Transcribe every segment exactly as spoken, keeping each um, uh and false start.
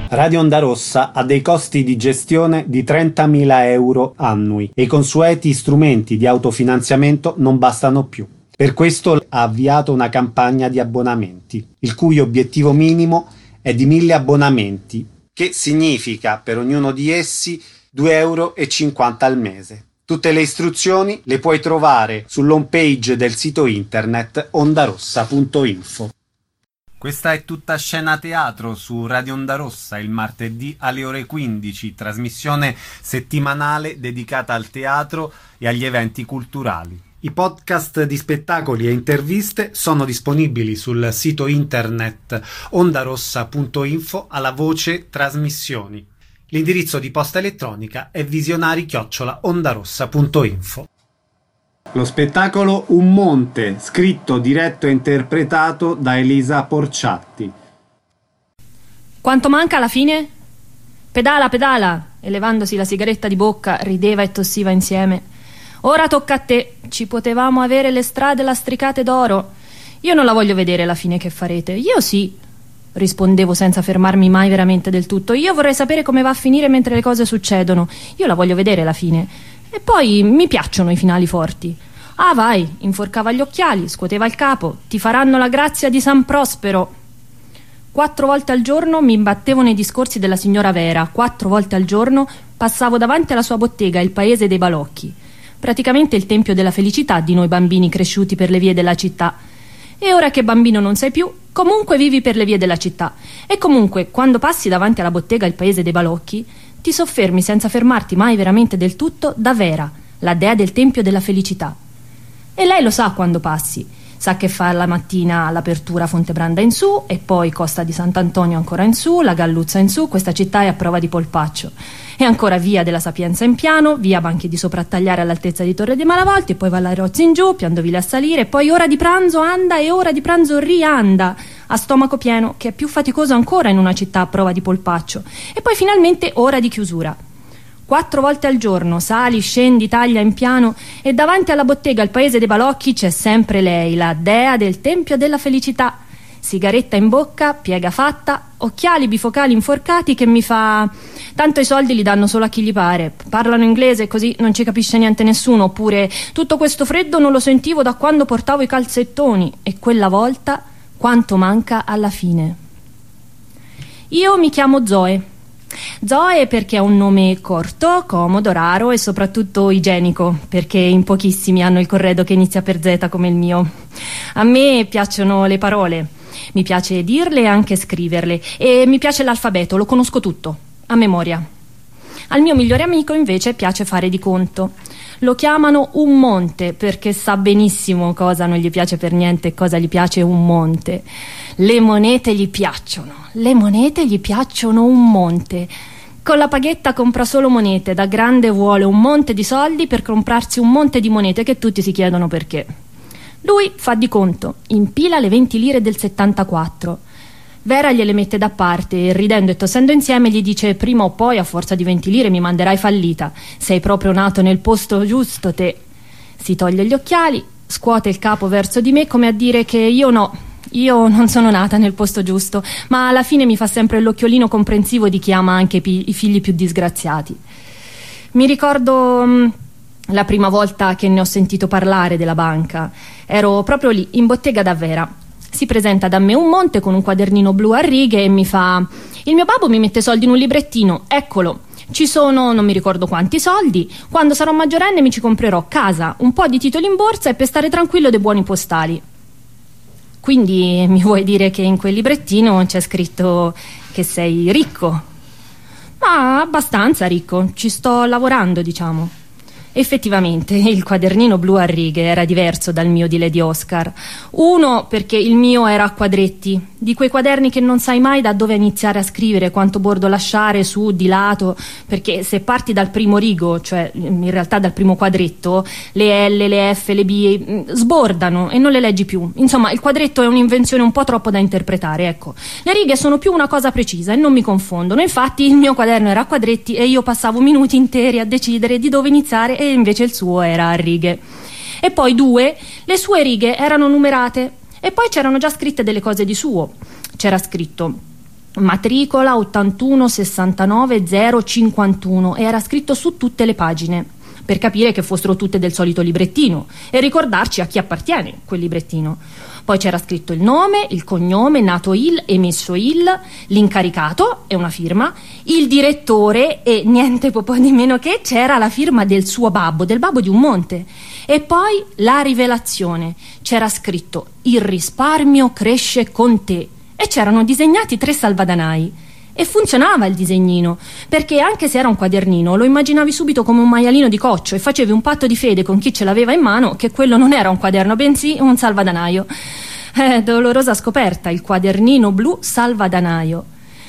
Radio Onda Rossa ha dei costi di gestione di trentamila euro annui e i consueti strumenti di autofinanziamento non bastano più. Per questo ha avviato una campagna di abbonamenti, il cui obiettivo minimo è di mille abbonamenti, che significa per ognuno di essi due euro e cinquanta al mese. Tutte le istruzioni le puoi trovare sull'home page del sito internet ondarossa punto info. Questa è Tutta Scena Teatro su Radio Onda Rossa il martedì alle ore quindici, trasmissione settimanale dedicata al teatro e agli eventi culturali. I podcast di spettacoli e interviste sono disponibili sul sito internet ondarossa punto info alla voce trasmissioni. L'indirizzo di posta elettronica è visionari chiocciola ondarossa punto info. Lo spettacolo Un Monte, scritto, diretto e interpretato da Elisa Porciatti. Quanto manca alla fine? Pedala, pedala! E levandosi la sigaretta di bocca rideva e tossiva insieme. Ora tocca a te, ci potevamo avere le strade lastricate d'oro. Io non la voglio vedere la fine che farete. Io sì, rispondevo senza fermarmi mai veramente del tutto. Io vorrei sapere come va a finire mentre le cose succedono. Io la voglio vedere la fine. E poi mi piacciono i finali forti. Ah vai, inforcava gli occhiali, scuoteva il capo. Ti faranno la grazia di San Prospero. Quattro volte al giorno mi imbattevo nei discorsi della signora Vera. Quattro volte al giorno passavo davanti alla sua bottega, il paese dei balocchi. Praticamente il tempio della felicità di noi bambini cresciuti per le vie della città. E ora che bambino non sei più, comunque vivi per le vie della città. E comunque, quando passi davanti alla bottega il paese dei balocchi, ti soffermi senza fermarti mai veramente del tutto da Vera, la dea del tempio della felicità. E lei lo sa quando passi. Sa che fa la mattina l'apertura Fontebranda in su, e poi Costa di Sant'Antonio ancora in su, la Galluzza in su, questa città è a prova di polpaccio. E ancora via della Sapienza in piano, via Banchi di Soprattagliare all'altezza di Torre dei Malavolti, e poi Vallarozzi in giù, Piandovile a salire, e poi ora di pranzo anda e ora di pranzo rianda, a stomaco pieno, che è più faticoso ancora in una città a prova di polpaccio, e poi finalmente ora di chiusura. Quattro volte al giorno sali, scendi, taglia in piano, e davanti alla bottega il paese dei balocchi c'è sempre lei, la dea del tempio della felicità. Sigaretta in bocca, piega fatta, occhiali bifocali inforcati che mi fa... Tanto i soldi li danno solo a chi gli pare. Parlano inglese così non ci capisce niente nessuno. Oppure tutto questo freddo non lo sentivo da quando portavo i calzettoni. E quella volta quanto manca alla fine. Io mi chiamo Zoe. Zoe perché è un nome corto, comodo, raro e soprattutto igienico, perché in pochissimi hanno il corredo che inizia per Z come il mio. A me piacciono le parole, mi piace dirle e anche scriverle, e mi piace l'alfabeto, lo conosco tutto, a memoria. Al mio migliore amico invece piace fare di conto. Lo chiamano un monte perché sa benissimo cosa non gli piace per niente e cosa gli piace un monte. Le monete gli piacciono, le monete gli piacciono un monte. Con la paghetta compra solo monete, da grande vuole un monte di soldi per comprarsi un monte di monete che tutti si chiedono perché. Lui fa di conto, impila le venti lire del settantaquattro. Vera gliele mette da parte e ridendo e tossendo insieme gli dice: prima o poi a forza di venti lire mi manderai fallita, sei proprio nato nel posto giusto te. Si toglie gli occhiali, scuote il capo verso di me come a dire che io no, io non sono nata nel posto giusto, ma alla fine mi fa sempre l'occhiolino comprensivo di chi ama anche i figli più disgraziati. Mi ricordo mh, la prima volta che ne ho sentito parlare della banca, ero proprio lì in bottega da Vera. Si presenta da me un monte con un quadernino blu a righe e mi fa: il mio babbo mi mette soldi in un librettino, eccolo, ci sono non mi ricordo quanti soldi, quando sarò maggiorenne mi ci comprerò casa, un po' di titoli in borsa e per stare tranquillo dei buoni postali. Quindi mi vuoi dire che in quel librettino c'è scritto che sei ricco? Ma abbastanza ricco, ci sto lavorando, diciamo. Effettivamente il quadernino blu a righe era diverso dal mio di Lady Oscar. Uno perché il mio era a quadretti, di quei quaderni che non sai mai da dove iniziare a scrivere, quanto bordo lasciare su, di lato, perché se parti dal primo rigo, cioè in realtà dal primo quadretto, le L, le F, le B sbordano e non le leggi più. Insomma, il quadretto è un'invenzione un po' troppo da interpretare, ecco. Le righe sono più una cosa precisa e non mi confondono. Infatti il mio quaderno era a quadretti e io passavo minuti interi a decidere di dove iniziare, e invece il suo era a righe. E poi due, le sue righe erano numerate e poi c'erano già scritte delle cose di suo. C'era scritto: matricola ottantuno sessantanove zero cinquantuno, e era scritto su tutte le pagine, per capire che fossero tutte del solito librettino e ricordarci a chi appartiene quel librettino. Poi c'era scritto il nome, il cognome, nato il, emesso il, l'incaricato e una firma, il direttore e niente po' di meno che c'era la firma del suo babbo, del babbo di un monte. E poi la rivelazione, c'era scritto: il risparmio cresce con te, e c'erano disegnati tre salvadanai. E funzionava il disegnino, perché anche se era un quadernino lo immaginavi subito come un maialino di coccio e facevi un patto di fede con chi ce l'aveva in mano che quello non era un quaderno bensì un salvadanaio. Eh, dolorosa scoperta, il quadernino blu salvadanaio.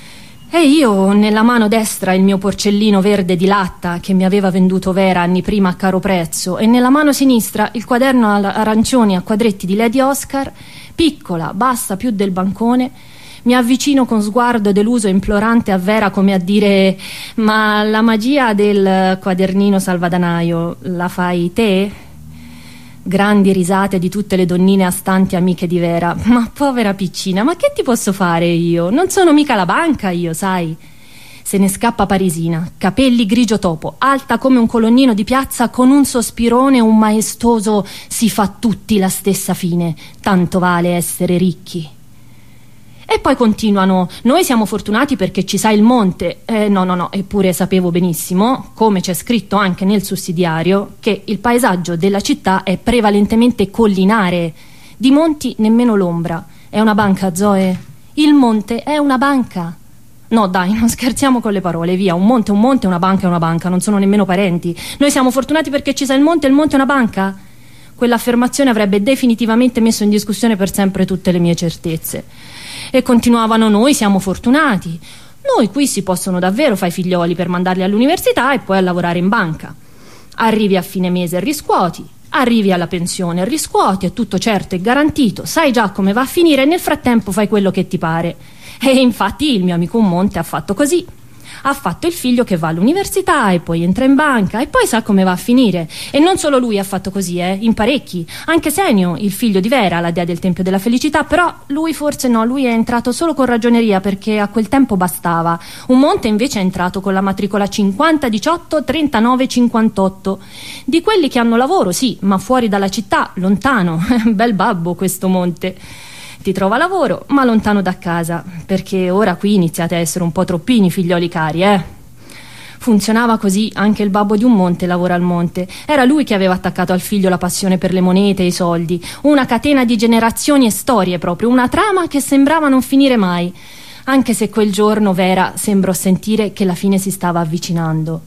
E io nella mano destra il mio porcellino verde di latta che mi aveva venduto Vera anni prima a caro prezzo, e nella mano sinistra il quaderno arancioni a quadretti di Lady Oscar, piccola, bassa più del bancone. Mi avvicino con sguardo deluso e implorante a Vera, come a dire: ma la magia del quadernino salvadanaio la fai te? Grandi risate di tutte le donnine astanti amiche di Vera. Ma povera piccina, ma che ti posso fare io? Non sono mica la banca io, sai. Se ne scappa parisina, capelli grigio topo, alta come un colonnino di piazza, con un sospirone e un maestoso si fa tutti la stessa fine, tanto vale essere ricchi. E poi continuano: noi siamo fortunati perché ci sa il monte. Eh, no, no, no, eppure sapevo benissimo, come c'è scritto anche nel sussidiario, che il paesaggio della città è prevalentemente collinare. Di monti nemmeno l'ombra. È una banca, Zoe. Il monte è una banca. No, dai, non scherziamo con le parole, via. Un monte è un monte, una banca è una banca, non sono nemmeno parenti. Noi siamo fortunati perché ci sa il monte e il monte è una banca? Quell'affermazione avrebbe definitivamente messo in discussione per sempre tutte le mie certezze. E continuavano: noi siamo fortunati, noi qui si possono davvero fare i figlioli per mandarli all'università e poi a lavorare in banca. Arrivi a fine mese e riscuoti, arrivi alla pensione e riscuoti, è tutto certo e garantito, sai già come va a finire e nel frattempo fai quello che ti pare. E infatti il mio amico un monte ha fatto così. Ha fatto il figlio che va all'università e poi entra in banca e poi sa come va a finire. E non solo lui ha fatto così, eh, in parecchi. Anche Senio, il figlio di Vera, la dea del Tempio della Felicità, però lui forse no, lui è entrato solo con ragioneria perché a quel tempo bastava. Un monte invece è entrato con la matricola cinquanta diciotto trentanove cinquantotto. Di quelli che hanno lavoro, sì, ma fuori dalla città, lontano. Bel babbo questo monte. Ti trova lavoro, ma lontano da casa, perché ora qui iniziate a essere un po' troppini, figlioli cari, eh. Funzionava così, anche il babbo di un monte lavora al monte. Era lui che aveva attaccato al figlio la passione per le monete e i soldi. Una catena di generazioni e storie proprio, una trama che sembrava non finire mai. Anche se quel giorno Vera sembrò sentire che la fine si stava avvicinando.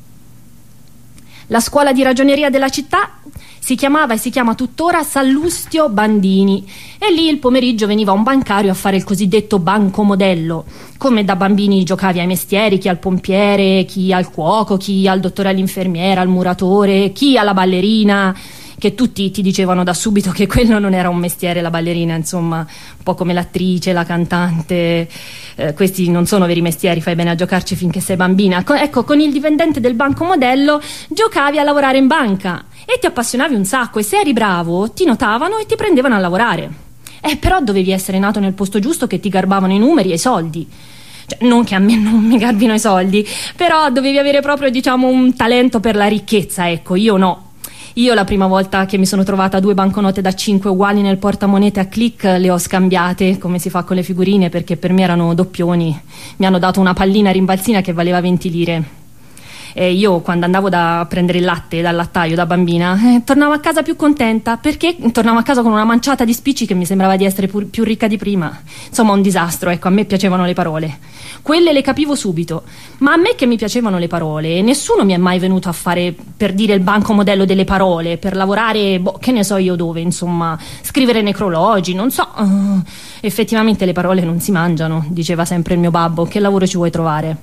La scuola di ragioneria della città si chiamava e si chiama tuttora Sallustio Bandini, e lì il pomeriggio veniva un bancario a fare il cosiddetto banco modello. Come da bambini giocavi ai mestieri, chi al pompiere, chi al cuoco, chi al dottore all'infermiera, al muratore, chi alla ballerina, che tutti ti dicevano da subito che quello non era un mestiere, la ballerina, insomma, un po' come l'attrice, la cantante. Eh, questi non sono veri mestieri, fai bene a giocarci finché sei bambina. Co- ecco, con il dipendente del banco modello giocavi a lavorare in banca e ti appassionavi un sacco, e se eri bravo ti notavano e ti prendevano a lavorare. Eh, però dovevi essere nato nel posto giusto, che ti garbavano i numeri e i soldi. Cioè, non che a me non mi garbino i soldi, però dovevi avere proprio, diciamo, un talento per la ricchezza, ecco, io no. Io la prima volta che mi sono trovata due banconote da cinque uguali nel portamonete a click le ho scambiate, come si fa con le figurine, perché per me erano doppioni. Mi hanno dato una pallina rimbalzina che valeva venti lire. E io, quando andavo da prendere il latte dal lattaio da bambina, eh, tornavo a casa più contenta, perché tornavo a casa con una manciata di spicci che mi sembrava di essere pur, più ricca di prima. Insomma, un disastro, ecco, a me piacevano le parole. Quelle le capivo subito, ma a me che mi piacevano le parole, nessuno mi è mai venuto a fare, per dire, il banco modello delle parole, per lavorare, boh, che ne so io dove, insomma, scrivere necrologi, non so. Uh, effettivamente le parole non si mangiano, diceva sempre il mio babbo, che lavoro ci vuoi trovare?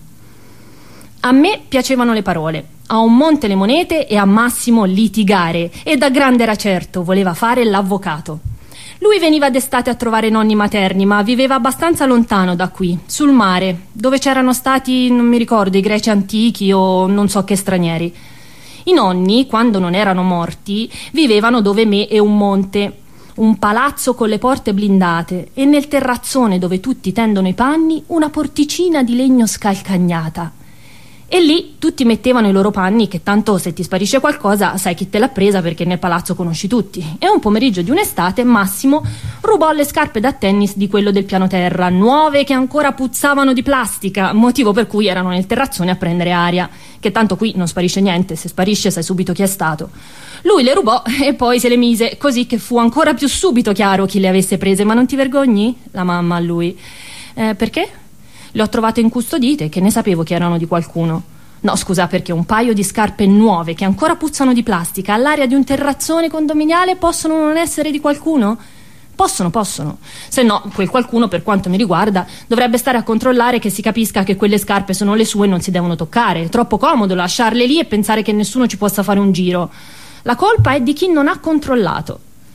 A me piacevano le parole, a un monte le monete e a Massimo litigare, e da grande era certo, voleva fare l'avvocato. Lui veniva d'estate a trovare i nonni materni, ma viveva abbastanza lontano da qui, sul mare, dove c'erano stati, non mi ricordo, i greci antichi o non so che stranieri. I nonni, quando non erano morti, vivevano dove me e un monte. un palazzo con le porte blindate e nel terrazzone dove tutti tendono i panni una porticina di legno scalcagnata. E lì tutti mettevano i loro panni, che tanto se ti sparisce qualcosa sai chi te l'ha presa, perché nel palazzo conosci tutti. E un pomeriggio di un'estate Massimo rubò le scarpe da tennis di quello del piano terra, nuove che ancora puzzavano di plastica, motivo per cui erano nel terrazzone a prendere aria, che tanto qui non sparisce niente, se sparisce sai subito chi è stato. Lui le rubò e poi se le mise, così che fu ancora più subito chiaro chi le avesse prese. Ma non ti vergogni? La mamma a lui. Eh, perché? Le ho trovate incustodite, che ne sapevo che erano di qualcuno. No, scusa, perché un paio di scarpe nuove che ancora puzzano di plastica all'aria di un terrazzone condominiale possono non essere di qualcuno? Possono, possono. Se no, quel qualcuno, per quanto mi riguarda, dovrebbe stare a controllare che si capisca che quelle scarpe sono le sue e non si devono toccare. È troppo comodo lasciarle lì e pensare che nessuno ci possa fare un giro. La colpa è di chi non ha controllato.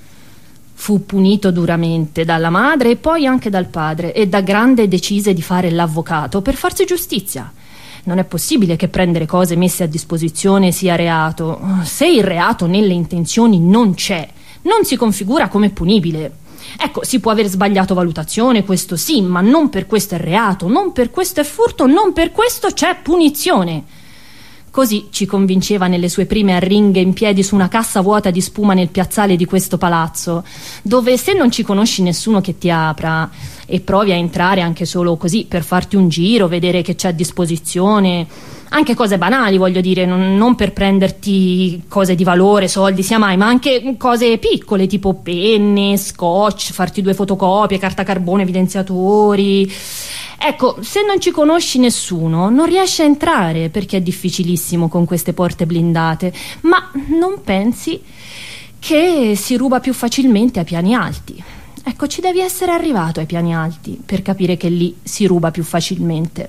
Fu punito duramente dalla madre e poi anche dal padre, e da grande decise di fare l'avvocato per farsi giustizia. Non è possibile che prendere cose messe a disposizione sia reato. Se il reato nelle intenzioni non c'è, non si configura come punibile. Ecco, si può aver sbagliato valutazione, questo sì, ma non per questo è reato, non per questo è furto, non per questo c'è punizione. Così ci convinceva nelle sue prime arringhe in piedi su una cassa vuota di spuma nel piazzale di questo palazzo, dove se non ci conosci nessuno che ti apra e provi a entrare anche solo così per farti un giro, vedere che c'è a disposizione, anche cose banali, voglio dire, non, non per prenderti cose di valore, soldi, sia mai, ma anche cose piccole tipo penne, scotch, farti due fotocopie, carta carbone, evidenziatori. Ecco, se non ci conosci nessuno non riesci a entrare, perché è difficilissimo con queste porte blindate, ma non pensi che si ruba più facilmente ai piani alti. Ecco, ci devi essere arrivato ai piani alti per capire che lì si ruba più facilmente.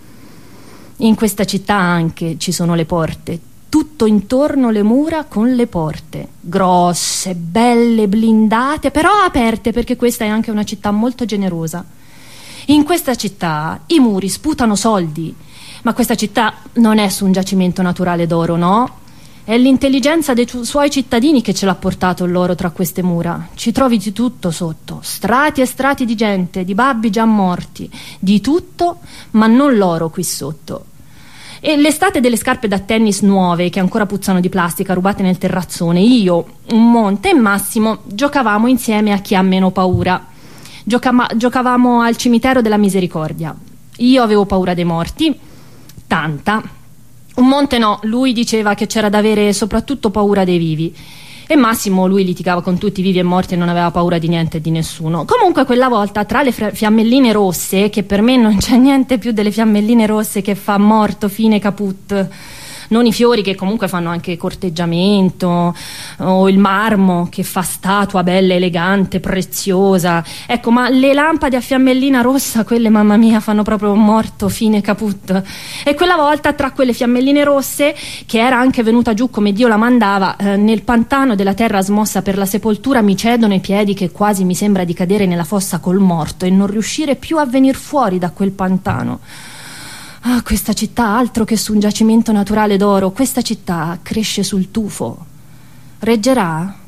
In questa città anche ci sono le porte, tutto intorno le mura con le porte, grosse, belle, blindate, però aperte, perché questa è anche una città molto generosa. In questa città i muri sputano soldi, ma questa città non è su un giacimento naturale d'oro, no? È l'intelligenza dei tu- suoi cittadini che ce l'ha portato l'oro tra queste mura. Ci trovi di tutto sotto, strati e strati di gente, di babbi già morti, di tutto, ma non l'oro qui sotto. E l'estate delle scarpe da tennis nuove, che ancora puzzano di plastica, rubate nel terrazzone, io, un Monte e Massimo giocavamo insieme a chi ha meno paura. Giocama- giocavamo al cimitero della misericordia. Io avevo paura dei morti, tanta. Un Monte no, lui diceva che c'era da avere soprattutto paura dei vivi. E Massimo, lui litigava con tutti, vivi e morti, e non aveva paura di niente e di nessuno. Comunque quella volta, tra le fra- fiammelline rosse, che per me non c'è niente più delle fiammelline rosse che fa morto, fine, caput, non i fiori che comunque fanno anche corteggiamento, o il marmo che fa statua bella, elegante, preziosa, ecco, ma le lampade a fiammellina rossa, quelle, mamma mia, fanno proprio morto, fine, caput. E quella volta, tra quelle fiammelline rosse, che era anche venuta giù come Dio la mandava, eh, nel pantano della terra smossa per la sepoltura, mi cedono i piedi che quasi mi sembra di cadere nella fossa col morto e non riuscire più a venir fuori da quel pantano. Ah, questa città altro che su un giacimento naturale d'oro, questa città cresce sul tufo. Reggerà?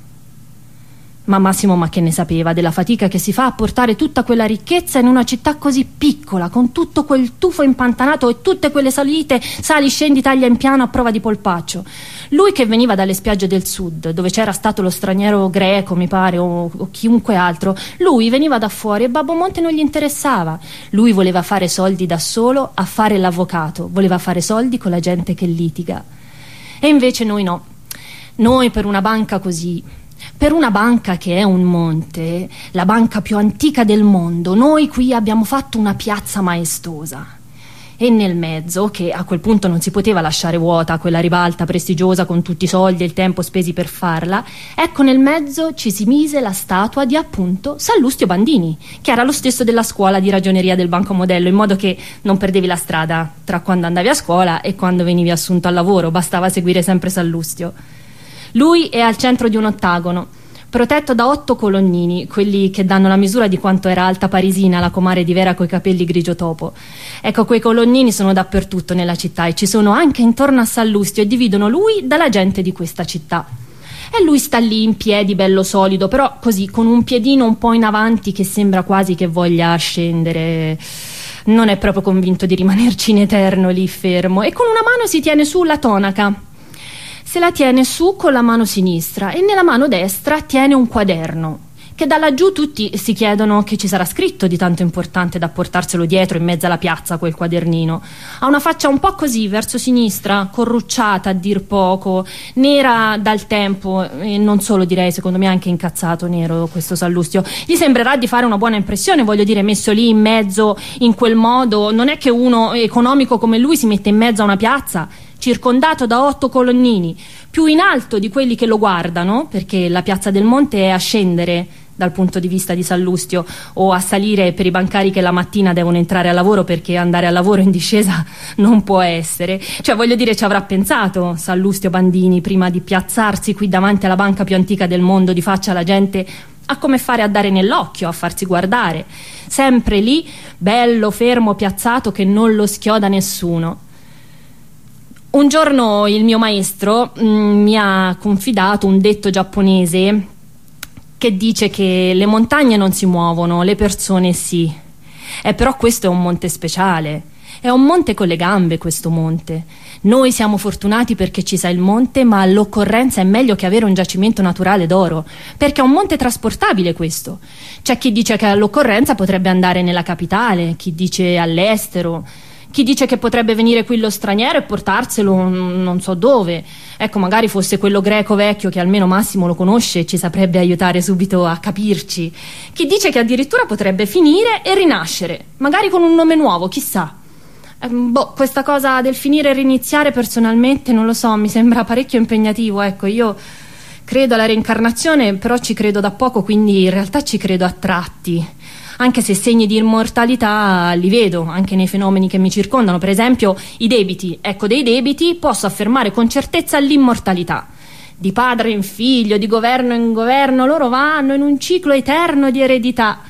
Ma Massimo, ma che ne sapeva della fatica che si fa a portare tutta quella ricchezza in una città così piccola, con tutto quel tufo impantanato e tutte quelle salite, sali, scendi, taglia in piano a prova di polpaccio. Lui che veniva dalle spiagge del sud, dove c'era stato lo straniero greco, mi pare, o, o chiunque altro, lui veniva da fuori e Babbo Monte non gli interessava. Lui voleva fare soldi da solo a fare l'avvocato, voleva fare soldi con la gente che litiga. E invece noi no. Noi per una banca così, per una banca che è un monte, la banca più antica del mondo, noi qui abbiamo fatto una piazza maestosa. E nel mezzo, che a quel punto non si poteva lasciare vuota quella ribalta prestigiosa con tutti i soldi e il tempo spesi per farla, ecco, nel mezzo ci si mise la statua di, appunto, Sallustio Bandini, che era lo stesso della scuola di ragioneria del Banco Modello, in modo che non perdevi la strada tra quando andavi a scuola e quando venivi assunto al lavoro, bastava seguire sempre Sallustio. Lui è al centro di un ottagono, protetto da otto colonnini, quelli che danno la misura di quanto era alta Parisina, la comare di Vera coi capelli grigio topo. Ecco, quei colonnini sono dappertutto nella città e ci sono anche intorno a Sallustio e dividono lui dalla gente di questa città. E lui sta lì in piedi, bello solido, però così, con un piedino un po' in avanti che sembra quasi che voglia scendere. Non è proprio convinto di rimanerci in eterno lì fermo, e con una mano si tiene su la tonaca. Se la tiene su con la mano sinistra e nella mano destra tiene un quaderno che da laggiù tutti si chiedono che ci sarà scritto di tanto importante da portarselo dietro in mezzo alla piazza, quel quadernino. Ha una faccia un po' così, verso sinistra, corrucciata a dir poco, nera dal tempo, e non solo, direi, secondo me anche incazzato nero questo Sallustio. Gli sembrerà di fare una buona impressione, voglio dire, messo lì in mezzo in quel modo. Non è che uno economico come lui si mette in mezzo a una piazza circondato da otto colonnini, più in alto di quelli che lo guardano, perché la Piazza del Monte è a scendere dal punto di vista di Sallustio, o a salire per i bancari che la mattina devono entrare a lavoro, perché andare a lavoro in discesa non può essere. Cioè, voglio dire, ci avrà pensato Sallustio Bandini prima di piazzarsi qui davanti alla banca più antica del mondo, di faccia alla gente, a come fare a dare nell'occhio, a farsi guardare, sempre lì, bello, fermo, piazzato, che non lo schioda nessuno. Un giorno il mio maestro mh, mi ha confidato un detto giapponese che dice che le montagne non si muovono, le persone sì. Eh, però questo è un monte speciale, è un monte con le gambe, questo monte. Noi siamo fortunati perché ci sa il monte, ma all'occorrenza è meglio che avere un giacimento naturale d'oro, perché è un monte trasportabile questo. C'è chi dice che all'occorrenza potrebbe andare nella capitale, chi dice all'estero, chi dice che potrebbe venire qui lo straniero e portarselo non so dove. Ecco, magari fosse quello greco vecchio che almeno Massimo lo conosce e ci saprebbe aiutare subito a capirci. Chi dice che addirittura potrebbe finire e rinascere, magari con un nome nuovo, chissà. Eh, boh, questa cosa del finire e riniziare personalmente non lo so, mi sembra parecchio impegnativo. Ecco, io credo alla reincarnazione, però ci credo da poco, quindi in realtà ci credo a tratti. Anche se segni di immortalità li vedo anche nei fenomeni che mi circondano, per esempio i debiti. Ecco, dei debiti posso affermare con certezza l'immortalità. Di padre in figlio, di governo in governo, loro vanno in un ciclo eterno di eredità.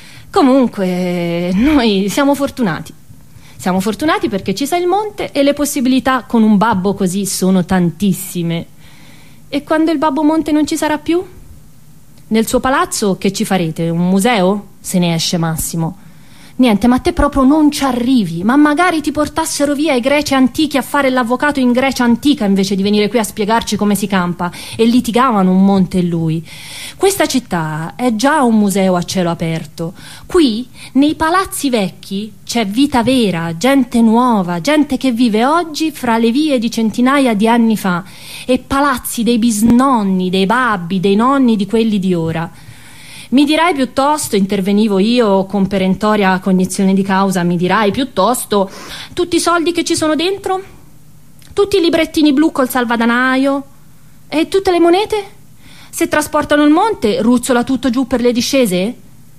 Comunque, noi siamo fortunati. Siamo fortunati perché ci sa il monte e le possibilità con un babbo così sono tantissime. E quando il babbo monte non ci sarà più? Nel suo palazzo che ci farete? Un museo? Se ne esce Massimo. Niente, ma te proprio non ci arrivi. Ma magari ti portassero via i greci antichi a fare l'avvocato in Grecia antica invece di venire qui a spiegarci come si campa, e litigavano un monte e lui. Questa città è già un museo a cielo aperto. Qui, nei palazzi vecchi, c'è vita vera, gente nuova, gente che vive oggi fra le vie di centinaia di anni fa, e palazzi dei bisnonni, dei babbi, dei nonni di quelli di ora. Mi dirai piuttosto, intervenivo io con perentoria cognizione di causa, mi dirai piuttosto, tutti i soldi che ci sono dentro? Tutti i librettini blu col salvadanaio? E tutte le monete? Se trasportano il monte, ruzzola tutto giù per le discese?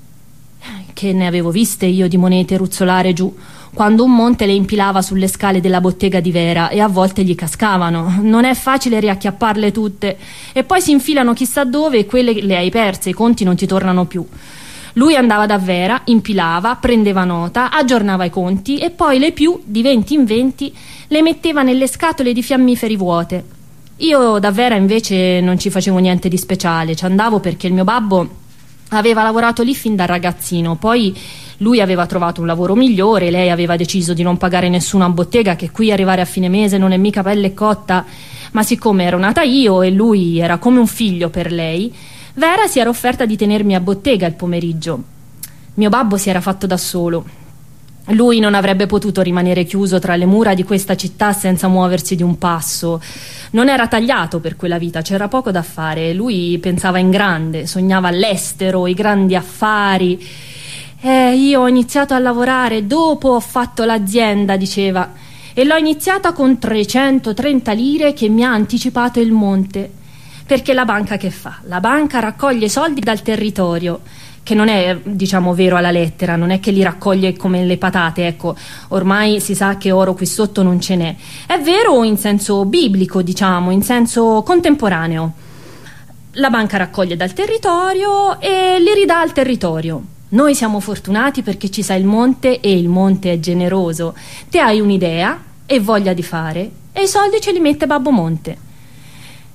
Che ne avevo viste io di monete ruzzolare giù, quando un monte le impilava sulle scale della bottega di Vera, e a volte gli cascavano. Non è facile riacchiapparle tutte, e poi si infilano chissà dove e quelle le hai perse, i conti non ti tornano più. Lui andava da Vera, impilava, prendeva nota, aggiornava i conti, e poi le più, di venti in venti, le metteva nelle scatole di fiammiferi vuote. Io da Vera invece non ci facevo niente di speciale, ci andavo perché il mio babbo aveva lavorato lì fin da ragazzino, poi lui aveva trovato un lavoro migliore, lei aveva deciso di non pagare nessuno a bottega, che qui arrivare a fine mese non è mica pelle cotta, ma siccome ero nata io e lui era come un figlio per lei, Vera si era offerta di tenermi a bottega il pomeriggio. Mio babbo si era fatto da solo. Lui non avrebbe potuto rimanere chiuso tra le mura di questa città senza muoversi di un passo. Non era tagliato per quella vita, c'era poco da fare. Lui pensava in grande, sognava all'estero, i grandi affari. Eh, io ho iniziato a lavorare, dopo ho fatto l'azienda, diceva, e l'ho iniziata con trecentotrenta lire che mi ha anticipato il monte. Perché la banca che fa? La banca raccoglie soldi dal territorio, che non è, diciamo, vero alla lettera, non è che li raccoglie come le patate, ecco, ormai si sa che oro qui sotto non ce n'è. È vero in senso biblico, diciamo, in senso contemporaneo. La banca raccoglie dal territorio e li ridà al territorio. Noi siamo fortunati perché ci sa il monte e il monte è generoso. Te hai un'idea e voglia di fare e i soldi ce li mette Babbo Monte.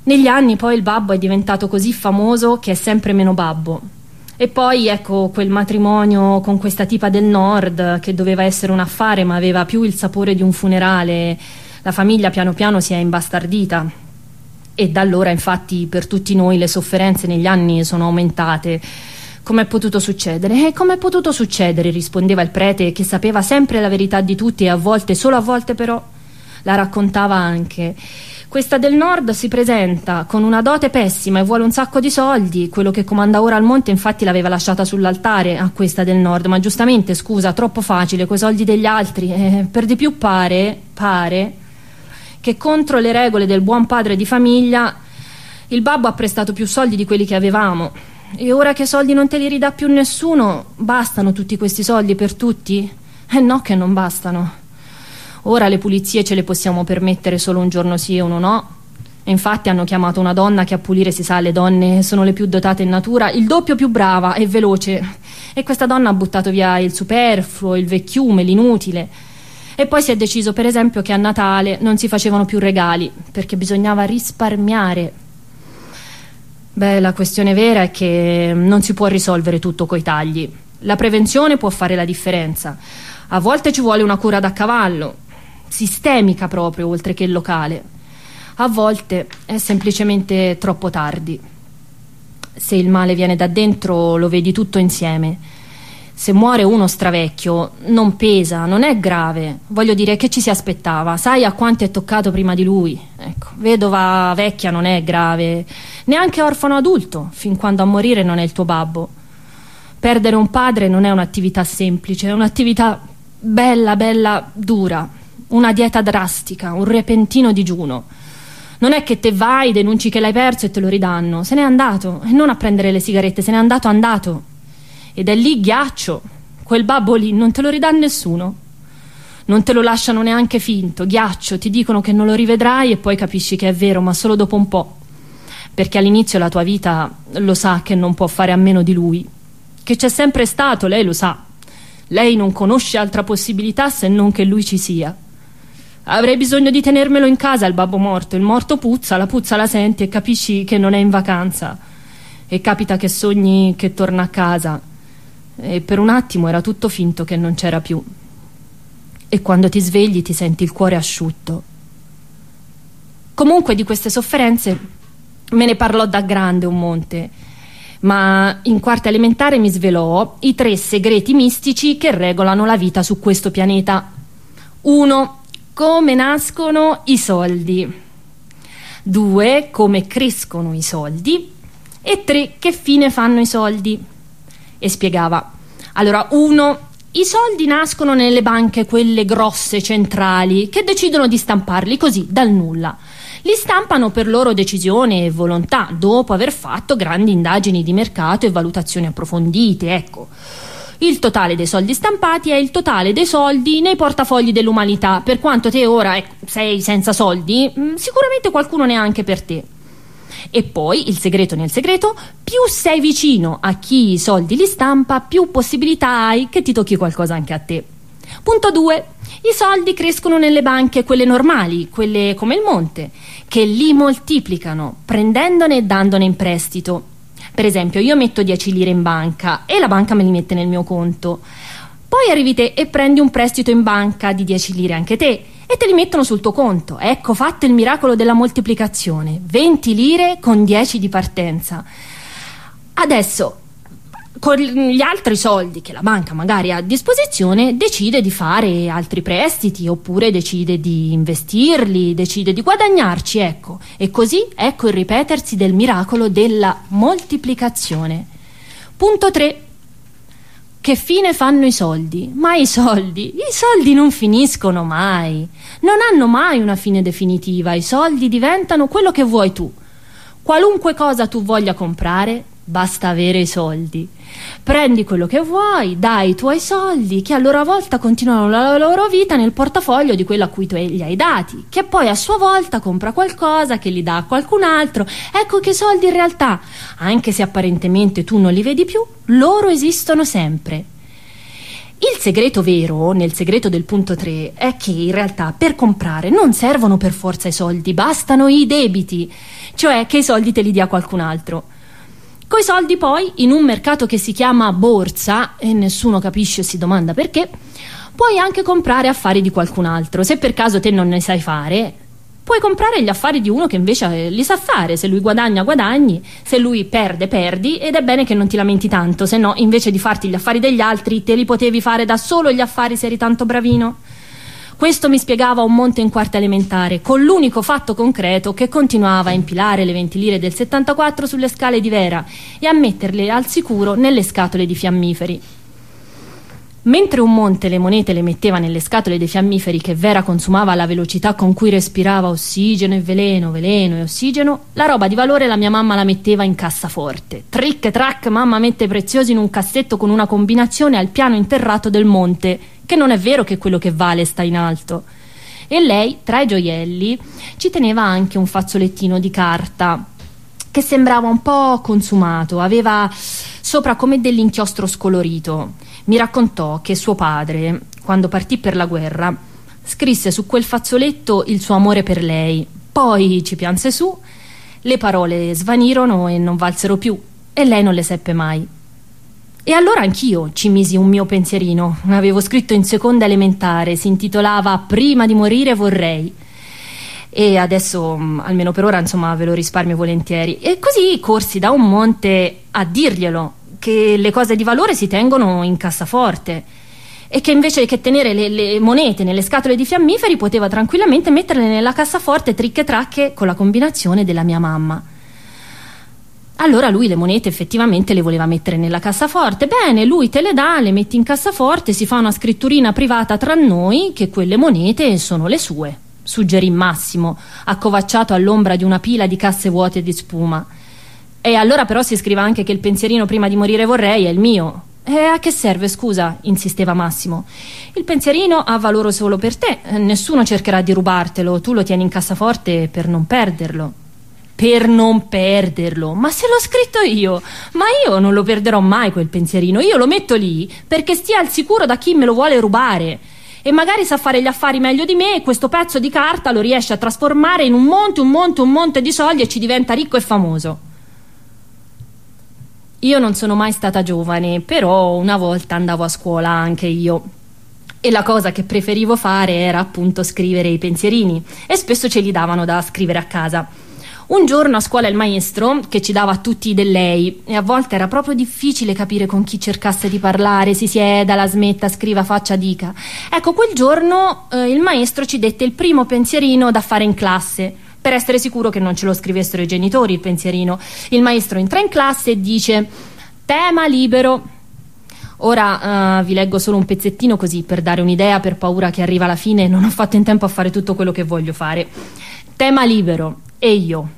Negli anni poi il babbo è diventato così famoso che è sempre meno babbo. E poi ecco quel matrimonio con questa tipa del nord che doveva essere un affare ma aveva più il sapore di un funerale. La famiglia piano piano si è imbastardita e da allora infatti per tutti noi le sofferenze negli anni sono aumentate. Com'è potuto succedere? E com'è potuto succedere? Rispondeva il prete, che sapeva sempre la verità di tutti e a volte, solo a volte però, la raccontava anche. Questa del nord si presenta con una dote pessima e vuole un sacco di soldi. Quello che comanda ora al monte infatti l'aveva lasciata sull'altare a questa del nord, ma giustamente, scusa, troppo facile coi soldi degli altri. Eh, per di più pare, pare che contro le regole del buon padre di famiglia il babbo ha prestato più soldi di quelli che avevamo. E ora che soldi non te li ridà più nessuno, bastano tutti questi soldi per tutti? Eh no che non bastano. Ora le pulizie ce le possiamo permettere solo un giorno sì e uno no. E infatti hanno chiamato una donna che a pulire, si sa, le donne sono le più dotate in natura, il doppio più brava e veloce. E questa donna ha buttato via il superfluo, il vecchiume, l'inutile. E poi si è deciso per esempio che a Natale non si facevano più regali perché bisognava risparmiare. Beh, la questione vera è che non si può risolvere tutto coi tagli. La prevenzione può fare la differenza. A volte ci vuole una cura da cavallo, sistemica proprio, oltre che locale. A volte è semplicemente troppo tardi. Se il male viene da dentro lo vedi tutto insieme. Se muore uno stravecchio non pesa, non è grave. Voglio dire, che ci si aspettava? Sai a quanti è toccato prima di lui? Ecco, vedova vecchia non è grave, neanche orfano adulto, fin quando a morire non è il tuo babbo. Perdere un padre non è un'attività semplice, è un'attività bella, bella, dura. Una dieta drastica, un repentino digiuno. Non è che te vai, denunci che l'hai perso e te lo ridanno. Se n'è andato, e non a prendere le sigarette, se n'è andato andato. Ed è lì ghiaccio. Quel babbo lì non te lo ridà nessuno. Non te lo lasciano neanche finto, ghiaccio. Ti dicono che non lo rivedrai e poi capisci che è vero, ma solo dopo un po'. Perché all'inizio la tua vita lo sa che non può fare a meno di lui. Che c'è sempre stato, lei lo sa. Lei non conosce altra possibilità se non che lui ci sia. Avrei bisogno di tenermelo in casa il babbo morto. Il morto puzza, la puzza la senti e capisci che non è in vacanza. E capita che sogni che torna a casa. E per un attimo era tutto finto che non c'era più. E quando ti svegli ti senti il cuore asciutto. Comunque di queste sofferenze me ne parlò da grande un monte. Ma in quarta elementare mi svelò i tre segreti mistici che regolano la vita su questo pianeta. Uno, come nascono i soldi. Due, come crescono i soldi. E tre, che fine fanno i soldi. E spiegava. Allora, uno, i soldi nascono nelle banche, quelle grosse, centrali, che decidono di stamparli così, dal nulla. Li stampano per loro decisione e volontà, dopo aver fatto grandi indagini di mercato e valutazioni approfondite, ecco. Il totale dei soldi stampati è il totale dei soldi nei portafogli dell'umanità. Per quanto te ora ecco, sei senza soldi, sicuramente qualcuno ne ha anche per te. E poi, il segreto nel segreto, più sei vicino a chi i soldi li stampa, più possibilità hai che ti tocchi qualcosa anche a te. Punto due. I soldi crescono nelle banche, quelle normali, quelle come il monte, che li moltiplicano, prendendone e dandone in prestito. Per esempio, io metto dieci lire in banca e la banca me li mette nel mio conto. Poi arrivi te e prendi un prestito in banca di dieci lire anche te e te li mettono sul tuo conto. Ecco fatto il miracolo della moltiplicazione. venti lire con dieci di partenza. Adesso, con gli altri soldi che la banca magari ha a disposizione, decide di fare altri prestiti oppure decide di investirli, decide di guadagnarci, ecco. E così ecco il ripetersi del miracolo della moltiplicazione. Punto tre. Che fine fanno i soldi? Ma i soldi, i soldi non finiscono mai. Non hanno mai una fine definitiva. I soldi diventano quello che vuoi tu. Qualunque cosa tu voglia comprare, basta avere i soldi. Prendi quello che vuoi, dai i tuoi soldi, che a loro volta continuano la loro vita nel portafoglio di quello a cui tu li hai dati, che poi a sua volta compra qualcosa che li dà a qualcun altro. Ecco che i soldi in realtà, anche se apparentemente tu non li vedi più, loro esistono sempre. Il segreto vero, nel segreto del punto tre, è che in realtà per comprare non servono per forza i soldi, bastano i debiti, cioè che i soldi te li dia qualcun altro. Coi soldi poi, in un mercato che si chiama borsa, e nessuno capisce e si domanda perché, puoi anche comprare affari di qualcun altro. Se per caso te non ne sai fare, puoi comprare gli affari di uno che invece li sa fare. Se lui guadagna, guadagni, se lui perde, perdi, ed è bene che non ti lamenti tanto, se no invece di farti gli affari degli altri te li potevi fare da solo gli affari se eri tanto bravino. Questo mi spiegava un monte in quarta elementare, con l'unico fatto concreto che continuava a impilare le venti lire del settantaquattro sulle scale di Vera e a metterle al sicuro nelle scatole di fiammiferi. Mentre un monte le monete le metteva nelle scatole dei fiammiferi che Vera consumava alla velocità con cui respirava ossigeno e veleno, veleno e ossigeno, la roba di valore la mia mamma la metteva in cassaforte. Tric e trac, mamma mette i preziosi in un cassetto con una combinazione al piano interrato del monte, che non è vero che quello che vale sta in alto. E lei, tra i gioielli, ci teneva anche un fazzolettino di carta che sembrava un po' consumato, aveva sopra come dell'inchiostro scolorito. Mi raccontò che suo padre, quando partì per la guerra, scrisse su quel fazzoletto il suo amore per lei, poi ci pianse su, le parole svanirono e non valsero più, e lei non le seppe mai. E allora anch'io ci misi un mio pensierino, avevo scritto in seconda elementare, si intitolava Prima di morire vorrei, e adesso almeno per ora insomma ve lo risparmio volentieri, e così corsi da un monte a dirglielo che le cose di valore si tengono in cassaforte e che invece che tenere le, le monete nelle scatole di fiammiferi poteva tranquillamente metterle nella cassaforte tricche tracche con la combinazione della mia mamma. Allora lui le monete effettivamente le voleva mettere nella cassaforte. Bene, lui te le dà, le metti in cassaforte, si fa una scritturina privata tra noi che quelle monete sono le sue, suggerì Massimo, accovacciato all'ombra di una pila di casse vuote di spuma. E allora però si scrive anche che il pensierino prima di morire vorrei è il mio. E a che serve, scusa? Insisteva Massimo. Il pensierino ha valore solo per te, nessuno cercherà di rubartelo, tu lo tieni in cassaforte per non perderlo. Per non perderlo? Ma se l'ho scritto io! Ma io non lo perderò mai quel pensierino, io lo metto lì perché stia al sicuro da chi me lo vuole rubare. E magari sa fare gli affari meglio di me e questo pezzo di carta lo riesce a trasformare in un monte, un monte, un monte di soldi e ci diventa ricco e famoso. Io non sono mai stata giovane, però una volta andavo a scuola anche io e la cosa che preferivo fare era appunto scrivere i pensierini e spesso ce li davano da scrivere a casa. Un giorno a scuola il maestro, che ci dava a tutti del lei, e a volte era proprio difficile capire con chi cercasse di parlare, si sieda, la smetta, scriva, faccia, dica. Ecco, quel giorno eh, il maestro ci dette il primo pensierino da fare in classe, per essere sicuro che non ce lo scrivessero i genitori il pensierino. Il maestro entra in classe e dice: tema libero. Ora uh, vi leggo solo un pezzettino così per dare un'idea, per paura che arriva alla fine e non ho fatto in tempo a fare tutto quello che voglio fare. Tema libero. E io?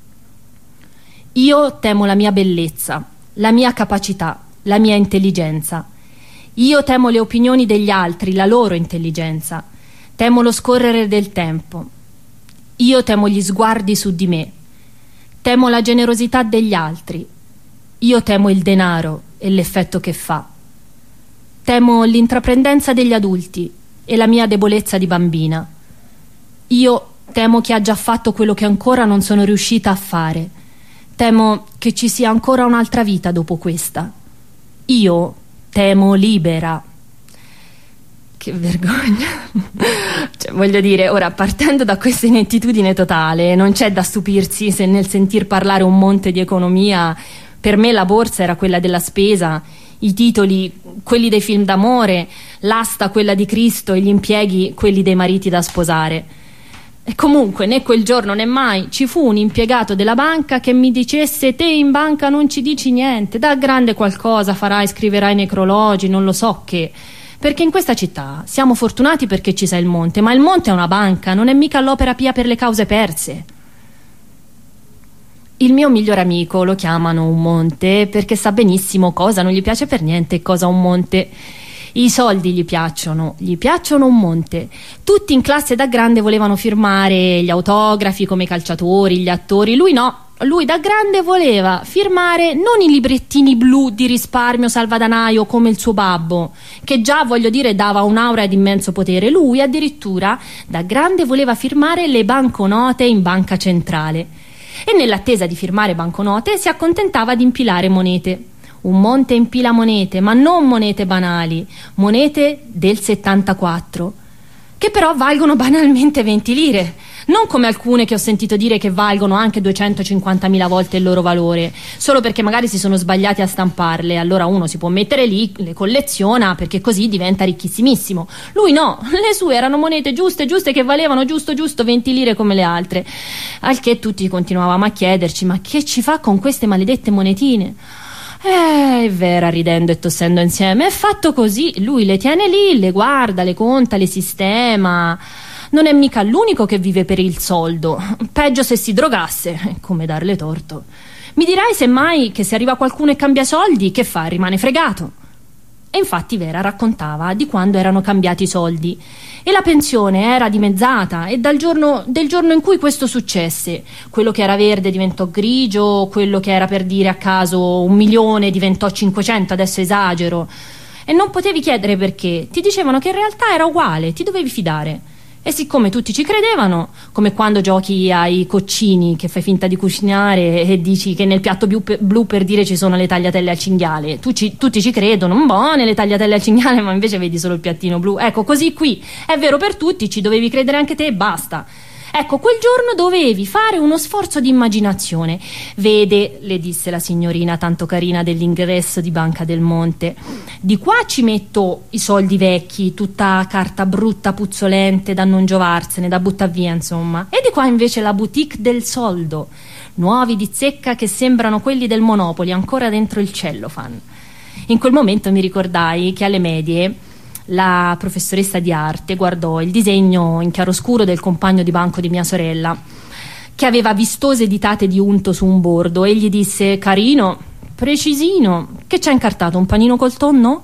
Io temo la mia bellezza, la mia capacità, la mia intelligenza. Io temo le opinioni degli altri, la loro intelligenza. Temo lo scorrere del tempo. Io temo gli sguardi su di me. Temo la generosità degli altri. Io temo il denaro e l'effetto che fa. Temo l'intraprendenza degli adulti e la mia debolezza di bambina. Io temo chi ha già fatto quello che ancora non sono riuscita a fare. Temo che ci sia ancora un'altra vita dopo questa. Io temo libera. Che vergogna. Cioè, voglio dire, ora, partendo da questa inettitudine totale, non c'è da stupirsi se nel sentir parlare un monte di economia, per me la borsa era quella della spesa, i titoli quelli dei film d'amore, l'asta quella di Cristo e gli impieghi quelli dei mariti da sposare. E comunque né quel giorno né mai ci fu un impiegato della banca che mi dicesse: te in banca non ci dici niente, da grande qualcosa farai, scriverai necrologi, non lo so che. Perché in questa città siamo fortunati perché ci sa il monte, ma il monte è una banca, non è mica l'opera pia per le cause perse. Il mio migliore amico lo chiamano un monte perché sa benissimo cosa non gli piace per niente e cosa un monte. I soldi gli piacciono, gli piacciono un monte. Tutti in classe da grande volevano firmare gli autografi come i calciatori, gli attori. Lui no, lui da grande voleva firmare non i librettini blu di risparmio salvadanaio come il suo babbo, che già, voglio dire, dava un'aura di immenso potere. Lui addirittura da grande voleva firmare le banconote in banca centrale e nell'attesa di firmare banconote si accontentava di impilare monete. Un monte impila monete, ma non monete banali, monete del settantaquattro, che però valgono banalmente venti lire, non come alcune che ho sentito dire che valgono anche duecentocinquantamila volte il loro valore, solo perché magari si sono sbagliati a stamparle. Allora uno si può mettere lì, le colleziona, perché così diventa ricchissimissimo. Lui no, le sue erano monete giuste, giuste, che valevano giusto giusto venti lire come le altre. Al che tutti continuavamo a chiederci: ma che ci fa con queste maledette monetine? Eh, è vera, ridendo e tossendo insieme. È fatto così, lui le tiene lì, le guarda, le conta, le sistema. Non è mica l'unico che vive per il soldo. Peggio se si drogasse, come darle torto. Mi dirai semmai che se arriva qualcuno e cambia soldi, che fa? Rimane fregato. E infatti Vera raccontava di quando erano cambiati i soldi e la pensione era dimezzata, e dal giorno del giorno in cui questo successe, quello che era verde diventò grigio, quello che era, per dire a caso, un milione diventò cinquecento, adesso esagero, e non potevi chiedere perché. Ti dicevano che in realtà era uguale, ti dovevi fidare. E siccome tutti ci credevano, come quando giochi ai coccini che fai finta di cucinare e dici che nel piatto blu per, blu per dire ci sono le tagliatelle al cinghiale, tu ci, tutti ci credono, buone le tagliatelle al cinghiale, ma invece vedi solo il piattino blu. Ecco, così qui è vero per tutti, ci dovevi credere anche te e basta. Ecco, quel giorno dovevi fare uno sforzo di immaginazione. Vede, le disse la signorina tanto carina dell'ingresso di Banca del Monte, di qua ci metto i soldi vecchi, tutta carta brutta, puzzolente, da non giovarsene, da buttar via, insomma. E di qua invece la boutique del soldo, nuovi di zecca che sembrano quelli del Monopoli, ancora dentro il cellophane. In quel momento mi ricordai che alle medie la professoressa di arte guardò il disegno in chiaroscuro del compagno di banco di mia sorella, che aveva vistose ditate di unto su un bordo, e gli disse: carino, precisino, che c'è incartato, un panino col tonno?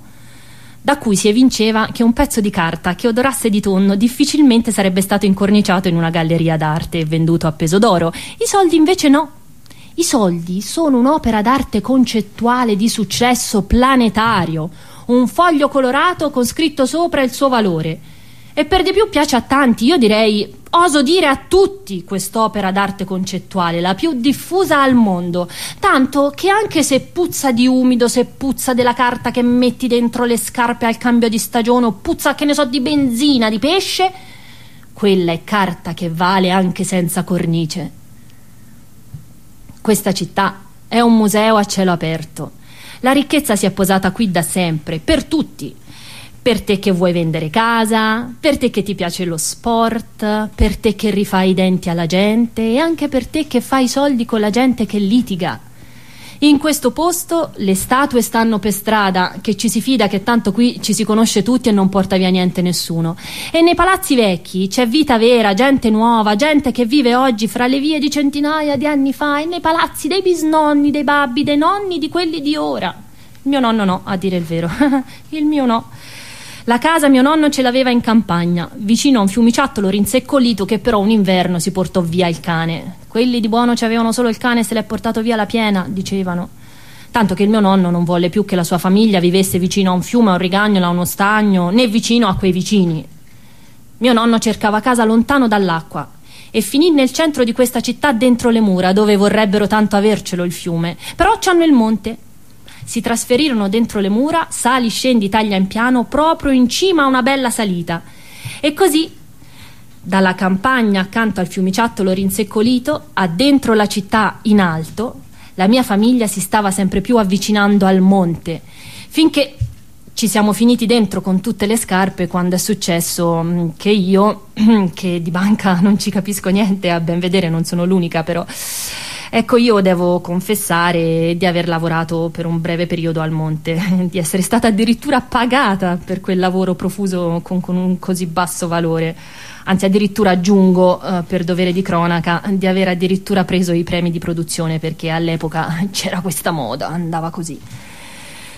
Da cui si evinceva che un pezzo di carta che odorasse di tonno difficilmente sarebbe stato incorniciato in una galleria d'arte e venduto a peso d'oro. I soldi invece no. I soldi sono un'opera d'arte concettuale di successo planetario, un foglio colorato con scritto sopra il suo valore, e per di più piace a tanti, io direi, oso dire a tutti, quest'opera d'arte concettuale, la più diffusa al mondo, tanto che anche se puzza di umido, se puzza della carta che metti dentro le scarpe al cambio di stagione, o puzza, che ne so, di benzina, di pesce, quella è carta che vale anche senza cornice. Questa città è un museo a cielo aperto. La ricchezza si è posata qui da sempre, per tutti. Per te che vuoi vendere casa, per te che ti piace lo sport, per te che rifai i denti alla gente, e anche per te che fai i soldi con la gente che litiga. In questo posto le statue stanno per strada, che ci si fida che tanto qui ci si conosce tutti e non porta via niente nessuno. E nei palazzi vecchi c'è vita vera, gente nuova, gente che vive oggi fra le vie di centinaia di anni fa, e nei palazzi dei bisnonni, dei babbi, dei nonni, di quelli di ora. Il mio nonno no, a dire il vero. Il mio no. La casa mio nonno ce l'aveva in campagna, vicino a un fiumiciattolo rinseccolito, che però un inverno si portò via il cane. Quelli di buono ci avevano solo il cane e se l'è portato via la piena, dicevano. Tanto che il mio nonno non volle più che la sua famiglia vivesse vicino a un fiume, a un rigagnolo, a uno stagno, né vicino a quei vicini. Mio nonno cercava casa lontano dall'acqua e finì nel centro di questa città, dentro le mura, dove vorrebbero tanto avercelo il fiume. Però c'hanno il monte. Si trasferirono dentro le mura, sali, scendi, taglia in piano, proprio in cima a una bella salita. E così, dalla campagna accanto al fiumiciattolo rinseccolito a dentro la città in alto, la mia famiglia si stava sempre più avvicinando al monte, finché ci siamo finiti dentro con tutte le scarpe, quando è successo che io, che di banca non ci capisco niente, a ben vedere non sono l'unica, però ecco, io devo confessare di aver lavorato per un breve periodo al monte, di essere stata addirittura pagata per quel lavoro profuso con, con un così basso valore. Anzi, addirittura aggiungo, eh, per dovere di cronaca, di aver addirittura preso i premi di produzione, perché all'epoca c'era questa moda, andava così.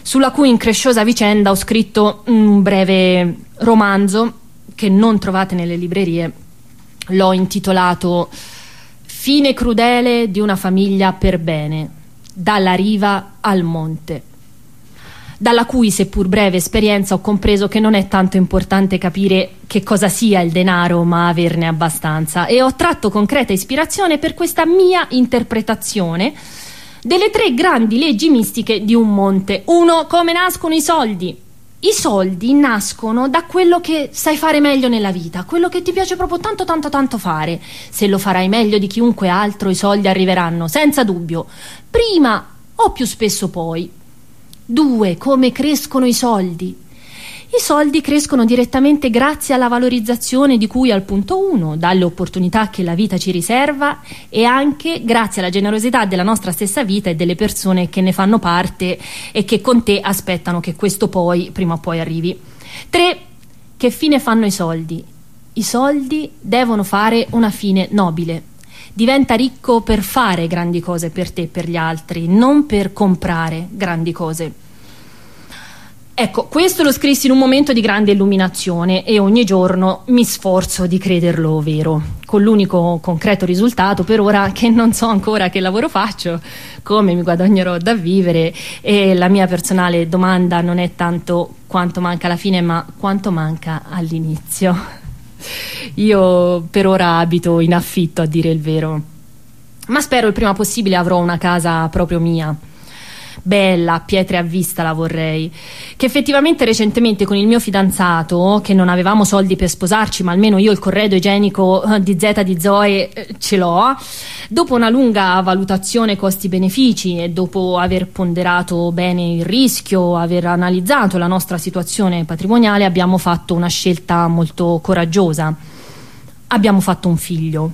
sulla cui incresciosa vicenda ho scritto un breve romanzo che non trovate nelle librerie. L'ho intitolato Fine crudele di una famiglia per bene, dalla riva al monte, dalla cui seppur breve esperienza ho compreso che non è tanto importante capire che cosa sia il denaro, ma averne abbastanza, e ho tratto concreta ispirazione per questa mia interpretazione delle tre grandi leggi mistiche di un monte. Uno, come nascono i soldi. I soldi nascono da quello che sai fare meglio nella vita, quello che ti piace proprio tanto tanto tanto fare. Se lo farai meglio di chiunque altro, i soldi arriveranno, senza dubbio, prima o più spesso poi. Due, come crescono i soldi. I soldi crescono direttamente grazie alla valorizzazione di cui al punto uno, dalle opportunità che la vita ci riserva, e anche grazie alla generosità della nostra stessa vita e delle persone che ne fanno parte e che con te aspettano che questo poi prima o poi arrivi. Tre, che fine fanno i soldi? I soldi devono fare una fine nobile. Diventa ricco per fare grandi cose per te e per gli altri, non per comprare grandi cose. Ecco, questo lo scrissi in un momento di grande illuminazione e ogni giorno mi sforzo di crederlo vero, con l'unico concreto risultato per ora che non so ancora che lavoro faccio, come mi guadagnerò da vivere, e la mia personale domanda non è tanto quanto manca alla fine, ma quanto manca all'inizio. Io per ora abito in affitto, a dire il vero, ma spero il prima possibile avrò una casa proprio mia. Bella, a pietre a vista la vorrei, che effettivamente recentemente con il mio fidanzato, che non avevamo soldi per sposarci, ma almeno io il corredo igienico di Zeta di Zoe ce l'ho, dopo una lunga valutazione costi-benefici e dopo aver ponderato bene il rischio, aver analizzato la nostra situazione patrimoniale, abbiamo fatto una scelta molto coraggiosa. Abbiamo fatto un figlio.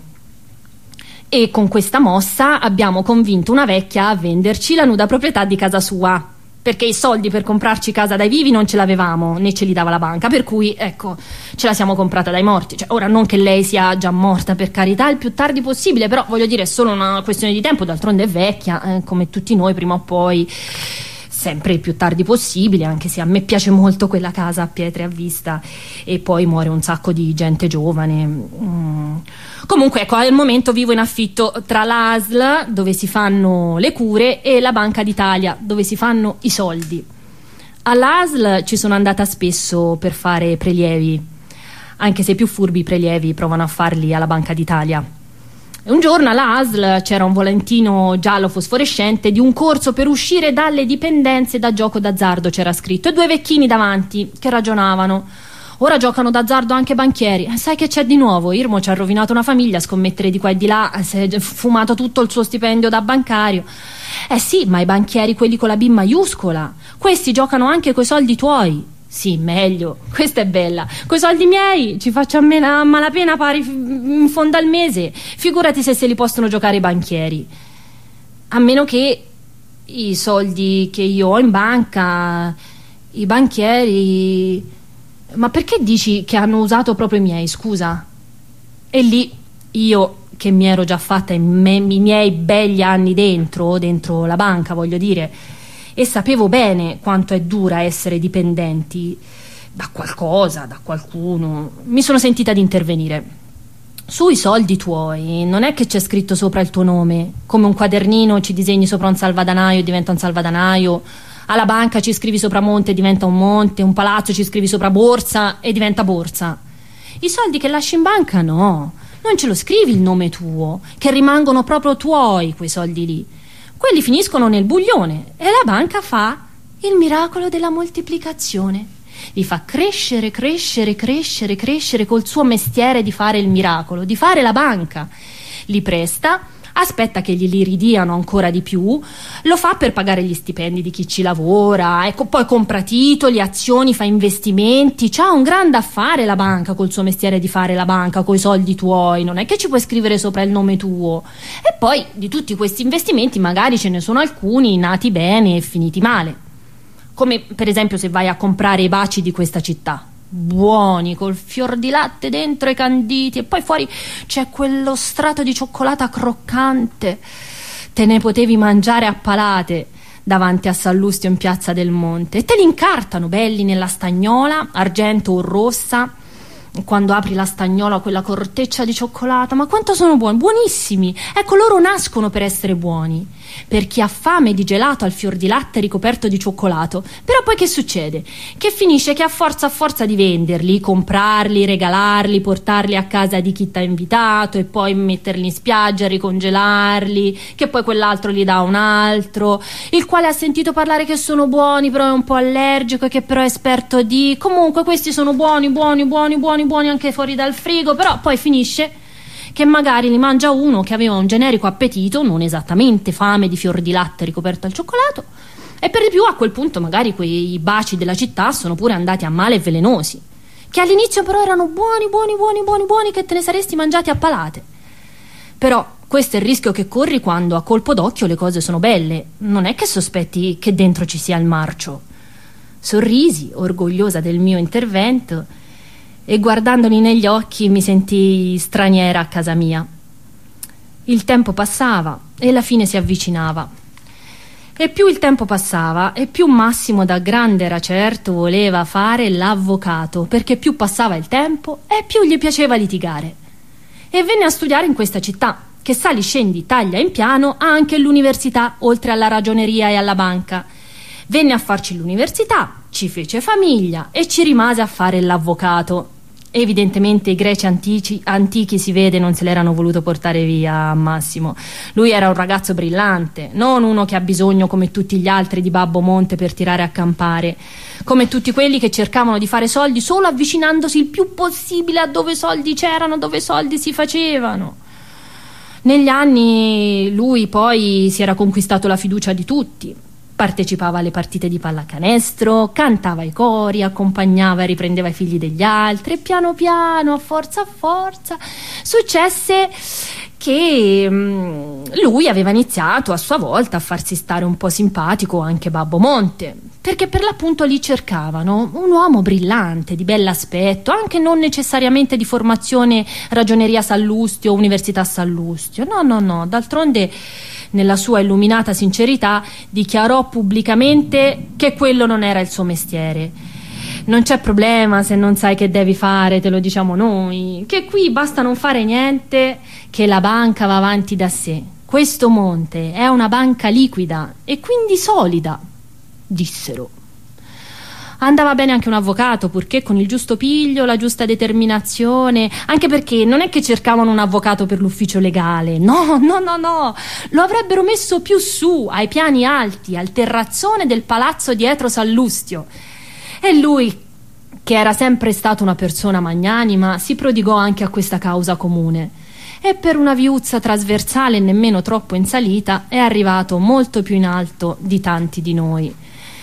E con questa mossa abbiamo convinto una vecchia a venderci la nuda proprietà di casa sua, perché i soldi per comprarci casa dai vivi non ce l'avevamo, né ce li dava la banca, per cui ecco, ce la siamo comprata dai morti. Cioè, ora non che lei sia già morta, per carità, il più tardi possibile, però voglio dire è solo una questione di tempo, d'altronde è vecchia, eh, come tutti noi, prima o poi, sempre il più tardi possibile, anche se a me piace molto quella casa a pietre a vista, e poi muore un sacco di gente giovane. Mm. Comunque ecco, al momento vivo in affitto tra l'A S L, dove si fanno le cure, e la Banca d'Italia, dove si fanno i soldi. All'A S L ci sono andata spesso per fare prelievi, anche se i più furbi prelievi provano a farli alla Banca d'Italia. E un giorno all'A S L c'era un volantino giallo fosforescente di un corso per uscire dalle dipendenze da gioco d'azzardo, c'era scritto, e due vecchini davanti che ragionavano. Ora giocano d'azzardo anche banchieri. Sai che c'è di nuovo? Irmo ci ha rovinato una famiglia a scommettere di qua e di là, si è fumato tutto il suo stipendio da bancario. Eh sì, ma i banchieri, quelli con la B maiuscola, questi giocano anche coi soldi tuoi. Sì, meglio, questa è bella. Coi soldi miei ci faccio a, me- a malapena pari in fondo al mese. Figurati se se li possono giocare i banchieri. A meno che i soldi che io ho in banca, i banchieri... Ma perché dici che hanno usato proprio i miei, scusa? E lì io, che mi ero già fatta i, me, i miei begli anni dentro, dentro la banca, voglio dire, e sapevo bene quanto è dura essere dipendenti da qualcosa, da qualcuno, mi sono sentita di intervenire. Sui soldi tuoi non è che c'è scritto sopra il tuo nome, come un quadernino ci disegni sopra un salvadanaio e diventa un salvadanaio. Alla banca ci scrivi sopra monte e diventa un monte, un palazzo ci scrivi sopra borsa e diventa borsa. I soldi che lasci in banca no, non ce lo scrivi il nome tuo, che rimangono proprio tuoi quei soldi lì. Quelli finiscono nel buglione e la banca fa il miracolo della moltiplicazione. Li fa crescere, crescere, crescere, crescere col suo mestiere di fare il miracolo, di fare la banca. Li presta, aspetta che glieli ridiano ancora di più, lo fa per pagare gli stipendi di chi ci lavora, ecco, poi compra titoli, azioni, fa investimenti, c'ha un grande affare la banca col suo mestiere di fare la banca, coi soldi tuoi, non è che ci puoi scrivere sopra il nome tuo. E poi di tutti questi investimenti magari ce ne sono alcuni nati bene e finiti male, come per esempio se vai a comprare i baci di questa città, buoni, col fior di latte dentro e canditi, e poi fuori c'è quello strato di cioccolata croccante, te ne potevi mangiare a palate, davanti a Sallustio in Piazza del Monte, e te li incartano belli nella stagnola, argento o rossa. Quando apri la stagnola, quella corteccia di cioccolata, ma quanto sono buoni, buonissimi. Ecco, loro nascono per essere buoni, per chi ha fame di gelato al fior di latte ricoperto di cioccolato. Però poi che succede? Che finisce che a forza a forza di venderli, comprarli, regalarli, portarli a casa di chi t'ha invitato e poi metterli in spiaggia, ricongelarli, che poi quell'altro gli dà un altro, il quale ha sentito parlare che sono buoni però è un po' allergico e che però è esperto di... Comunque questi sono buoni, buoni, buoni, buoni, buoni anche fuori dal frigo, però poi finisce che magari li mangia uno che aveva un generico appetito, non esattamente fame di fior di latte ricoperto al cioccolato, e per di più a quel punto magari quei baci della città sono pure andati a male e velenosi, che all'inizio però erano buoni, buoni, buoni, buoni, buoni, che te ne saresti mangiati a palate. Però questo è il rischio che corri quando a colpo d'occhio le cose sono belle, non è che sospetti che dentro ci sia il marcio. Sorrisi, orgogliosa del mio intervento, e guardandoli negli occhi mi sentii straniera a casa mia. Il tempo passava e la fine si avvicinava. E più il tempo passava e più Massimo da grande era certo voleva fare l'avvocato, perché più passava il tempo e più gli piaceva litigare. E venne a studiare in questa città, che sali, scendi, taglia in piano, ha anche l'università, oltre alla ragioneria e alla banca. Venne a farci l'università, ci fece famiglia e ci rimase a fare l'avvocato. Evidentemente i greci antici, antichi, si vede, non se l'erano voluto portare via a Massimo. Lui era un ragazzo brillante, non uno che ha bisogno come tutti gli altri di Babbo Monte per tirare a campare, come tutti quelli che cercavano di fare soldi solo avvicinandosi il più possibile a dove soldi c'erano, dove soldi si facevano. Negli anni lui poi si era conquistato la fiducia di tutti. Partecipava alle partite di pallacanestro, cantava i cori, accompagnava e riprendeva i figli degli altri, e piano piano, a forza a forza, successe che mh, lui aveva iniziato a sua volta a farsi stare un po' simpatico anche Babbo Monte, perché per l'appunto lì cercavano un uomo brillante, di bell'aspetto, anche non necessariamente di formazione ragioneria Sallustio o Università Sallustio, no no no, d'altronde nella sua illuminata sincerità dichiarò pubblicamente che quello non era il suo mestiere. Non c'è problema se non sai che devi fare, te lo diciamo noi, che qui basta non fare niente che la banca va avanti da sé. Questo Monte è una banca liquida e quindi solida, dissero. Andava bene anche un avvocato, purché con il giusto piglio, la giusta determinazione, anche perché non è che cercavano un avvocato per l'ufficio legale, no, no, no, no, lo avrebbero messo più su, ai piani alti, al terrazzone del palazzo dietro Sallustio. E lui, che era sempre stato una persona magnanima, si prodigò anche a questa causa comune, e per una viuzza trasversale e nemmeno troppo in salita è arrivato molto più in alto di tanti di noi.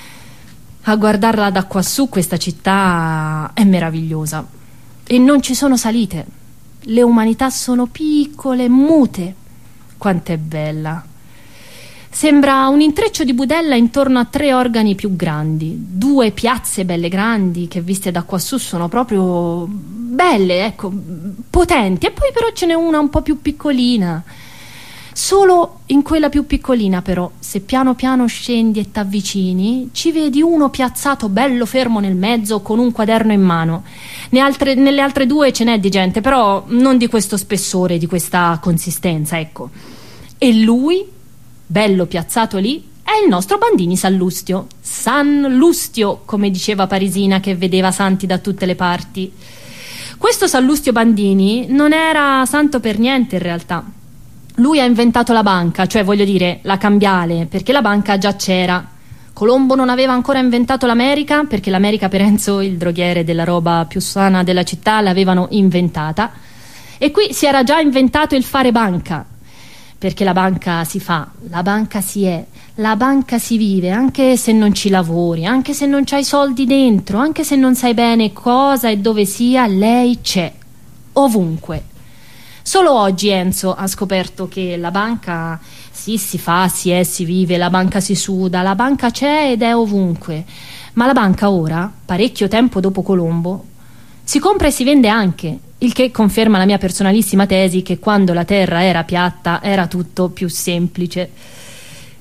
A guardarla da quassù questa città è meravigliosa e non ci sono salite, le umanità sono piccole, mute. Quant'è bella! Sembra un intreccio di budella intorno a tre organi più grandi, due piazze belle grandi che viste da quassù sono proprio belle, ecco, potenti, e poi però ce n'è una un po' più piccolina. Solo in quella più piccolina però, se piano piano scendi e t'avvicini, ci vedi uno piazzato bello fermo nel mezzo con un quaderno in mano. Ne altre, nelle altre due ce n'è di gente, però non di questo spessore, di questa consistenza, ecco. E lui, bello piazzato lì, è il nostro Bandini Sallustio, San Lustio, come diceva Parisina che vedeva santi da tutte le parti. Questo Sallustio Bandini non era santo per niente in realtà. Lui ha inventato la banca, cioè voglio dire la cambiale, perché la banca già c'era. Colombo non aveva ancora inventato l'America, perché l'America per Enzo, il droghiere della roba più sana della città, l'avevano inventata. E qui si era già inventato il fare banca, perché la banca si fa, la banca si è, la banca si vive, anche se non ci lavori, anche se non c'hai soldi dentro, anche se non sai bene cosa e dove sia, lei c'è, ovunque. Solo oggi Enzo ha scoperto che la banca sì, si fa, si è, si vive, la banca si suda, la banca c'è ed è ovunque, ma la banca ora, parecchio tempo dopo Colombo, si compra e si vende anche, il che conferma la mia personalissima tesi che quando la terra era piatta era tutto più semplice.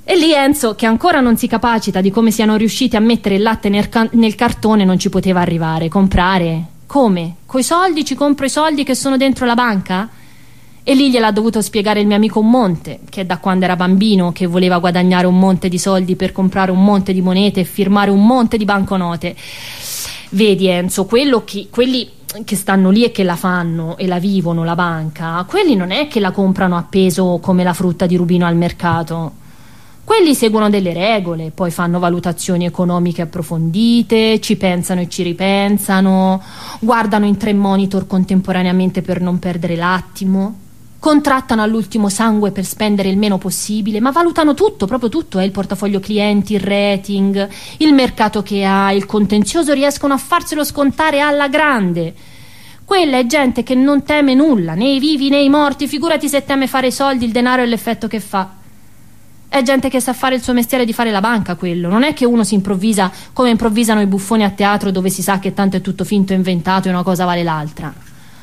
E lì Enzo, che ancora non si capacita di come siano riusciti a mettere il latte nel, ca- nel cartone, non ci poteva arrivare. Comprare? Come? Coi soldi ci compro i soldi che sono dentro la banca? E lì gliel'ha dovuto spiegare il mio amico Monte, che da quando era bambino che voleva guadagnare un monte di soldi per comprare un monte di monete e firmare un monte di banconote. Vedi Enzo, quello che, quelli che stanno lì e che la fanno e la vivono, la banca, quelli non è che la comprano a peso come la frutta di Rubino al mercato. Quelli seguono delle regole, poi fanno valutazioni economiche approfondite, ci pensano e ci ripensano, guardano in tre monitor contemporaneamente per non perdere l'attimo, contrattano all'ultimo sangue per spendere il meno possibile, ma valutano tutto, proprio tutto, eh, il portafoglio clienti, il rating, il mercato che ha, il contenzioso, riescono a farselo scontare alla grande. Quella è gente che non teme nulla, né i vivi né i morti, figurati se teme fare i soldi, il denaro e l'effetto che fa. È gente che sa fare il suo mestiere di fare la banca, quello. Non è che uno si improvvisa come improvvisano i buffoni a teatro, dove si sa che tanto è tutto finto e inventato e una cosa vale l'altra.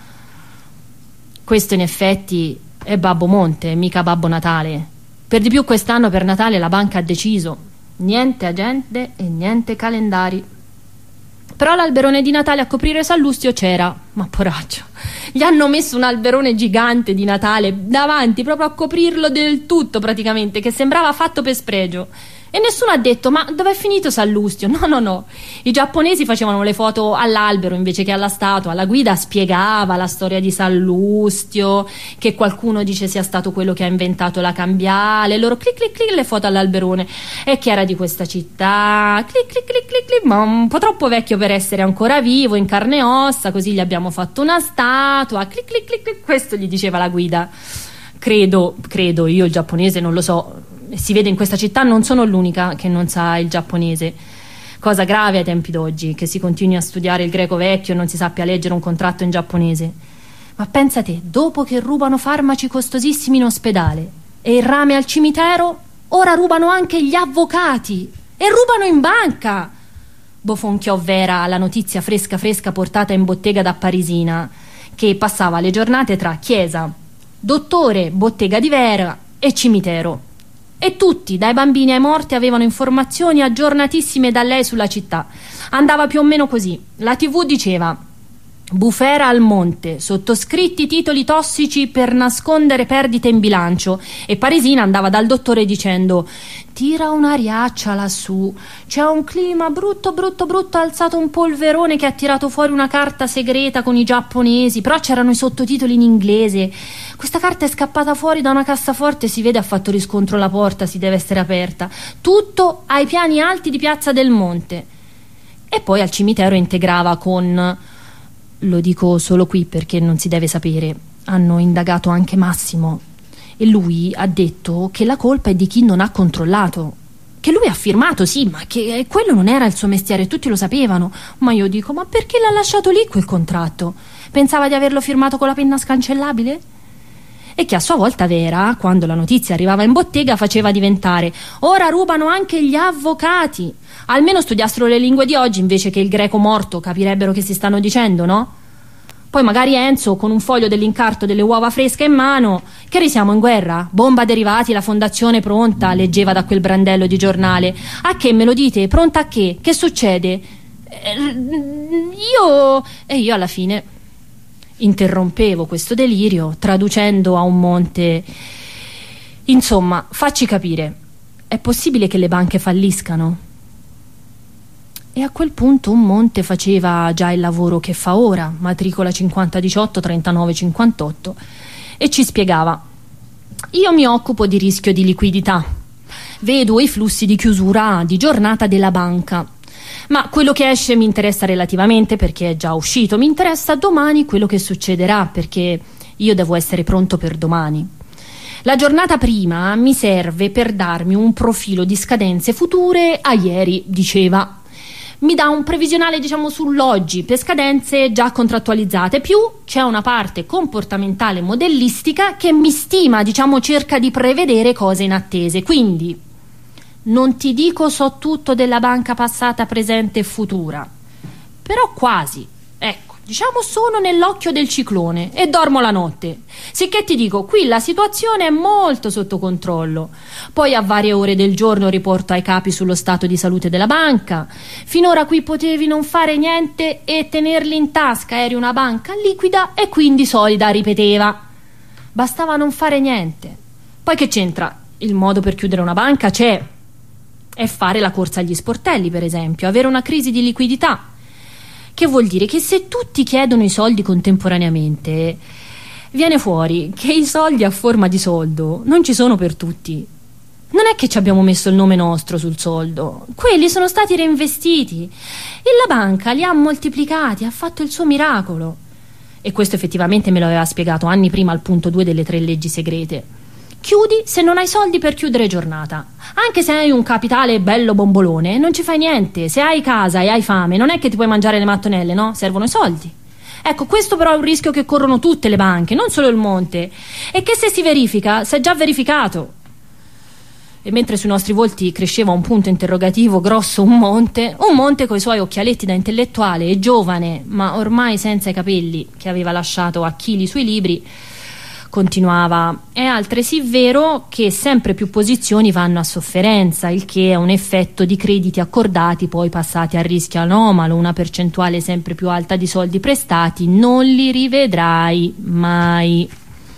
Questo in effetti è Babbo Monte, mica Babbo Natale. Per di più quest'anno per Natale la banca ha deciso niente agende e niente calendari. Però l'alberone di Natale a coprire Sallustio c'era. Ma poraccio, gli hanno messo un alberone gigante di Natale davanti, proprio a coprirlo del tutto praticamente, che sembrava fatto per spregio. E nessuno ha detto: ma dov'è finito Sallustio? No, no, no. I giapponesi facevano le foto all'albero invece che alla statua. La guida spiegava la storia di Sallustio, che qualcuno dice sia stato quello che ha inventato la cambiale. Loro clic clic clic le foto all'alberone. E che era di questa città. Clic clic clic clic clic. Ma un po' troppo vecchio per essere ancora vivo, in carne e ossa. Così gli abbiamo fatto una statua. Clic clic clic clic. Questo gli diceva la guida. Credo, credo, io il giapponese non lo so. Si vede in questa città, non sono l'unica che non sa il giapponese. Cosa grave ai tempi d'oggi, che si continui a studiare il greco vecchio e non si sappia leggere un contratto in giapponese. Ma pensa te, dopo che rubano farmaci costosissimi in ospedale e il rame al cimitero, ora rubano anche gli avvocati e rubano in banca. Bofonchiò Vera la notizia fresca fresca portata in bottega da Parisina, che passava le giornate tra chiesa, dottore, bottega di Vera e cimitero. E tutti, dai bambini ai morti, avevano informazioni aggiornatissime da lei sulla città. Andava più o meno così. La tivù diceva: bufera al monte, sottoscritti titoli tossici per nascondere perdite in bilancio. E Parisina andava dal dottore dicendo: tira un'ariaccia lassù, c'è un clima brutto brutto brutto, ha alzato un polverone che ha tirato fuori una carta segreta con i giapponesi, però c'erano i sottotitoli in inglese. Questa carta è scappata fuori da una cassaforte, si vede, ha fatto riscontro la porta, si deve essere aperta. Tutto ai piani alti di Piazza del Monte. E poi al cimitero integrava con: lo dico solo qui perché non si deve sapere, hanno indagato anche Massimo e lui ha detto che la colpa è di chi non ha controllato, che lui ha firmato, sì, ma che quello non era il suo mestiere, tutti lo sapevano. Ma io dico: ma perché l'ha lasciato lì quel contratto? Pensava di averlo firmato con la penna scancellabile? E che a sua volta Vera, quando la notizia arrivava in bottega, faceva diventare: ora rubano anche gli avvocati. Almeno studiassero le lingue di oggi invece che il greco morto, capirebbero che si stanno dicendo, no? Poi magari Enzo, con un foglio dell'incarto delle uova fresche in mano: che risiamo in guerra? Bomba derivati, la fondazione pronta, leggeva da quel brandello di giornale. A che me lo dite? Pronta a che? Che succede? Io... E io alla fine interrompevo questo delirio traducendo a un monte: insomma, facci capire, è possibile che le banche falliscano? E a quel punto un monte faceva già il lavoro che fa ora, matricola cinquanta diciotto trentanove cinquantotto, e ci spiegava: io mi occupo di rischio di liquidità, vedo i flussi di chiusura di giornata della banca, ma quello che esce mi interessa relativamente perché è già uscito, mi interessa domani quello che succederà perché io devo essere pronto per domani. La giornata prima mi serve per darmi un profilo di scadenze future a ieri, diceva. Mi dà un previsionale, diciamo, sull'oggi per scadenze già contrattualizzate, più c'è una parte comportamentale modellistica che mi stima, diciamo, cerca di prevedere cose inattese. Quindi non ti dico so tutto della banca passata, presente e futura, però quasi, ecco. Diciamo sono nell'occhio del ciclone e dormo la notte. Sicché ti dico, qui la situazione è molto sotto controllo. Poi a varie ore del giorno riporto ai capi sullo stato di salute della banca. Finora qui potevi non fare niente e tenerli in tasca, eri una banca liquida e quindi solida, ripeteva. Bastava non fare niente. Poi che c'entra? Il modo per chiudere una banca c'è. È fare la corsa agli sportelli, per esempio, avere una crisi di liquidità. Che vuol dire che se tutti chiedono i soldi contemporaneamente, viene fuori che i soldi a forma di soldo non ci sono per tutti. Non è che ci abbiamo messo il nome nostro sul soldo, quelli sono stati reinvestiti e la banca li ha moltiplicati, ha fatto il suo miracolo. E questo effettivamente me lo aveva spiegato anni prima al punto due delle tre leggi segrete. Chiudi se non hai soldi per chiudere giornata. Anche se hai un capitale bello bombolone, non ci fai niente. Se hai casa e hai fame, non è che ti puoi mangiare le mattonelle, no? Servono i soldi. Ecco, questo però è un rischio che corrono tutte le banche, non solo il Monte, e che se si verifica, si è già verificato. E mentre sui nostri volti cresceva un punto interrogativo grosso un monte, un monte coi suoi occhialetti da intellettuale e giovane, ma ormai senza i capelli, che aveva lasciato a chili sui libri, continuava. È altresì vero che sempre più posizioni vanno a sofferenza, il che è un effetto di crediti accordati poi passati a rischio anomalo. Una percentuale sempre più alta di soldi prestati non li rivedrai mai.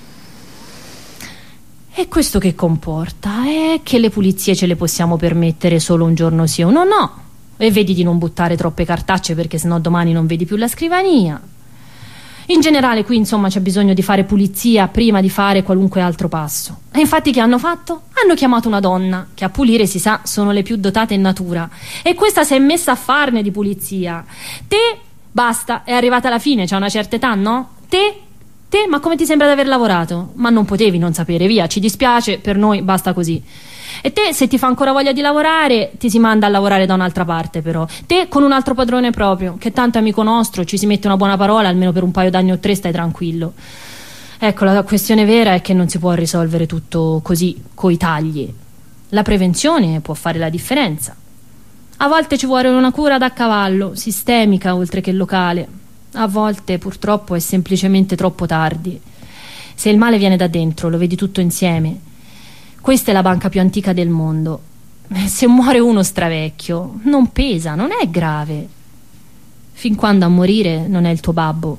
E questo che comporta? È che le pulizie ce le possiamo permettere solo un giorno sì o uno no, e vedi di non buttare troppe cartacce perché sennò domani non vedi più la scrivania. In generale qui insomma c'è bisogno di fare pulizia prima di fare qualunque altro passo. E infatti che hanno fatto? Hanno chiamato una donna, che a pulire si sa sono le più dotate in natura, e questa si è messa a farne di pulizia. Te, basta, è arrivata alla fine, c'ha una certa età, no? Te, te, ma come ti sembra di aver lavorato? Ma non potevi non sapere, via, ci dispiace, per noi basta così. E te, se ti fa ancora voglia di lavorare, ti si manda a lavorare da un'altra parte, però. Te con un altro padrone proprio, che tanto è amico nostro, ci si mette una buona parola, almeno per un paio d'anni o tre stai tranquillo. Ecco, la questione vera è che non si può risolvere tutto così, coi tagli. La prevenzione può fare la differenza. A volte ci vuole una cura da cavallo, sistemica oltre che locale. A volte, purtroppo, è semplicemente troppo tardi. Se il male viene da dentro, lo vedi tutto insieme. Questa è la banca più antica del mondo. Se muore uno stravecchio, non pesa, non è grave. Fin quando a morire non è il tuo babbo.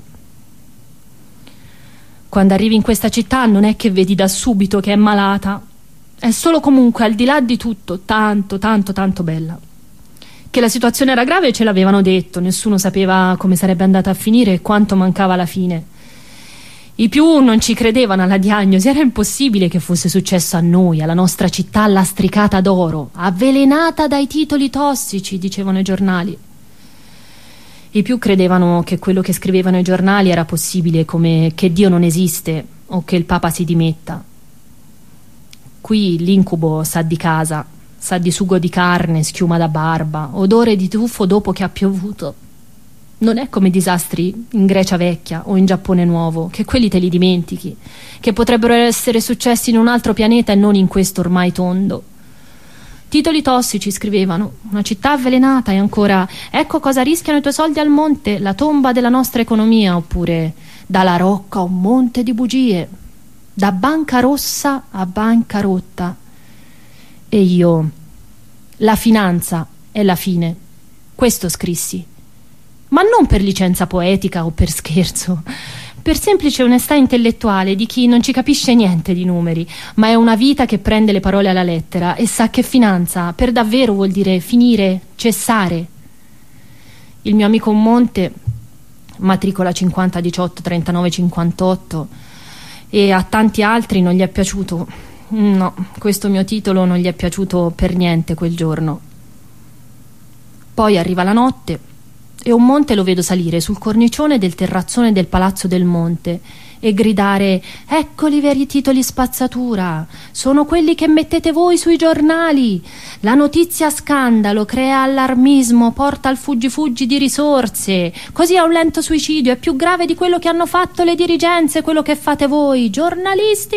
Quando arrivi in questa città non è che vedi da subito che è malata. È solo comunque, al di là di tutto, tanto, tanto, tanto bella. Che la situazione era grave ce l'avevano detto, nessuno sapeva come sarebbe andata a finire e quanto mancava alla fine. I più non ci credevano alla diagnosi, era impossibile che fosse successo a noi, alla nostra città lastricata d'oro, avvelenata dai titoli tossici, dicevano i giornali. I più credevano che quello che scrivevano i giornali era possibile, come che Dio non esiste o che il Papa si dimetta. Qui l'incubo sa di casa, sa di sugo di carne, schiuma da barba, odore di tuffo dopo che ha piovuto. Non è come disastri in Grecia vecchia o in Giappone nuovo, che quelli te li dimentichi, che potrebbero essere successi in un altro pianeta e non in questo ormai tondo. Titoli tossici scrivevano, una città avvelenata, e ancora ecco cosa rischiano i tuoi soldi al monte, la tomba della nostra economia, oppure dalla rocca un monte di bugie, da banca rossa a banca rotta. E io, la finanza è la fine, questo scrissi. Ma non per licenza poetica o per scherzo, per semplice onestà intellettuale di chi non ci capisce niente di numeri, ma è una vita che prende le parole alla lettera e sa che finanza per davvero vuol dire finire, cessare. Il mio amico Monte, matricola cinquanta diciotto trentanove cinquantotto, e a tanti altri non gli è piaciuto. No, questo mio titolo non gli è piaciuto per niente quel giorno. Poi arriva la notte e un Monte lo vedo salire sul cornicione del terrazzone del Palazzo del Monte e gridare: eccoli i veri titoli spazzatura, sono quelli che mettete voi sui giornali. La notizia scandalo, crea allarmismo, porta al fuggi-fuggi di risorse, così a un lento suicidio, è più grave di quello che hanno fatto le dirigenze, quello che fate voi, giornalisti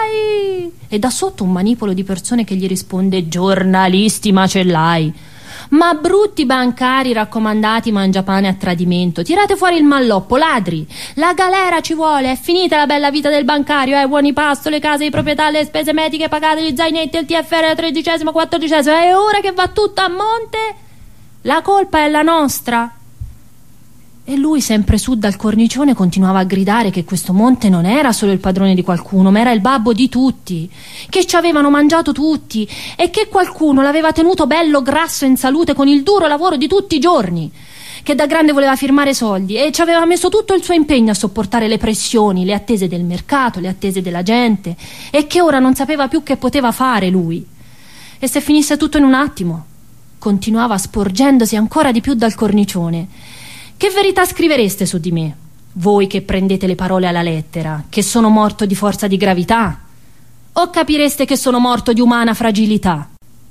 macellai. E da sotto un manipolo di persone che gli risponde: giornalisti macellai. Ma brutti bancari raccomandati mangiapane a tradimento, tirate fuori il malloppo, ladri, la galera ci vuole, è finita la bella vita del bancario, eh, buoni pasto, le case di proprietà, le spese mediche pagate, gli zainetti, il T F R, la tredicesima, quattordicesima, e ora che va tutto a monte, la colpa è la nostra. E lui, sempre su dal cornicione, continuava a gridare che questo monte non era solo il padrone di qualcuno, ma era il babbo di tutti, che ci avevano mangiato tutti e che qualcuno l'aveva tenuto bello grasso e in salute con il duro lavoro di tutti i giorni, che da grande voleva firmare soldi e ci aveva messo tutto il suo impegno a sopportare le pressioni, le attese del mercato, le attese della gente, e che ora non sapeva più che poteva fare lui. E se finisse tutto in un attimo, continuava sporgendosi ancora di più dal cornicione. Che verità scrivereste su di me, voi che prendete le parole alla lettera, che sono morto di forza di gravità? O capireste che sono morto di umana fragilità?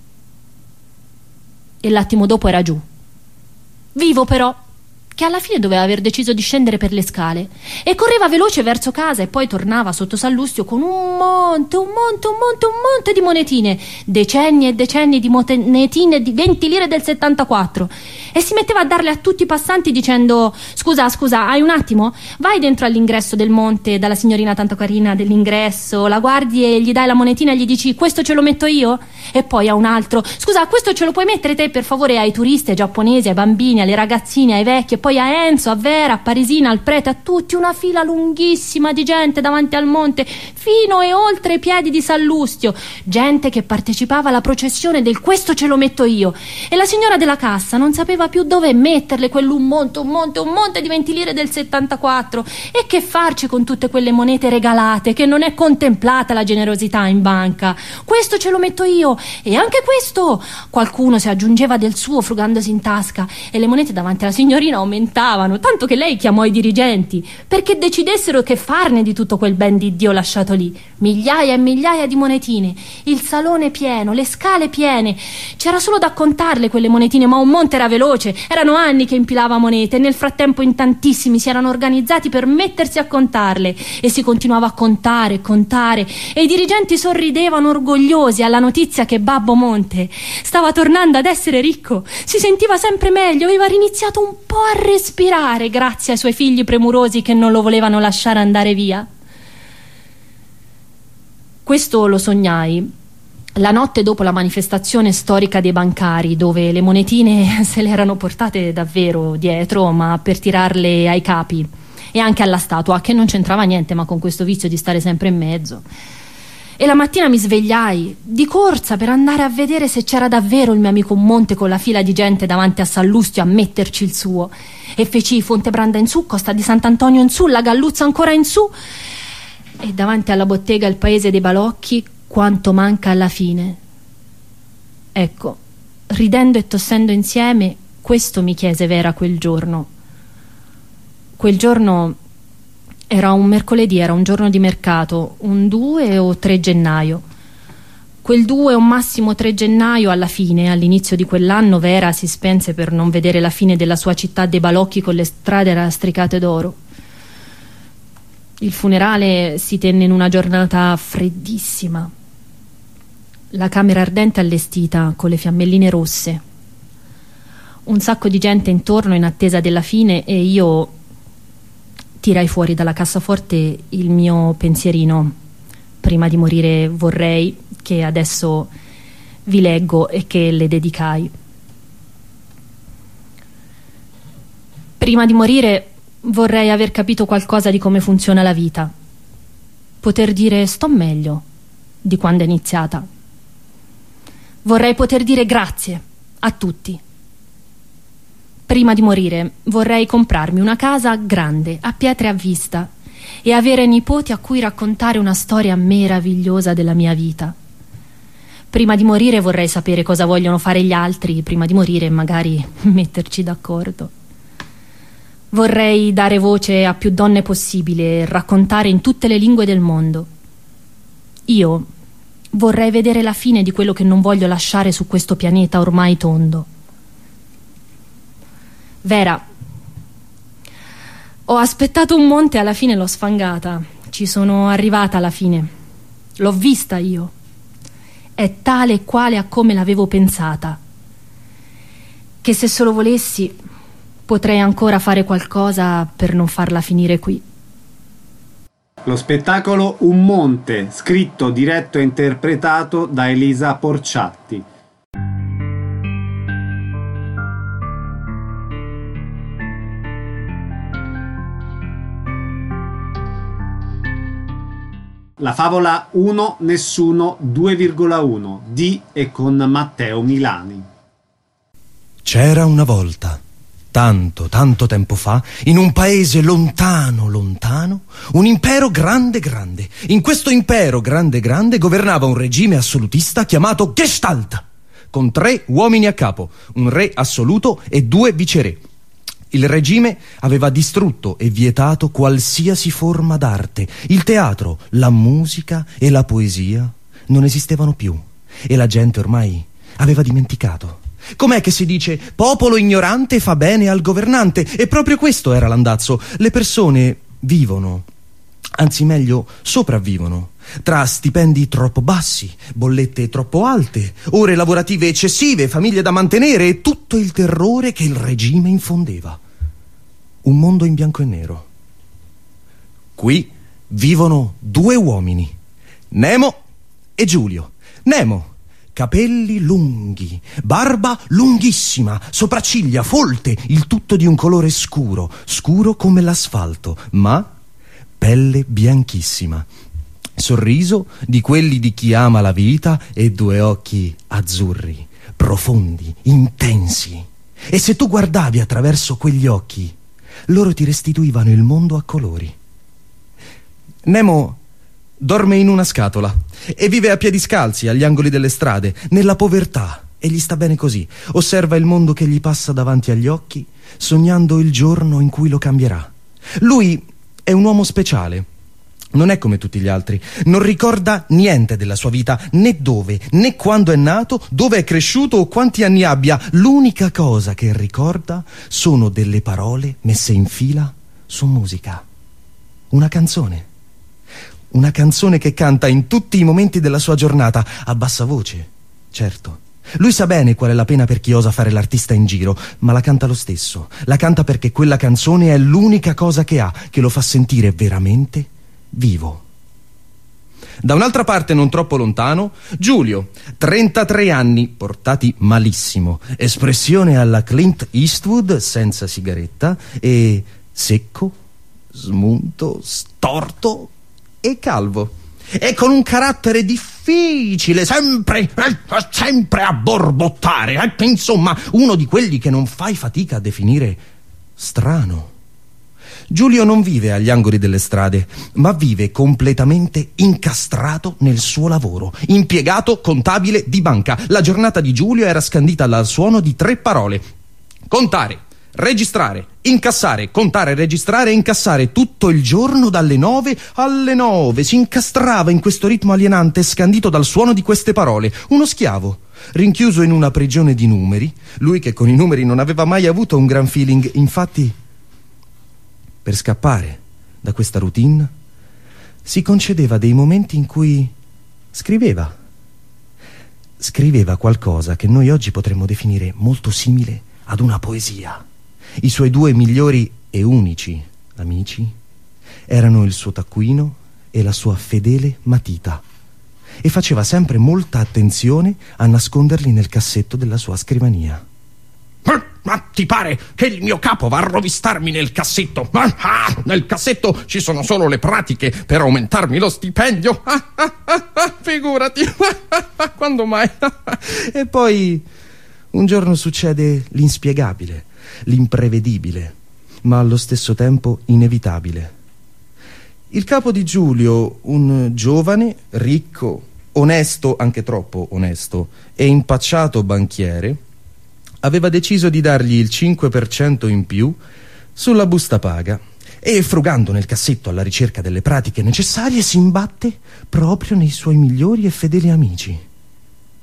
E l'attimo dopo era giù, vivo però, che alla fine doveva aver deciso di scendere per le scale, e correva veloce verso casa e poi tornava sotto Sallustio con un monte, un monte, un monte, un monte di monetine, decenni e decenni di monetine di venti lire del settantaquattro, e si metteva a darle a tutti i passanti dicendo: scusa, scusa, hai un attimo? Vai dentro all'ingresso del monte dalla signorina tanto carina dell'ingresso, la guardi e gli dai la monetina e gli dici: questo ce lo metto io? E poi a un altro: scusa, questo ce lo puoi mettere te per favore? Ai turisti, ai giapponesi, ai bambini, alle ragazzine, ai vecchi, e poi a Enzo, a Vera, a Parisina, al prete, a tutti, una fila lunghissima di gente davanti al monte, fino e oltre i piedi di Sallustio, gente che partecipava alla processione del questo ce lo metto io, e la signora della cassa non sapeva più dove metterle quell'un monte, un monte, un monte di venti lire del settantaquattro, e che farci con tutte quelle monete regalate, che non è contemplata la generosità in banca. Questo ce lo metto io, e anche questo. Qualcuno si aggiungeva del suo frugandosi in tasca, e le monete davanti alla signorina aumentavano, tanto che lei chiamò i dirigenti perché decidessero che farne di tutto quel ben di Dio lasciato lì. Migliaia e migliaia di monetine, il salone pieno, le scale piene, c'era solo da contarle quelle monetine, ma un monte era veloce. Erano anni che impilava monete e nel frattempo in tantissimi si erano organizzati per mettersi a contarle, e si continuava a contare, contare, e i dirigenti sorridevano orgogliosi alla notizia che Babbo Monte stava tornando ad essere ricco, si sentiva sempre meglio, aveva riniziato un po' a respirare grazie ai suoi figli premurosi che non lo volevano lasciare andare via. Questo lo sognai la notte dopo la manifestazione storica dei bancari, dove le monetine se le erano portate davvero dietro, ma per tirarle ai capi e anche alla statua, che non c'entrava niente, ma con questo vizio di stare sempre in mezzo. E la mattina mi svegliai di corsa per andare a vedere se c'era davvero il mio amico Monte con la fila di gente davanti a Sallustio a metterci il suo, e feci Fontebranda in su, Costa di Sant'Antonio in su, la Galluzza ancora in su, e davanti alla bottega il paese dei balocchi. Quanto manca alla fine? Ecco, ridendo e tossendo insieme, questo mi chiese Vera quel giorno. Quel giorno era un mercoledì, era un giorno di mercato, un due o tre gennaio. Quel due o massimo tre gennaio, alla fine, all'inizio di quell'anno, Vera si spense per non vedere la fine della sua città dei balocchi con le strade lastricate d'oro. Il funerale si tenne in una giornata freddissima. La camera ardente allestita con le fiammelline rosse, un sacco di gente intorno in attesa della fine, e io tirai fuori dalla cassaforte il mio pensierino: prima di morire vorrei, che adesso vi leggo e che le dedicai. Prima di morire vorrei aver capito qualcosa di come funziona la vita, poter dire sto meglio di quando è iniziata. Vorrei poter dire grazie a tutti. Prima di morire vorrei comprarmi una casa grande, a pietre a vista, e avere nipoti a cui raccontare una storia meravigliosa della mia vita. Prima di morire vorrei sapere cosa vogliono fare gli altri, prima di morire magari metterci d'accordo. Vorrei dare voce a più donne possibile e raccontare in tutte le lingue del mondo. Io vorrei vedere la fine di quello che non voglio lasciare su questo pianeta ormai tondo. Vera, ho aspettato un monte e alla fine l'ho sfangata. Ci sono arrivata alla fine. L'ho vista io. È tale e quale a come l'avevo pensata. che se solo volessi potrei ancora fare qualcosa per non farla finire qui. Lo spettacolo Un Monte, scritto, diretto e interpretato da Elisa Porciatti. La favola uno Nessuno due virgola uno di e con Matteo Milani. C'era una volta, tanto, tanto tempo fa, in un paese lontano, lontano, un impero grande, grande. In questo impero grande, grande governava un regime assolutista chiamato Gestalt, con tre uomini a capo, un re assoluto e due viceré. Il regime aveva distrutto e vietato qualsiasi forma d'arte. Il teatro, la musica e la poesia non esistevano più e la gente ormai aveva dimenticato. Com'è che si dice popolo ignorante fa bene al governante? E proprio questo era l'andazzo. Le persone vivono, anzi meglio sopravvivono, tra stipendi troppo bassi, bollette troppo alte, ore lavorative eccessive, famiglie da mantenere e tutto il terrore che il regime infondeva. Un mondo in bianco e nero. Qui vivono due uomini, Nemo e Giulio. Nemo, capelli lunghi, barba lunghissima, sopracciglia folte, il tutto di un colore scuro, scuro come l'asfalto, ma pelle bianchissima. Sorriso di quelli di chi ama la vita e due occhi azzurri, profondi, intensi. E se tu guardavi attraverso quegli occhi, loro ti restituivano il mondo a colori. Nemo dorme in una scatola e vive a piedi scalzi agli angoli delle strade, nella povertà, e gli sta bene così. Osserva il mondo che gli passa davanti agli occhi, sognando il giorno in cui lo cambierà. Lui è un uomo speciale. Non è come tutti gli altri. Non ricorda niente della sua vita, né dove, né quando è nato, dove è cresciuto o quanti anni abbia. L'unica cosa che ricorda sono delle parole messe in fila su musica. Una canzone. Una canzone che canta in tutti i momenti della sua giornata, a bassa voce, certo. Lui sa bene qual è la pena per chi osa fare l'artista in giro, ma la canta lo stesso. La canta perché quella canzone è l'unica cosa che ha, che lo fa sentire veramente vivo. Da un'altra parte, non troppo lontano, Giulio, trentatré anni, portati malissimo, espressione alla Clint Eastwood, senza sigaretta, e secco, smunto, storto e calvo. E con un carattere difficile, sempre, sempre a borbottare, insomma, uno di quelli che non fai fatica a definire strano. Giulio non vive agli angoli delle strade, ma vive completamente incastrato nel suo lavoro, impiegato contabile di banca. La giornata di Giulio era scandita dal suono di tre parole: contare, registrare, incassare, contare, registrare e incassare. Tutto il giorno dalle nove alle nove si incastrava in questo ritmo alienante, scandito dal suono di queste parole. Uno schiavo, rinchiuso in una prigione di numeri, lui che con i numeri non aveva mai avuto un gran feeling. Infatti, per scappare da questa routine, si concedeva dei momenti in cui scriveva. Scriveva qualcosa che noi oggi potremmo definire molto simile ad una poesia. I suoi due migliori e unici amici erano il suo taccuino e la sua fedele matita, e faceva sempre molta attenzione a nasconderli nel cassetto della sua scrivania. Ma ti pare che il mio capo va a rovistarmi nel cassetto? Ah, ah, nel cassetto ci sono solo le pratiche per aumentarmi lo stipendio. Ah, ah, ah, ah, figurati. Ah, ah, quando mai? E poi un giorno succede l'inspiegabile, l'imprevedibile, ma allo stesso tempo inevitabile. Il capo di Giulio, un giovane, ricco, onesto, anche troppo onesto, e impacciato banchiere, aveva deciso di dargli il cinque per cento in più sulla busta paga, e frugando nel cassetto alla ricerca delle pratiche necessarie si imbatte proprio nei suoi migliori e fedeli amici.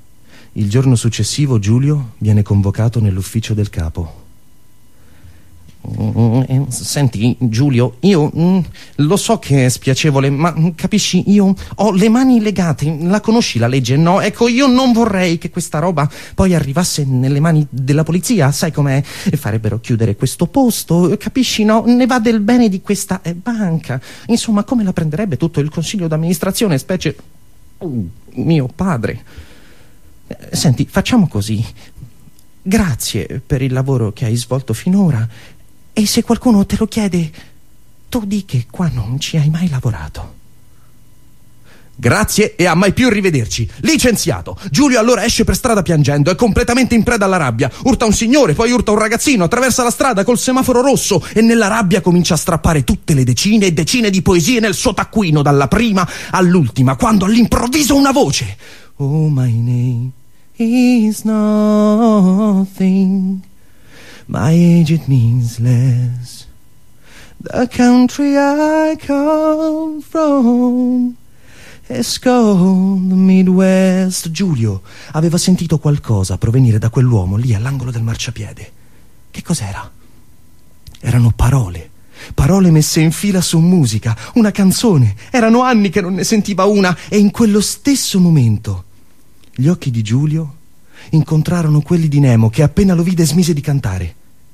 Il giorno successivo Giulio viene convocato nell'ufficio del capo. Mm, senti, Giulio, io mm, lo so che è spiacevole, ma mm, capisci, io ho le mani legate. La conosci la legge, no? Ecco, io non vorrei che questa roba poi arrivasse nelle mani della polizia, sai com'è? E farebbero chiudere questo posto, capisci, no? Ne va del bene di questa eh, banca. Insomma, come la prenderebbe tutto il consiglio d'amministrazione, specie uh, mio padre. Eh, senti, facciamo così. Grazie per il lavoro che hai svolto finora. E se qualcuno te lo chiede, tu di che qua non ci hai mai lavorato. Grazie e a mai più rivederci. Licenziato. Giulio allora esce per strada piangendo, è completamente in preda alla rabbia. Urta un signore, poi urta un ragazzino, attraversa la strada col semaforo rosso e nella rabbia comincia a strappare tutte le decine e decine di poesie nel suo taccuino, dalla prima all'ultima, quando all'improvviso una voce: Oh, my name is nothing. My age it means less. The country I come from is called the Midwest. Giulio aveva sentito qualcosa provenire da quell'uomo lì all'angolo del marciapiede. Che cos'era? Erano parole. Parole messe in fila su musica, una canzone. Erano anni che non ne sentiva una, e in quello stesso momento gli occhi di Giulio incontrarono quelli di Nemo, che appena lo vide smise di cantare.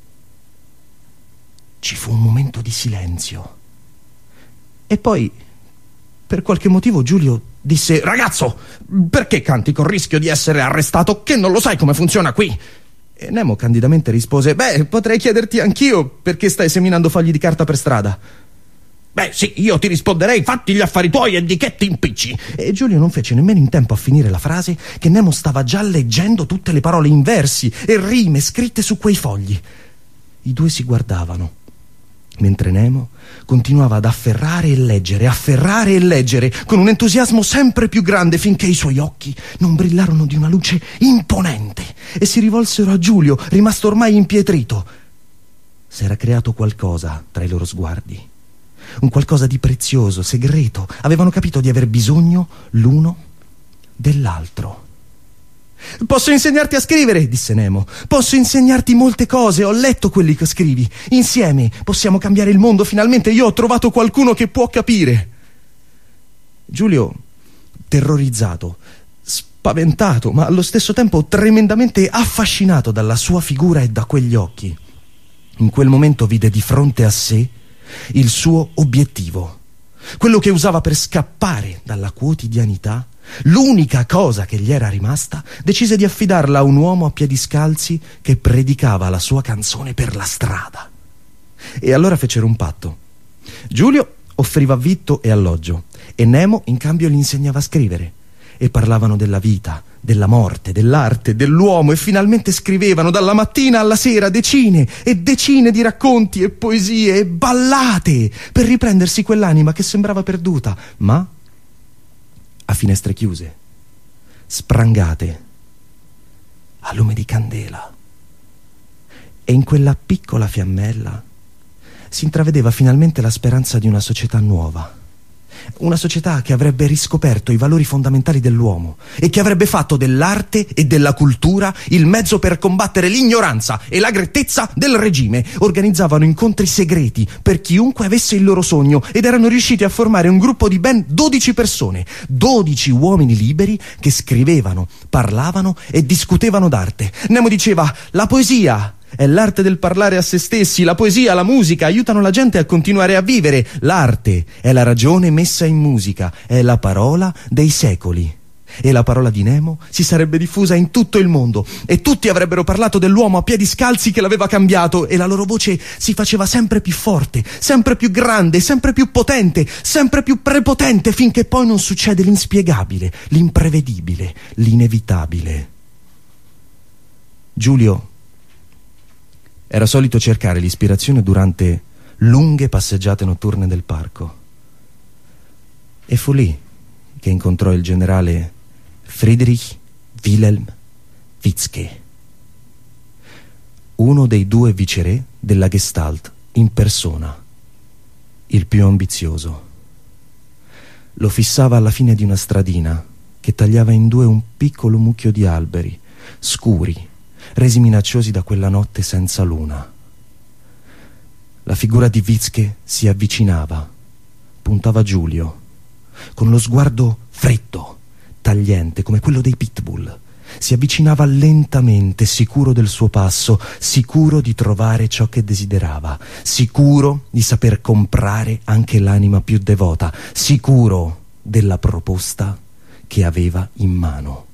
Ci fu un momento di silenzio. E poi, per qualche motivo, Giulio disse: Ragazzo, perché canti col rischio di essere arrestato? Che non lo sai come funziona qui? E Nemo candidamente rispose: Beh, potrei chiederti anch'io perché stai seminando fogli di carta per strada. Beh, sì, io ti risponderei: fatti gli affari tuoi e di che ti impicci. E Giulio non fece nemmeno in tempo a finire la frase che Nemo stava già leggendo tutte le parole in versi e rime scritte su quei fogli. I due si guardavano, mentre Nemo continuava ad afferrare e leggere, afferrare e leggere, con un entusiasmo sempre più grande, finché i suoi occhi non brillarono di una luce imponente e si rivolsero a Giulio, rimasto ormai impietrito. S'era creato qualcosa tra i loro sguardi, un qualcosa di prezioso, segreto. Avevano capito di aver bisogno l'uno dell'altro. Posso insegnarti a scrivere, disse Nemo. Posso insegnarti molte cose, ho letto quelli che scrivi. Insieme possiamo cambiare il mondo, finalmente io ho trovato qualcuno che può capire. Giulio, terrorizzato, spaventato, ma allo stesso tempo tremendamente affascinato dalla sua figura e da quegli occhi, in quel momento vide di fronte a sé il suo obiettivo, quello che usava per scappare dalla quotidianità. L'unica cosa che gli era rimasta, decise di affidarla a un uomo a piedi scalzi che predicava la sua canzone per la strada. E allora fecero un patto. Giulio offriva vitto e alloggio e Nemo in cambio gli insegnava a scrivere. E parlavano della vita, della morte, dell'arte, dell'uomo, e finalmente scrivevano dalla mattina alla sera decine e decine di racconti e poesie e ballate per riprendersi quell'anima che sembrava perduta, ma a finestre chiuse, sprangate, a lume di candela. E in quella piccola fiammella si intravedeva finalmente la speranza di una società nuova. Una società che avrebbe riscoperto i valori fondamentali dell'uomo e che avrebbe fatto dell'arte e della cultura il mezzo per combattere l'ignoranza e la grettezza del regime. Organizzavano incontri segreti per chiunque avesse il loro sogno ed erano riusciti a formare un gruppo di ben dodici persone, dodici uomini liberi che scrivevano, parlavano e discutevano d'arte. Nemo diceva: la poesia è l'arte del parlare a se stessi, la poesia, la musica aiutano la gente a continuare a vivere. L'arte è la ragione messa in musica, è la parola dei secoli. E la parola di Nemo si sarebbe diffusa in tutto il mondo e tutti avrebbero parlato dell'uomo a piedi scalzi che l'aveva cambiato, e la loro voce si faceva sempre più forte, sempre più grande, sempre più potente, sempre più prepotente, finché poi non succede l'inspiegabile, l'imprevedibile, l'inevitabile. Giulio era solito cercare l'ispirazione durante lunghe passeggiate notturne del parco. E fu lì che incontrò il generale Friedrich Wilhelm Fitzke, uno dei due viceré della Gestalt in persona, il più ambizioso. Lo fissava alla fine di una stradina che tagliava in due un piccolo mucchio di alberi scuri, resi minacciosi da quella notte senza luna. La figura di Vizche si avvicinava, puntava Giulio, con lo sguardo freddo, tagliente, come quello dei pitbull. Si avvicinava lentamente, sicuro del suo passo, sicuro di trovare ciò che desiderava, sicuro di saper comprare anche l'anima più devota, sicuro della proposta che aveva in mano.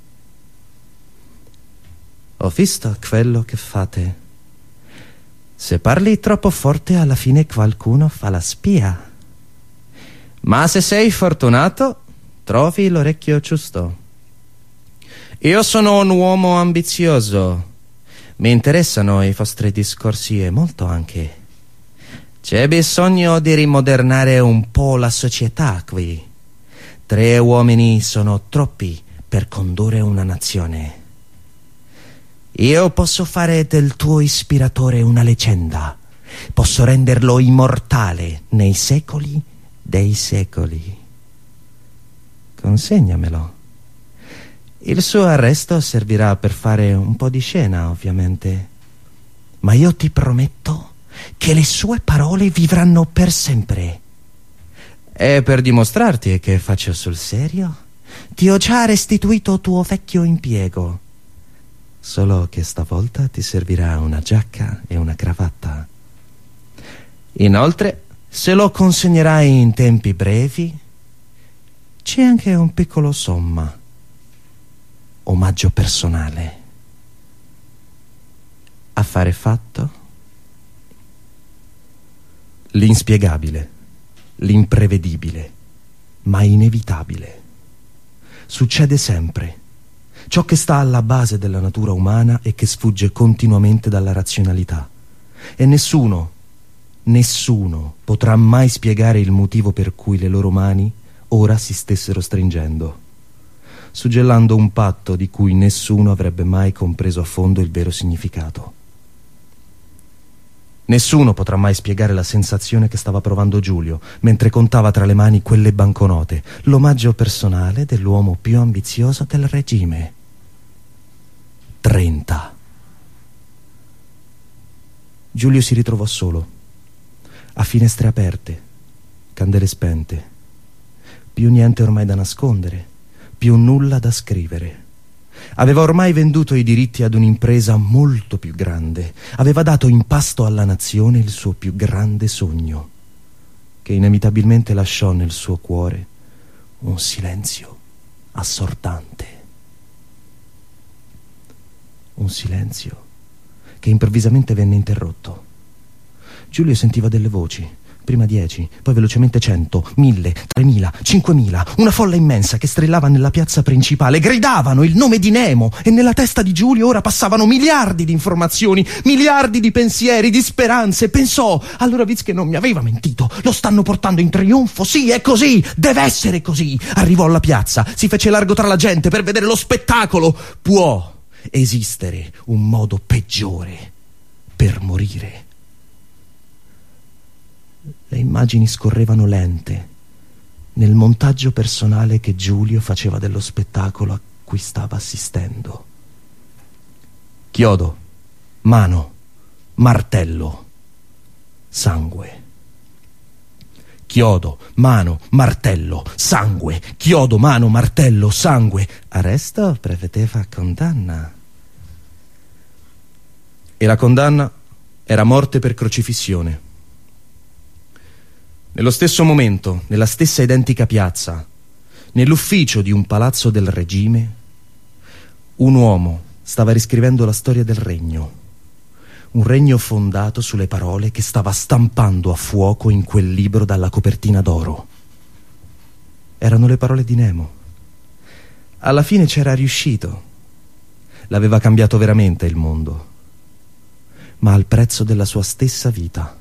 Ho visto quello che fate. Se parli troppo forte, alla fine qualcuno fa la spia. Ma se sei fortunato, trovi l'orecchio giusto. Io sono un uomo ambizioso. Mi interessano i vostri discorsi e molto anche. C'è bisogno di rimodernare un po' la società qui. Tre uomini sono troppi per condurre una nazione. Io posso fare del tuo ispiratore una leggenda. Posso renderlo immortale nei secoli dei secoli. Consegnamelo. Il suo arresto servirà per fare un po' di scena, ovviamente. Ma io ti prometto che le sue parole vivranno per sempre. E per dimostrarti che faccio sul serio, ti ho già restituito tuo vecchio impiego. Solo che stavolta ti servirà una giacca e una cravatta. Inoltre, se lo consegnerai in tempi brevi, c'è anche un piccolo somma. Omaggio personale. Affare fatto? L'inspiegabile, l'imprevedibile, ma inevitabile. Succede sempre. Ciò che sta alla base della natura umana e che sfugge continuamente dalla razionalità. E nessuno, nessuno potrà mai spiegare il motivo per cui le loro mani ora si stessero stringendo, suggellando un patto di cui nessuno avrebbe mai compreso a fondo il vero significato. Nessuno potrà mai spiegare la sensazione che stava provando Giulio mentre contava tra le mani quelle banconote, l'omaggio personale dell'uomo più ambizioso del regime. Trenta. Giulio si ritrovò solo, a finestre aperte, candele spente, più niente ormai da nascondere, più nulla da scrivere. Aveva ormai venduto i diritti ad un'impresa molto più grande. Aveva dato in pasto alla nazione il suo più grande sogno, che inevitabilmente lasciò nel suo cuore un silenzio assordante. Un silenzio che improvvisamente venne interrotto. Giulio sentiva delle voci. Prima dieci, poi velocemente cento, mille, tremila, cinquemila, una folla immensa che strillava nella piazza principale, gridavano il nome di Nemo e nella testa di Giulio ora passavano miliardi di informazioni, miliardi di pensieri, di speranze. Pensò, allora Vizche non mi aveva mentito, lo stanno portando in trionfo, sì, è così, deve essere così. Arrivò alla piazza, si fece largo tra la gente per vedere lo spettacolo. Può esistere un modo peggiore per morire? Le immagini scorrevano lente nel montaggio personale che Giulio faceva dello spettacolo a cui stava assistendo. Chiodo, mano, martello, sangue. Chiodo, mano, martello, sangue. Chiodo, mano, martello, sangue. Arresto prevedeva condanna. E la condanna era morte per crocifissione. Nello stesso momento, nella stessa identica piazza, nell'ufficio di un palazzo del regime, un uomo stava riscrivendo la storia del regno. Un regno fondato sulle parole che stava stampando a fuoco in quel libro dalla copertina d'oro. Erano le parole di Nemo. Alla fine c'era riuscito. L'aveva cambiato veramente il mondo, ma al prezzo della sua stessa vita.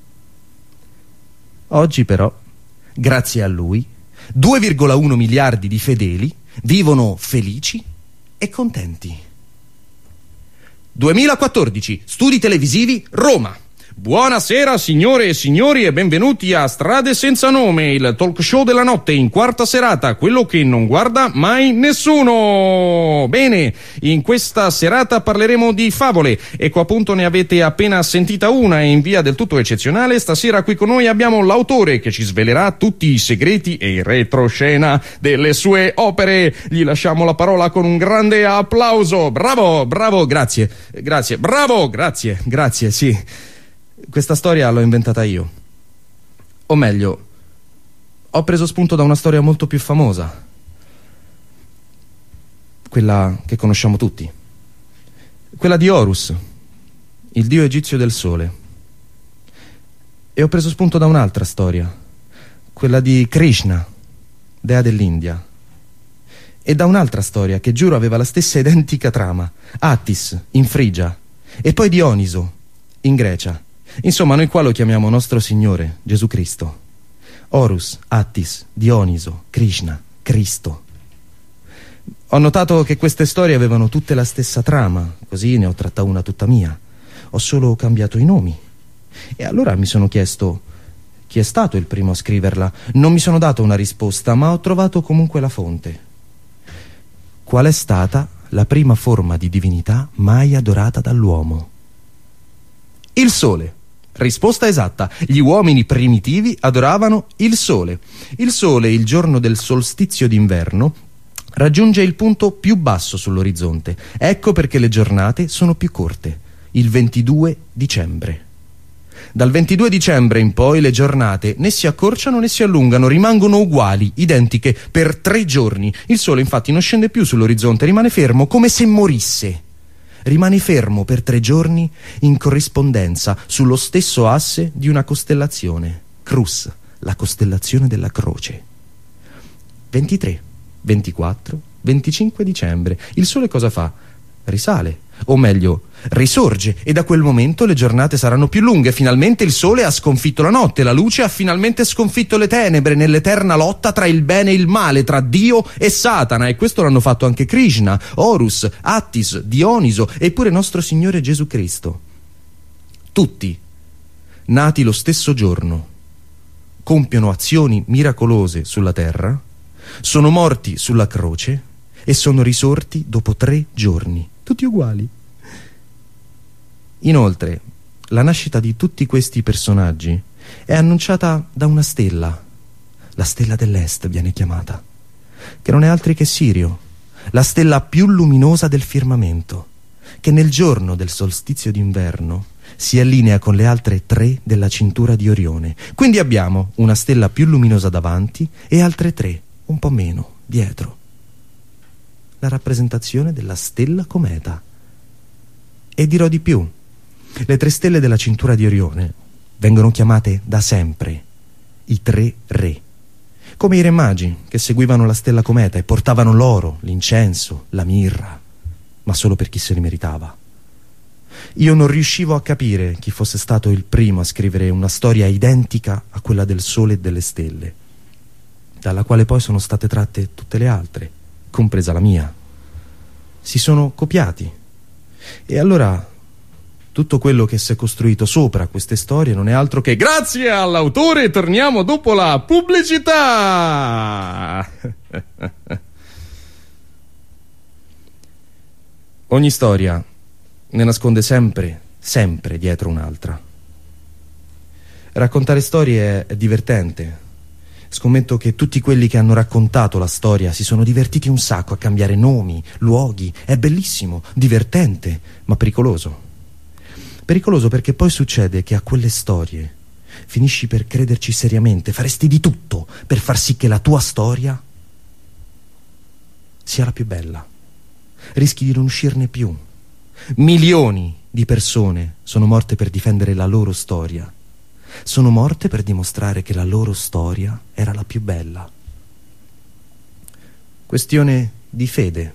Oggi però, grazie a lui, due virgola uno miliardi di fedeli vivono felici e contenti. duemilaquattordici, studi televisivi, Roma. Buonasera signore e signori e benvenuti a Strade senza nome, il talk show della notte in quarta serata, quello che non guarda mai nessuno. Bene, in questa serata parleremo di favole. Ecco, appunto, ne avete appena sentita una in via del tutto eccezionale. Stasera qui con noi abbiamo l'autore che ci svelerà tutti i segreti e il retroscena delle sue opere. Gli lasciamo la parola con un grande applauso. Bravo, bravo, grazie, grazie, bravo, grazie, grazie, sì. Questa storia l'ho inventata io. O meglio, ho preso spunto da una storia molto più famosa. Quella che conosciamo tutti. Quella di Horus, il dio egizio del sole. E ho preso spunto da un'altra storia. Quella di Krishna, dea dell'India. E da un'altra storia che giuro aveva la stessa identica trama. Attis, in Frigia. E poi Dioniso, in Grecia. Insomma, noi qua lo chiamiamo nostro Signore, Gesù Cristo. Horus, Attis, Dioniso, Krishna, Cristo. Ho notato che queste storie avevano tutte la stessa trama, così ne ho tratta una tutta mia. Ho solo cambiato i nomi. E allora mi sono chiesto chi è stato il primo a scriverla. Non mi sono dato una risposta, ma ho trovato comunque la fonte. Qual è stata la prima forma di divinità mai adorata dall'uomo? Il sole. Risposta esatta. Gli uomini primitivi adoravano il sole. Il sole, il giorno del solstizio d'inverno, raggiunge il punto più basso sull'orizzonte. Ecco perché le giornate sono più corte. Il ventidue dicembre. Dal ventidue dicembre in poi le giornate né si accorciano né si allungano, rimangono uguali, identiche, per tre giorni. Il sole infatti non scende più sull'orizzonte, rimane fermo come se morisse. Rimane fermo per tre giorni in corrispondenza sullo stesso asse di una costellazione, Crux, la costellazione della croce. ventitré, ventiquattro, venticinque dicembre. Il sole cosa fa? Risale, o meglio, risorge, e da quel momento le giornate saranno più lunghe. Finalmente il sole ha sconfitto la notte, la luce ha finalmente sconfitto le tenebre nell'eterna lotta tra il bene e il male, tra Dio e Satana, e questo l'hanno fatto anche Krishna, Horus, Attis, Dioniso e pure nostro Signore Gesù Cristo. Tutti, nati lo stesso giorno, compiono azioni miracolose sulla terra, sono morti sulla croce e sono risorti dopo tre giorni, tutti uguali. Inoltre, la nascita di tutti questi personaggi è annunciata da una stella, la stella dell'Est viene chiamata, che non è altri che Sirio, la stella più luminosa del firmamento, che nel giorno del solstizio d'inverno si allinea con le altre tre della cintura di Orione. Quindi abbiamo una stella più luminosa davanti e altre tre, un po' meno, dietro. La rappresentazione della stella cometa. E dirò di più. Le tre stelle della cintura di Orione vengono chiamate da sempre i tre re, come i re magi che seguivano la stella cometa e portavano l'oro, l'incenso, la mirra, ma solo per chi se li meritava. Io non riuscivo a capire chi fosse stato il primo a scrivere una storia identica a quella del sole e delle stelle, dalla quale poi sono state tratte tutte le altre, compresa la mia. Si sono copiati. E allora tutto quello che si è costruito sopra queste storie non è altro che grazie all'autore. Torniamo dopo la pubblicità. Ogni storia ne nasconde sempre, sempre dietro un'altra. Raccontare storie è divertente. Scommetto che tutti quelli che hanno raccontato la storia si sono divertiti un sacco a cambiare nomi, luoghi. È bellissimo, divertente, ma pericoloso. Pericoloso perché poi succede che a quelle storie finisci per crederci seriamente, faresti di tutto per far sì che la tua storia sia la più bella. Rischi di non uscirne più. Milioni di persone sono morte per difendere la loro storia. Sono morte per dimostrare che la loro storia era la più bella. Questione di fede.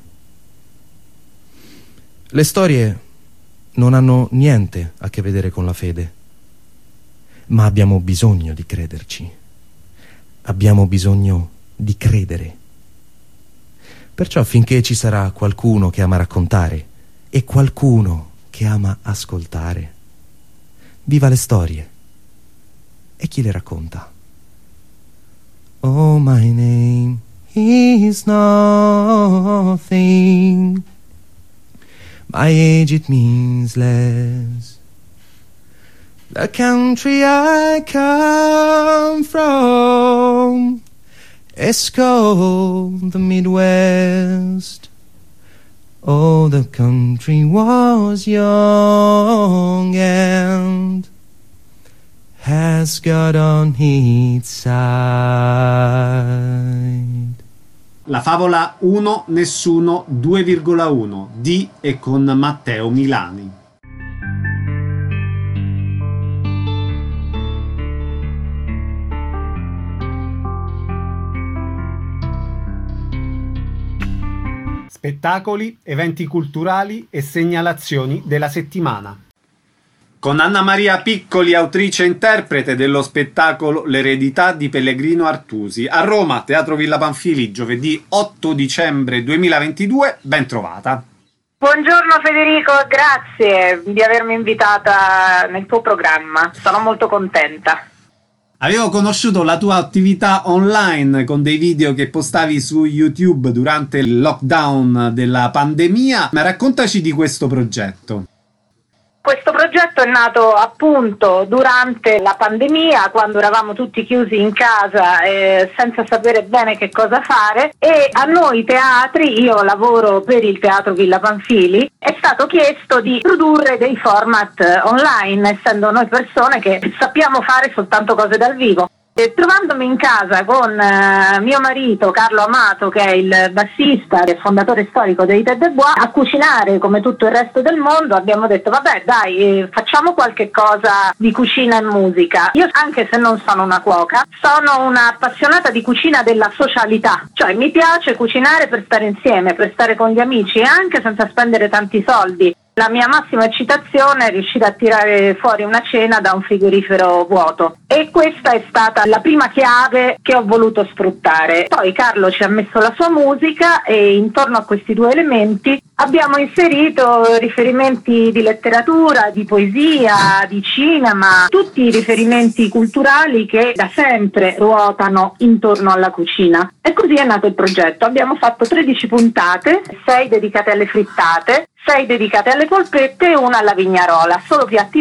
Le storie non hanno niente a che vedere con la fede, ma abbiamo bisogno di crederci. Abbiamo bisogno di credere. Perciò finché ci sarà qualcuno che ama raccontare e qualcuno che ama ascoltare, Viva le storie. E chi le racconta? Oh, my name is nothing. My age it means less. The country I come from is called the Midwest. Oh, the country was young and has got on its side. La favola uno Nessuno due virgola uno di e con Matteo Milani. Spettacoli, eventi culturali e segnalazioni della settimana. Con Anna Maria Piccoli, autrice e interprete dello spettacolo L'eredità di Pellegrino Artusi, a Roma, Teatro Villa Panfili, giovedì otto dicembre duemilaventidue. Ben trovata. Buongiorno Federico, grazie di avermi invitata nel tuo programma, sono molto contenta. Avevo conosciuto la tua attività online con dei video che postavi su YouTube durante il lockdown della pandemia, ma raccontaci di questo progetto. Questo progetto è nato appunto durante la pandemia, quando eravamo tutti chiusi in casa eh, senza sapere bene che cosa fare, e a noi teatri, io lavoro per il Teatro Villa Panfili, è stato chiesto di produrre dei format online, essendo noi persone che sappiamo fare soltanto cose dal vivo. E trovandomi in casa con eh, mio marito Carlo Amato, che è il bassista e fondatore storico dei Tête de Bois, a cucinare come tutto il resto del mondo, abbiamo detto vabbè dai, eh, facciamo qualche cosa di cucina e musica. Io, anche se non sono una cuoca, sono una appassionata di cucina della socialità, cioè mi piace cucinare per stare insieme, per stare con gli amici, anche senza spendere tanti soldi. La mia massima eccitazione è riuscire a tirare fuori una cena da un frigorifero vuoto, e questa è stata la prima chiave che ho voluto sfruttare. Poi Carlo ci ha messo la sua musica e intorno a questi due elementi abbiamo inserito riferimenti di letteratura, di poesia, di cinema, tutti i riferimenti culturali che da sempre ruotano intorno alla cucina. E così è nato il progetto. Abbiamo fatto tredici puntate, sei dedicate alle frittate, sei dedicate alle polpette e una alla vignarola, solo piatti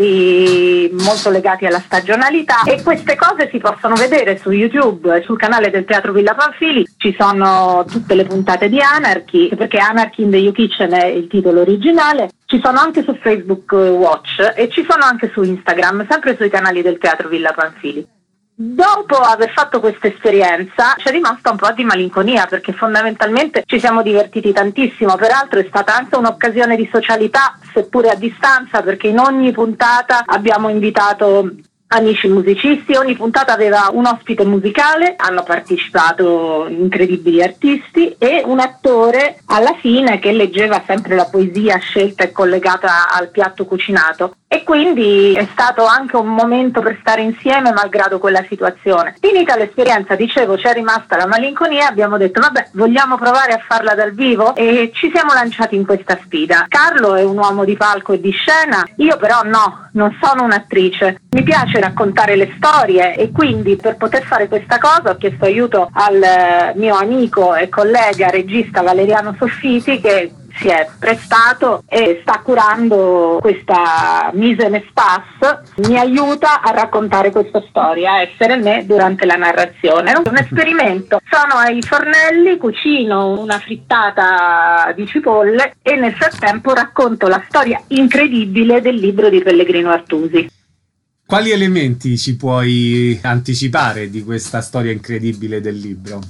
poveri, molto legati alla stagionalità, e queste cose si possono vedere su YouTube, sul canale del Teatro Villa Panfili. Ci sono tutte le puntate di Anarchy, perché Anarchy in the You Kitchen è il titolo originale, ci sono anche su Facebook Watch e ci sono anche su Instagram, sempre sui canali del Teatro Villa Panfili. Dopo aver fatto questa esperienza c'è rimasta un po' di malinconia, perché fondamentalmente ci siamo divertiti tantissimo, peraltro è stata anche un'occasione di socialità, seppure a distanza, perché in ogni puntata abbiamo invitato amici musicisti, ogni puntata aveva un ospite musicale, hanno partecipato incredibili artisti e un attore alla fine che leggeva sempre la poesia scelta e collegata al piatto cucinato. E quindi è stato anche un momento per stare insieme malgrado quella situazione. Finita l'esperienza, dicevo, c'è rimasta la malinconia, abbiamo detto vabbè, vogliamo provare a farla dal vivo, e ci siamo lanciati in questa sfida. Carlo è un uomo di palco e di scena, io però no, non sono un'attrice. Mi piace raccontare le storie, e quindi per poter fare questa cosa ho chiesto aiuto al mio amico e collega regista Valeriano Soffiti, che si è prestato e sta curando questa mise en espace, mi aiuta a raccontare questa storia, a essere me durante la narrazione. È un esperimento. Sono ai fornelli, cucino una frittata di cipolle e nel frattempo racconto la storia incredibile del libro di Pellegrino Artusi. Quali elementi ci puoi anticipare di questa storia incredibile del libro?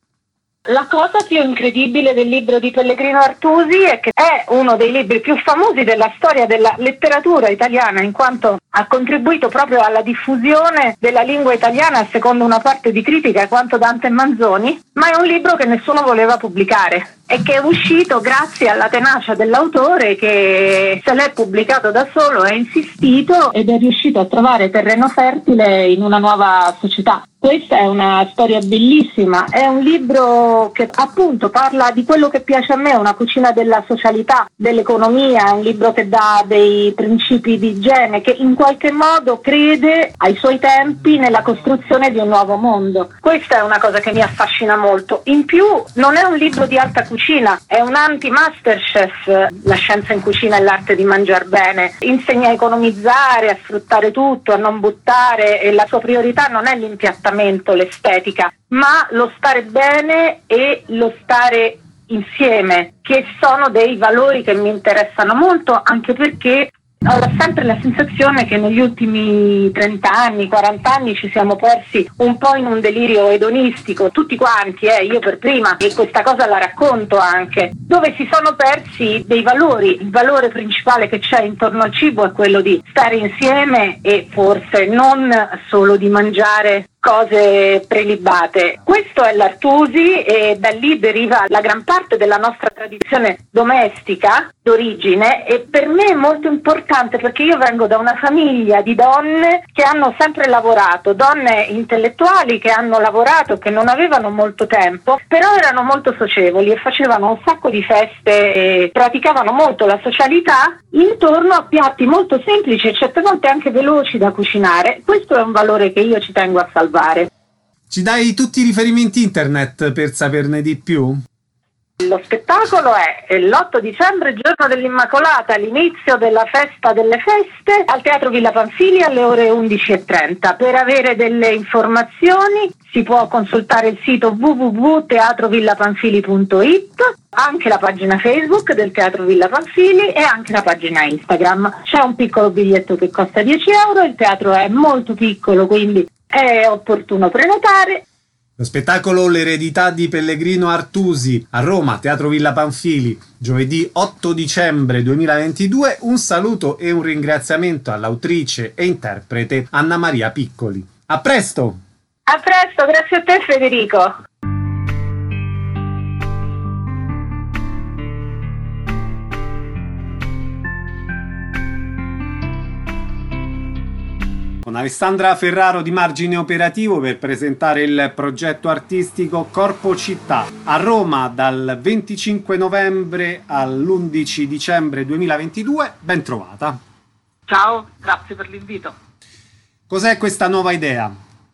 La cosa più incredibile del libro di Pellegrino Artusi è che è uno dei libri più famosi della storia della letteratura italiana, in quanto ha contribuito proprio alla diffusione della lingua italiana, secondo una parte di critica, quanto Dante e Manzoni, ma è un libro che nessuno voleva pubblicare. e che è uscito grazie alla tenacia dell'autore, che se l'è pubblicato da solo, ha insistito ed è riuscito a trovare terreno fertile in una nuova società. Questa è una storia bellissima, è un libro che appunto parla di quello che piace a me, una cucina della socialità, dell'economia, è un libro che dà dei principi di igiene, che in qualche modo crede ai suoi tempi nella costruzione di un nuovo mondo. Questa è una cosa che mi affascina molto. In più non è un libro di alta cucina, è un anti-Masterchef, la scienza in cucina e l'arte di mangiar bene. Insegna a economizzare, a sfruttare tutto, a non buttare, e la sua priorità non è l'impiattamento, l'estetica, ma lo stare bene e lo stare insieme, che sono dei valori che mi interessano molto, anche perché ho sempre la sensazione che negli ultimi trenta anni, quaranta anni ci siamo persi un po' in un delirio edonistico, tutti quanti, eh, io per prima, e questa cosa la racconto anche, dove si sono persi dei valori. Il valore principale che c'è intorno al cibo è quello di stare insieme e forse non solo di mangiare cose prelibate. Questo è l'Artusi e da lì deriva la gran parte della nostra tradizione domestica d'origine, e per me è molto importante perché io vengo da una famiglia di donne che hanno sempre lavorato, donne intellettuali che hanno lavorato, che non avevano molto tempo, però erano molto socievoli e facevano un sacco di feste e praticavano molto la socialità intorno a piatti molto semplici e certe volte anche veloci da cucinare. Questo è un valore che io ci tengo a salvare. Ci dai tutti i riferimenti internet per saperne di più? Lo spettacolo è l'otto dicembre, giorno dell'Immacolata, l'inizio della festa delle feste, al Teatro Villa Pamphili alle ore undici e trenta. Per avere delle informazioni si può consultare il sito w w w punto teatro villa pamphili punto i t, anche la pagina Facebook del Teatro Villa Pamphili e anche la pagina Instagram. C'è un piccolo biglietto che costa dieci euro, il teatro è molto piccolo, quindi è opportuno prenotare. Lo spettacolo L'eredità di Pellegrino Artusi a Roma, Teatro Villa Pamphili, giovedì otto dicembre duemilaventidue. Un saluto e un ringraziamento all'autrice e interprete Anna Maria Piccoli. A presto! A presto, grazie a te Federico. Con Alessandra Ferraro di Margine Operativo per presentare il progetto artistico Corpo Città a Roma dal venticinque novembre all'undici dicembre duemilaventidue. Ben trovata. Ciao, grazie per l'invito. Cos'è questa nuova idea?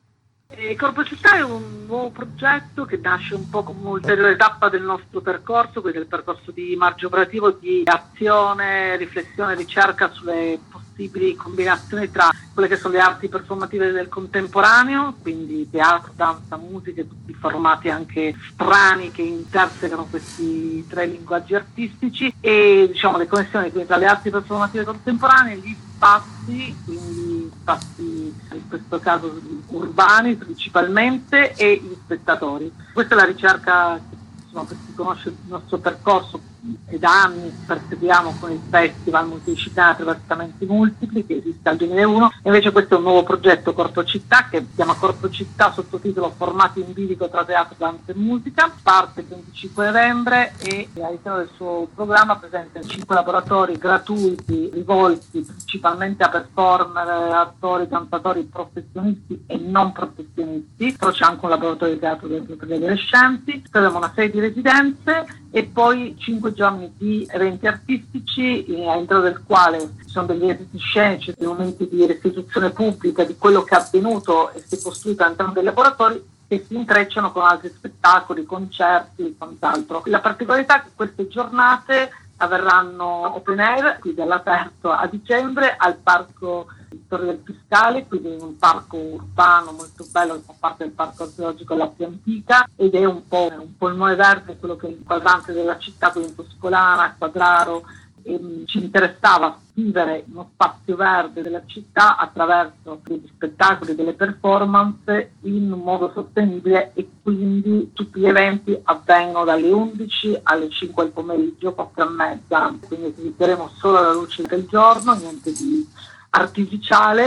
Eh, Corpo Città è un nuovo progetto che nasce un po' come un'ulteriore tappa del nostro percorso, quindi del percorso di Margine Operativo, di azione, riflessione, ricerca sulle possibili combinazioni tra quelle che sono le arti performative del contemporaneo, quindi teatro, danza, musica, tutti i formati anche strani che intersecano questi tre linguaggi artistici, e diciamo le connessioni quindi tra le arti performative contemporanee, gli spazi, quindi spazi in questo caso urbani principalmente, e gli spettatori. Questa è la ricerca che, insomma, per chi conosce il nostro percorso e da anni perseguiamo con il Festival Multidisciplinare Trattamenti Multipli, che esiste dal duemilauno, e invece questo è un nuovo progetto Corpo Città che si chiama Corpo Città, sottotitolo Formati in bilico tra teatro, danza e musica. Parte il venticinque novembre e all'interno del suo programma presenta cinque laboratori gratuiti rivolti principalmente a performer, attori, cantatori professionisti e non professionisti, però c'è anche un laboratorio di teatro per gli adolescenti. Poi abbiamo una serie di residenze e poi cinque giorni di eventi artistici, eh, all'interno del quale ci sono degli eventi scenici, dei momenti di restituzione pubblica di quello che è avvenuto e si è costruito all'interno dei laboratori, che si intrecciano con altri spettacoli, concerti e quant'altro. La particolarità è che queste giornate avverranno open air, quindi all'aperto a dicembre, al Parco Torre del Fiscale, quindi in un parco urbano molto bello che fa parte del parco archeologico La più antica, ed è un po' un polmone verde, quello che è il quadrante della città, quindi Toscolana, Quadraro, e mh, ci interessava vivere uno spazio verde della città attraverso degli spettacoli, delle performance in un modo sostenibile, e quindi tutti gli eventi avvengono dalle undici alle cinque del pomeriggio, quattro e mezza, quindi utilizseremo solo la luce del giorno, niente di artificiale,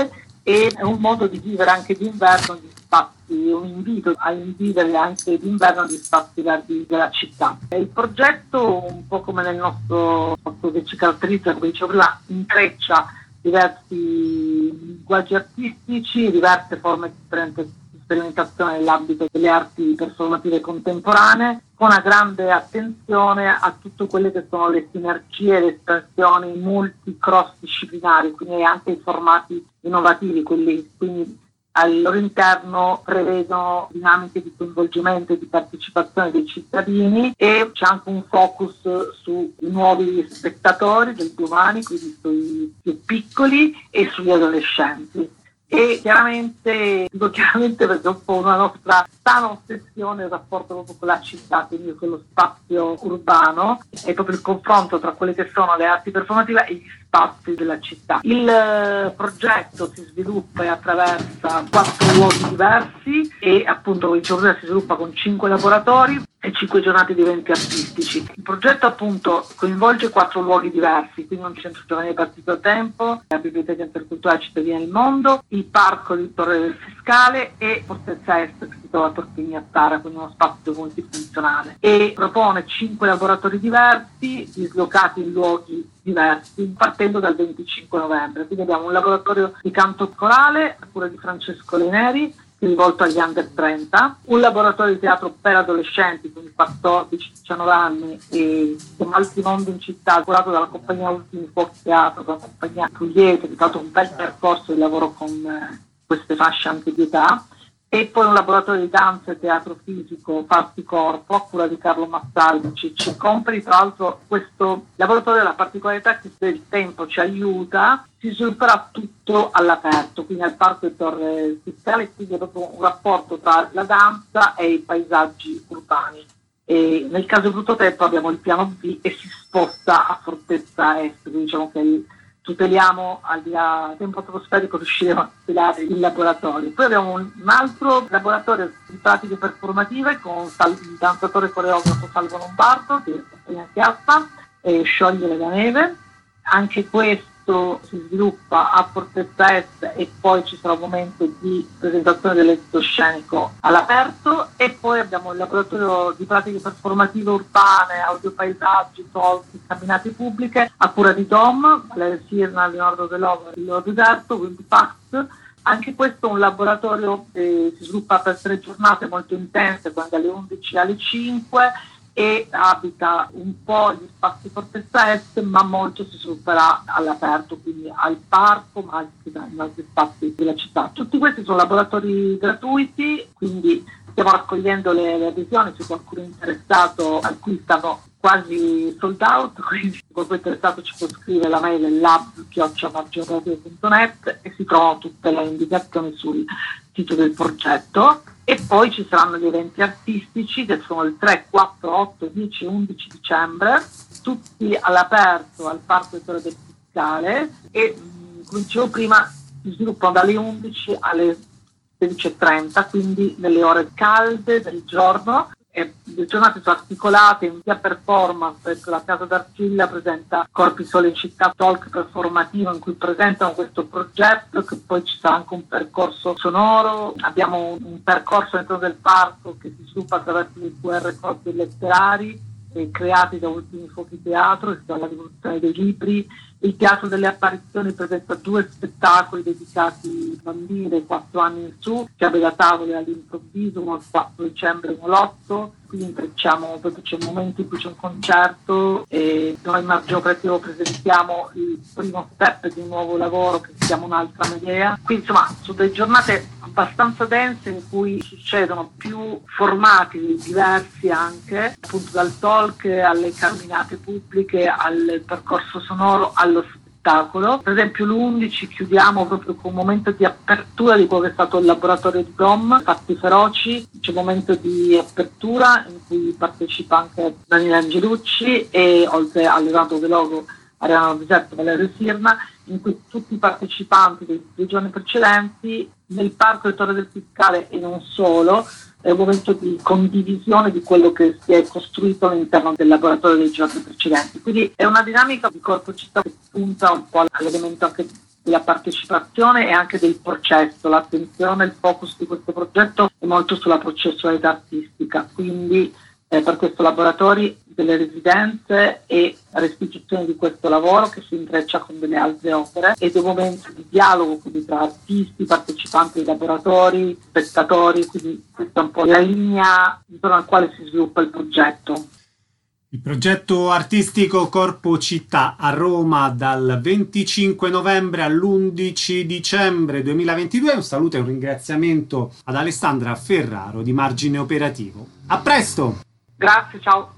e è un modo di vivere anche d'inverno gli spazi, un invito a vivere anche d'inverno gli spazi verdi della città. Il progetto, un po' come nel nostro, nostro che ci caratterizza, come dicevo prima, intreccia diversi linguaggi artistici, diverse forme di sperimentazione nell'ambito delle arti performative contemporanee, con una grande attenzione a tutte quelle che sono le sinergie e le espressioni multi cross disciplinari, quindi anche i formati innovativi, quelli quindi al loro interno prevedono dinamiche di coinvolgimento e di partecipazione dei cittadini, e c'è anche un focus sui nuovi spettatori del domani, quindi sui più piccoli e sugli adolescenti. E chiaramente, dico chiaramente perché è un po' una nostra sana ossessione il rapporto proprio con la città, quindi con lo spazio urbano, è proprio il confronto tra quelle che sono le arti performative e gli spazi della città. Il eh, progetto si sviluppa e attraversa quattro luoghi diversi e appunto come dicevo prima si sviluppa con cinque laboratori e cinque giornate di eventi artistici. Il progetto appunto coinvolge quattro luoghi diversi, quindi un centro giovanile partito a tempo, la biblioteca interculturale cittadina del mondo, il parco di Torre del Fiscale e Fortezza Est che si trova a Torpigny a Tara, quindi uno spazio multifunzionale, e propone cinque laboratori diversi dislocati in luoghi diversi partendo dal venticinque novembre. Quindi abbiamo un laboratorio di canto corale a cura di Francesco Leneri rivolto agli under trenta, un laboratorio di teatro per adolescenti, quindi quattordici diciannove anni, e con altri mondi in città, curato dalla compagnia Ultimi Fuochi Teatro, la compagnia Pugliese, che è stato un bel percorso di lavoro con eh, queste fasce anche di età, e poi un laboratorio di danza e teatro fisico Farti Corpo a cura di Carlo Mastaldi C C Compri. Tra l'altro questo laboratorio ha la particolarità che se il tempo ci aiuta si svilupperà tutto all'aperto, quindi al parco di Torre Fiscale, quindi è proprio un rapporto tra la danza e i paesaggi urbani. E nel caso di Brutto Tempo abbiamo il piano B e si sposta a Fortezza Est, quindi diciamo che il tuteliamo al di là del tempo atmosferico, riusciremo a tutelare il laboratorio. Poi abbiamo un, un altro laboratorio di pratiche performative con Sal- il danzatore coreografo Salvo Lombardo, che è in piazza, e Sciogliere la neve. Anche questo si sviluppa a Fortezza Est e poi ci sarà un momento di presentazione dell'esito scenico all'aperto. E poi abbiamo il laboratorio di pratiche performative urbane, audiopaesaggi, talk, camminate pubbliche a cura di Dom, Valeria Sirna, Leonardo Delovo e Leo Deserto, quindi Pax. Anche questo è un laboratorio che si sviluppa per tre giornate molto intense, dalle undici alle cinque, e abita un po' gli spazi Fortezza Est, ma molto si svilupperà all'aperto, quindi al parco, ma anche in altri spazi della città. Tutti questi sono laboratori gratuiti, quindi stiamo raccogliendo le, le adesioni, se qualcuno è interessato, alcuni stanno quasi sold out, quindi se qualcuno è interessato ci può scrivere la mail lab chiocciola maggiorradio punto net e si trovano tutte le indicazioni sul sito del progetto. E poi ci saranno gli eventi artistici che sono il tre, quattro, otto, dieci e undici dicembre, tutti all'aperto al Parco di Torre del Fiscale e, come dicevo prima, si sviluppano dalle undici alle sedici e trenta, quindi nelle ore calde del giorno. E le giornate sono articolate in via performance, perché la Casa d'Arciglia presenta Corpi Sole in Città, talk performativo in cui presentano questo progetto, che poi ci sarà anche un percorso sonoro. Abbiamo un, un percorso all'interno del parco che si sviluppa attraverso i Q R code letterari eh, creati da Ultimi Fuochi Teatro, che sono la rivoluzione dei libri. Il Teatro delle Apparizioni presenta due spettacoli dedicati ai bambini dai quattro anni in su, Chiave da tavole all'improvviso, uno il quattro dicembre e uno l'otto. Quindi intrecciamo, proprio c'è un momento in cui c'è un concerto e noi in Margine Operativo presentiamo il primo step di un nuovo lavoro che si chiama Un'altra Medea. Quindi insomma sono delle giornate abbastanza dense in cui succedono più formati diversi, anche appunto dal talk alle camminate pubbliche, al percorso sonoro, allo spettacolo. Per esempio l'undici chiudiamo proprio con un momento di apertura di quello che è stato il laboratorio di Dom, Fatti Feroci. C'è un momento di apertura in cui partecipa anche Daniele Angelucci e oltre a Leonardo Velogo, Ariano Deserto e Valerio Sirna, in cui tutti i partecipanti dei due giorni precedenti nel Parco di Torre del Fiscale e non solo, è un momento di condivisione di quello che si è costruito all'interno del laboratorio dei giorni precedenti. Quindi è una dinamica di corpo città che punta un po' all'elemento anche della partecipazione e anche del processo. L'attenzione, il focus di questo progetto è molto sulla processualità artistica, quindi eh, per questo laboratori delle residenze e restituzione di questo lavoro che si intreccia con delle altre opere ed è un momento di dialogo quindi tra artisti, partecipanti ai laboratori, spettatori, quindi questa è un po' la linea intorno al quale si sviluppa il progetto. Il progetto artistico Corpo Città a Roma dal venticinque novembre all'undici dicembre duemilaventidue. Un saluto e un ringraziamento ad Alessandra Ferraro di Margine Operativo. A presto! Grazie, ciao!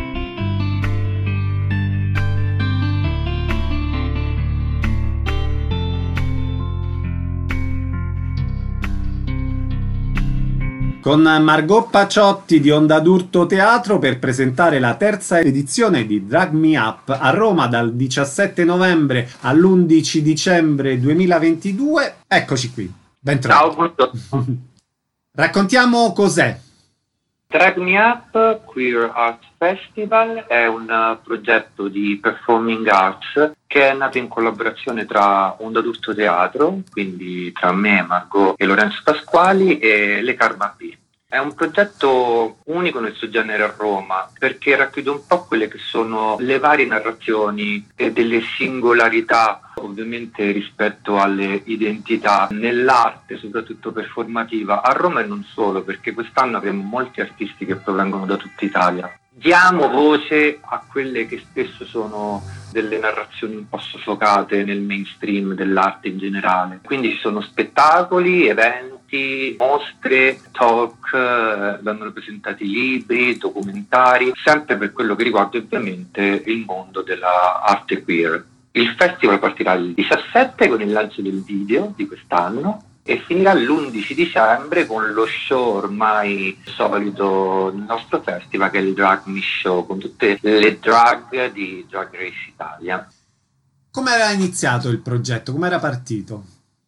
Con Margot Paciotti di Onda d'Urto Teatro per presentare la terza edizione di Drag Me Up a Roma dal diciassette novembre all'undici dicembre duemilaventidue. Eccoci qui, ben trovato. Ciao, buongiorno. Raccontiamo cos'è. Drag Me Up Queer Art Festival è un progetto di performing arts che è nato in collaborazione tra Onda d'Urto Teatro, quindi tra me, Margot e Lorenzo Pasquali, e le Karma B. È un progetto unico nel suo genere a Roma perché racchiude un po' quelle che sono le varie narrazioni e delle singolarità ovviamente rispetto alle identità nell'arte, soprattutto performativa, a Roma e non solo, perché quest'anno avremo molti artisti che provengono da tutta Italia. Diamo voce a quelle che spesso sono delle narrazioni un po' soffocate nel mainstream dell'arte in generale. Quindi ci sono spettacoli, eventi, mostre, talk, eh, vengono presentati libri, documentari, sempre per quello che riguarda ovviamente il mondo della arte queer. Il festival partirà il diciassette con il lancio del video di quest'anno e finirà l'undici dicembre con lo show ormai solito del nostro festival, che è il Drag Me Show, con tutte le drag di Drag Race Italia. Come era iniziato il progetto? Come era partito?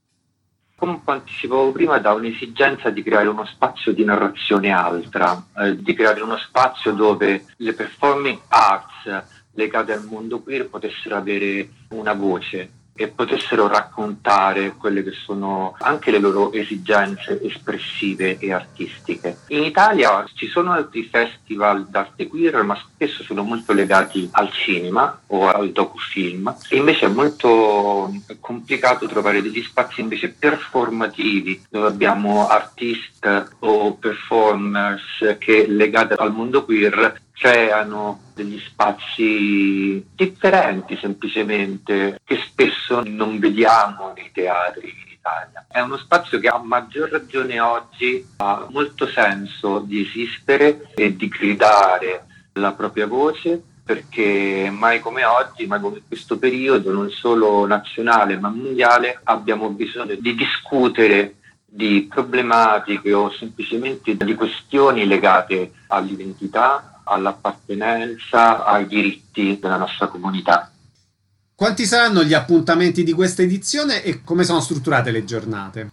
Come anticipavo prima, da un'esigenza di creare uno spazio di narrazione altra, eh, di creare uno spazio dove le performing arts legate al mondo queer potessero avere una voce e potessero raccontare quelle che sono anche le loro esigenze espressive e artistiche. In Italia ci sono altri festival d'arte queer, ma spesso sono molto legati al cinema o al docufilm, e invece è molto complicato trovare degli spazi invece performativi, dove abbiamo artist o performers che legati al mondo queer creano degli spazi differenti semplicemente, che spesso non vediamo nei teatri in Italia. È uno spazio che a maggior ragione oggi ha molto senso di esistere e di gridare la propria voce, perché mai come oggi, mai come in questo periodo, non solo nazionale ma mondiale, abbiamo bisogno di discutere di problematiche o semplicemente di questioni legate all'identità, all'appartenenza, ai diritti della nostra comunità. Quanti saranno gli appuntamenti di questa edizione e come sono strutturate le giornate?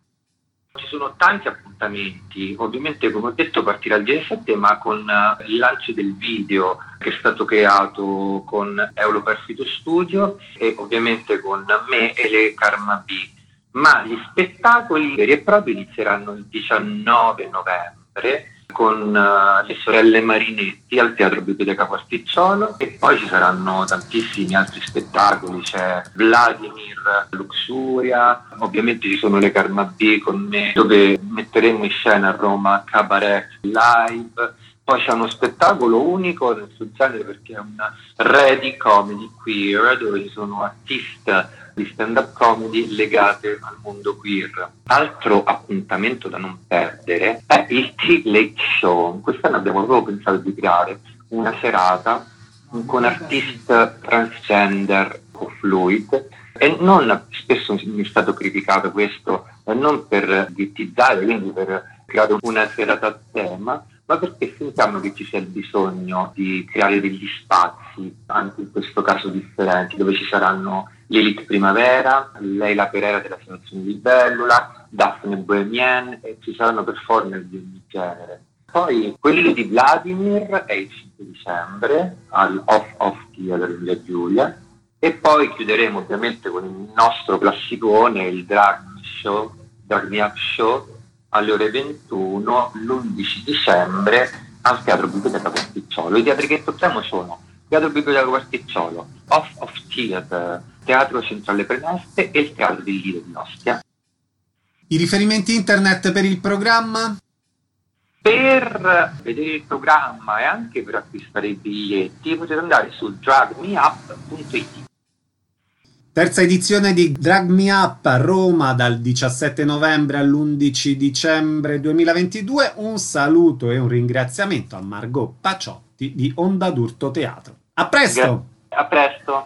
Ci sono tanti appuntamenti, ovviamente come ho detto partirà il diciassette, ma con il lancio del video che è stato creato con Europerfito Studio e ovviamente con me e le Karma B. Ma gli spettacoli veri e propri inizieranno il diciannove novembre con uh, le sorelle Marinetti al Teatro Biblioteca Pasticciolo, e poi ci saranno tantissimi altri spettacoli, c'è Vladimir Luxuria, ovviamente ci sono le Karma B con me, dove metteremo in scena a Roma Cabaret Live. Poi c'è uno spettacolo unico nel suo genere perché è una ready comedy queer, dove ci sono artiste di stand-up comedy legate al mondo queer. Altro appuntamento da non perdere è il T-Late Show. Quest'anno abbiamo proprio pensato di creare una serata con artiste transgender o fluid, e non, spesso mi è stato criticato questo, non per ghettizzare, quindi per creare una serata a tema, ma perché sentiamo che ci sia il bisogno di creare degli spazi, anche in questo caso differenti, dove ci saranno Lilith Primavera, Leila Pereira della Fondazione Libellula, Daphne Bohemian, e ci saranno performer di ogni genere. Poi quello di Vladimir è il cinque dicembre al Off Off Theater in Via Giulia, E poi chiuderemo ovviamente con il nostro classicone, il Drag Show, Drag Me Up Show, alle ore ventuno, l'undici dicembre, al Teatro Biblioteca Pasticciolo. I teatri che portiamo sono Teatro Biblioteca Pasticciolo, Off of Theatre, Teatro Centrale Preneste e il Teatro del Lido di Ostia. I riferimenti internet per il programma? Per vedere il programma e anche per acquistare i biglietti potete andare su drag me up punto it. Terza edizione di Drag Me Up a Roma dal diciassette novembre all'undici dicembre duemilaventidue. Un saluto e un ringraziamento a Margot Paciotti di Onda d'Urto Teatro. A presto! A presto!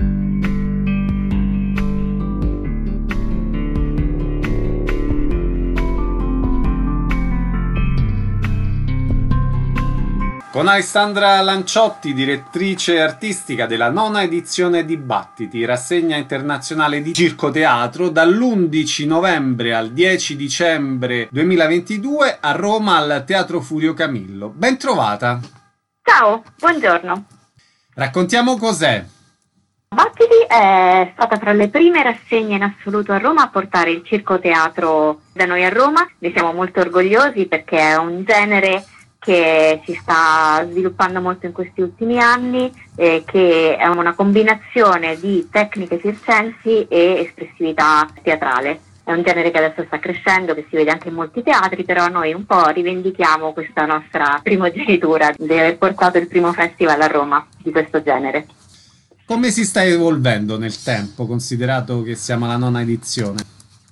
Con Alessandra Lanciotti, direttrice artistica della nona edizione di Battiti, rassegna internazionale di circo teatro, dall'undici novembre al dieci dicembre duemilaventidue a Roma al Teatro Furio Camillo. Ben trovata! Ciao, buongiorno. Raccontiamo cos'è. Battiti è stata tra le prime rassegne in assoluto a Roma a portare il circo teatro da noi a Roma. Ne siamo molto orgogliosi perché è un genere che si sta sviluppando molto in questi ultimi anni, eh, che è una combinazione di tecniche circensi e espressività teatrale. È un genere che adesso sta crescendo, che si vede anche in molti teatri, però noi un po' rivendichiamo questa nostra primogenitura di aver portato il primo festival a Roma di questo genere. Come si sta evolvendo nel tempo, considerato che siamo alla nona edizione?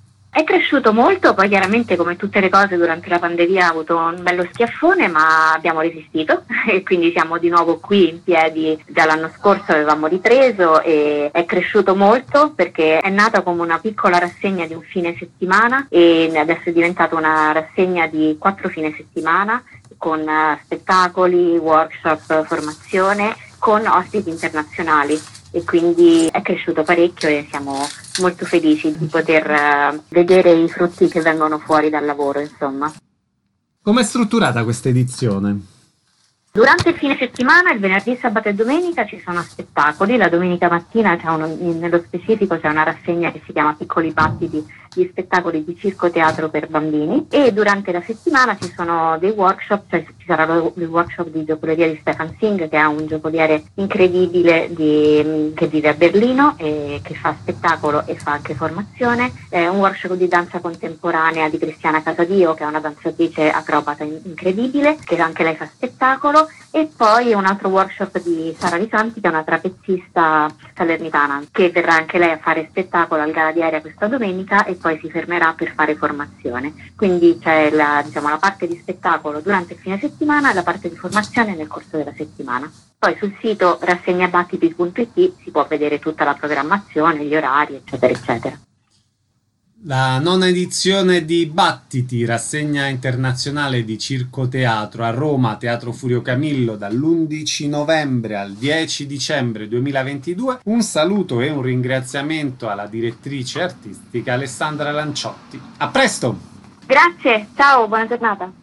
È cresciuto molto, poi chiaramente come tutte le cose durante la pandemia ha avuto un bello schiaffone, ma abbiamo resistito e quindi siamo di nuovo qui in piedi. Già l'anno scorso avevamo ripreso e è cresciuto molto perché è nata come una piccola rassegna di un fine settimana e adesso è diventata una rassegna di quattro fine settimana con spettacoli, workshop, formazione, con ospiti internazionali. E quindi è cresciuto parecchio e siamo molto felici di poter uh, vedere i frutti che vengono fuori dal lavoro, insomma. Come è strutturata questa edizione? Durante il fine settimana, il venerdì, sabato e domenica ci sono spettacoli. La domenica mattina c'è uno, nello specifico c'è una rassegna che si chiama Piccoli Battiti, gli spettacoli di circo teatro per bambini, e durante la settimana ci sono dei workshop, cioè ci sarà il workshop di giocoleria di Stefan Singh, che è un giocoliere incredibile di, che vive a Berlino e che fa spettacolo e fa anche formazione, è un workshop di danza contemporanea di Cristiana Casadio, che è una danzatrice acrobata incredibile, che anche lei fa spettacolo, e poi un altro workshop di Sara Di Santi, che è una trapezzista salernitana, che verrà anche lei a fare spettacolo al Gala di Aria questa domenica e poi si fermerà per fare formazione. Quindi c'è la, diciamo, la parte di spettacolo durante il fine settimana e la parte di formazione nel corso della settimana. Poi sul sito rassegnabattiti punto it si può vedere tutta la programmazione, gli orari, eccetera, eccetera. La nona edizione di Battiti, rassegna internazionale di circo teatro a Roma, Teatro Furio Camillo, dall'undici novembre al dieci dicembre duemilaventidue. Un saluto e un ringraziamento alla direttrice artistica Alessandra Lanciotti. A presto! Grazie, ciao, buona giornata.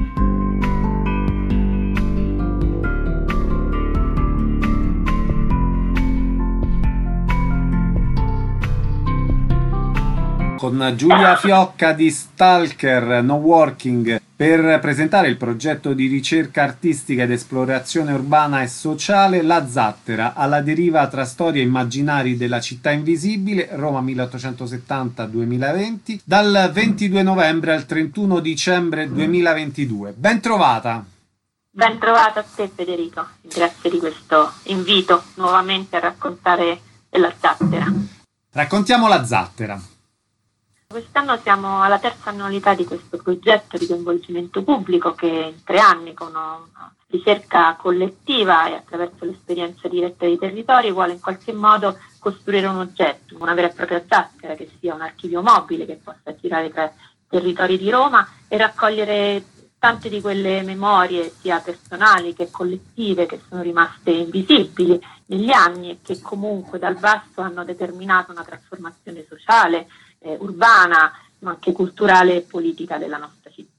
Con Giulia Fiocca di Stalker No Working per presentare il progetto di ricerca artistica ed esplorazione urbana e sociale La Zattera, alla deriva tra storie e immaginari della città invisibile, Roma milleottocentosettanta duemilaventi, dal ventidue novembre al trentuno dicembre duemilaventidue. Ben trovata! Ben trovata a te, Federico, grazie di questo invito nuovamente a raccontare La Zattera. Raccontiamo La Zattera. Quest'anno siamo alla terza annualità di questo progetto di coinvolgimento pubblico che in tre anni, con una ricerca collettiva e attraverso l'esperienza diretta dei territori, vuole in qualche modo costruire un oggetto, una vera e propria zattera che sia un archivio mobile che possa girare tra i territori di Roma e raccogliere tante di quelle memorie sia personali che collettive che sono rimaste invisibili negli anni e che comunque dal basso hanno determinato una trasformazione sociale, Eh, urbana, ma anche culturale e politica della nostra città.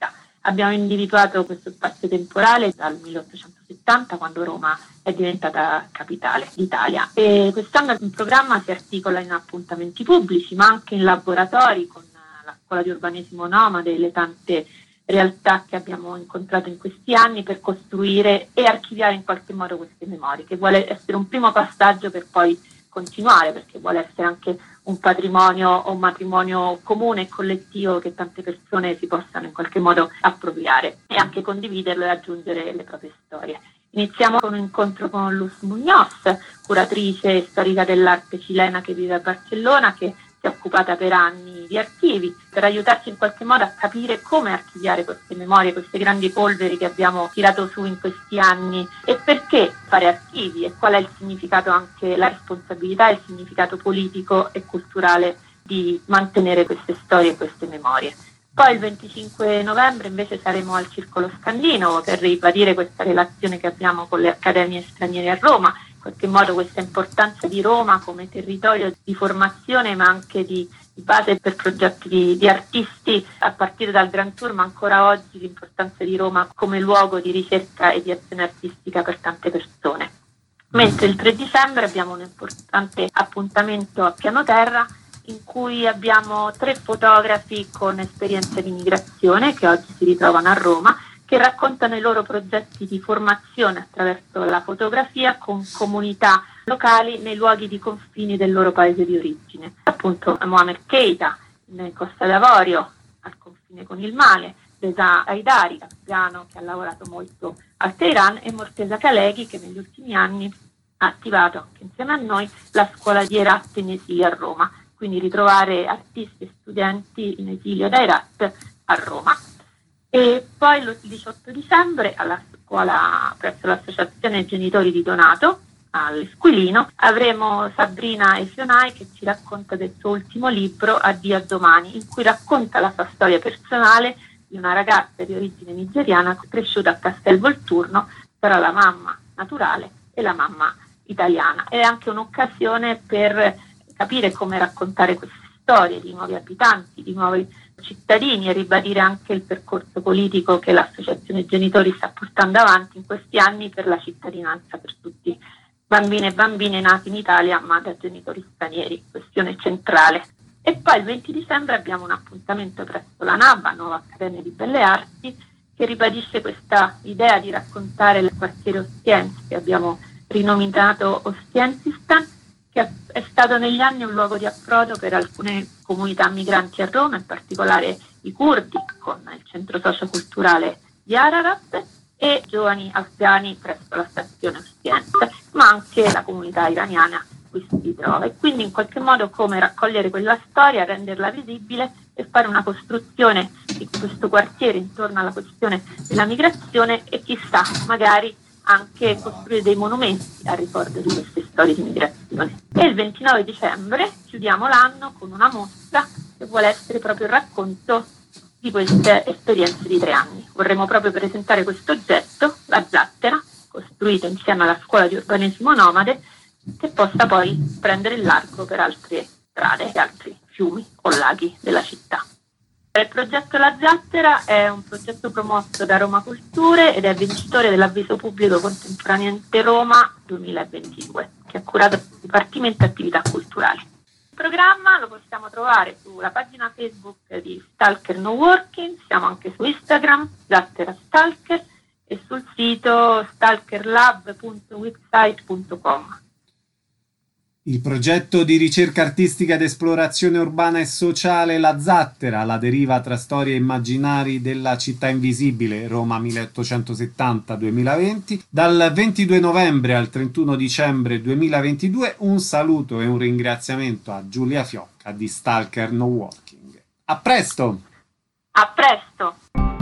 Abbiamo individuato questo spazio temporale dal milleottocentosettanta, quando Roma è diventata capitale d'Italia, e quest'anno il programma si articola in appuntamenti pubblici ma anche in laboratori con la scuola di urbanesimo nomade e le tante realtà che abbiamo incontrato in questi anni per costruire e archiviare in qualche modo queste memorie, che vuole essere un primo passaggio per poi continuare, perché vuole essere anche un patrimonio o un matrimonio comune e collettivo che tante persone si possano in qualche modo appropriare e anche condividerlo e aggiungere le proprie storie. Iniziamo con un incontro con Luz Muñoz, curatrice e storica dell'arte cilena che vive a Barcellona, che si è occupata per anni di archivi, per aiutarci in qualche modo a capire come archiviare queste memorie, queste grandi polveri che abbiamo tirato su in questi anni, e perché fare archivi e qual è il significato, anche la responsabilità e il significato politico e culturale di mantenere queste storie e queste memorie. Poi il venticinque novembre invece saremo al Circolo Scandino per ribadire questa relazione che abbiamo con le accademie straniere a Roma, in qualche modo questa importanza di Roma come territorio di formazione ma anche di base per progetti di, di artisti, a partire dal Grand Tour, ma ancora oggi l'importanza di Roma come luogo di ricerca e di azione artistica per tante persone. Mentre il tre dicembre abbiamo un importante appuntamento a piano terra in cui abbiamo tre fotografi con esperienze di migrazione che oggi si ritrovano a Roma, che raccontano i loro progetti di formazione attraverso la fotografia con comunità locali nei luoghi di confini del loro paese di origine. Appunto Mohamed Keita in Costa d'Avorio, al confine con il Mali, Reza Haidari, afgano che ha lavorato molto a Teheran, e Morteza Kaleghi che negli ultimi anni ha attivato anche insieme a noi la scuola di Herat in esilio a Roma. Quindi ritrovare artisti e studenti in esilio da Herat a Roma. E poi il diciotto dicembre alla scuola presso l'associazione Genitori di Donato all'Esquilino avremo Sabrina Efionai che ci racconta del suo ultimo libro Addio a domani, in cui racconta la sua storia personale di una ragazza di origine nigeriana cresciuta a Castelvolturno, però la mamma naturale e la mamma italiana. È anche un'occasione per capire come raccontare queste storie di nuovi abitanti, di nuovi cittadini, e ribadire anche il percorso politico che l'associazione Genitori sta portando avanti in questi anni per la cittadinanza per tutti bambini e bambine nati in Italia ma da genitori stranieri, questione centrale. E poi il venti dicembre abbiamo un appuntamento presso la NABA, Nuova Accademia di Belle Arti, che ribadisce questa idea di raccontare il quartiere Ostiense, che abbiamo rinominato Ostiensistan, che è stato negli anni un luogo di approdo per alcune comunità migranti a Roma, in particolare i curdi, con il centro socioculturale di Ararat, e giovani afghani presso la stazione Ostiense, ma anche la comunità iraniana qui si trova. E quindi in qualche modo come raccogliere quella storia, renderla visibile e fare una costruzione di questo quartiere intorno alla questione della migrazione, e chissà, magari anche costruire dei monumenti a ricordo di queste storie di migrazione. E il ventinove dicembre chiudiamo l'anno con una mostra che vuole essere proprio il racconto di queste esperienze di tre anni. Vorremmo proprio presentare questo oggetto, la zattera, costruito insieme alla scuola di urbanesimo nomade, che possa poi prendere il largo per altre strade e altri fiumi o laghi della città. Il progetto La Zattera è un progetto promosso da Roma Culture ed è vincitore dell'avviso pubblico Contemporaneamente Roma duemilaventidue, che ha curato il Dipartimento Attività Culturali. Il programma lo possiamo trovare sulla pagina Facebook di Stalker No Working, siamo anche su Instagram, Zattera Stalker, e sul sito stalkerlab punto website punto com. Il progetto di ricerca artistica ed esplorazione urbana e sociale La Zattera, la deriva tra storie e immaginari della città invisibile, Roma milleottocentosettanta duemilaventi, dal ventidue novembre al trentuno dicembre duemilaventidue. Un saluto e un ringraziamento a Giulia Fiocca di Stalker No Working. A presto! A presto!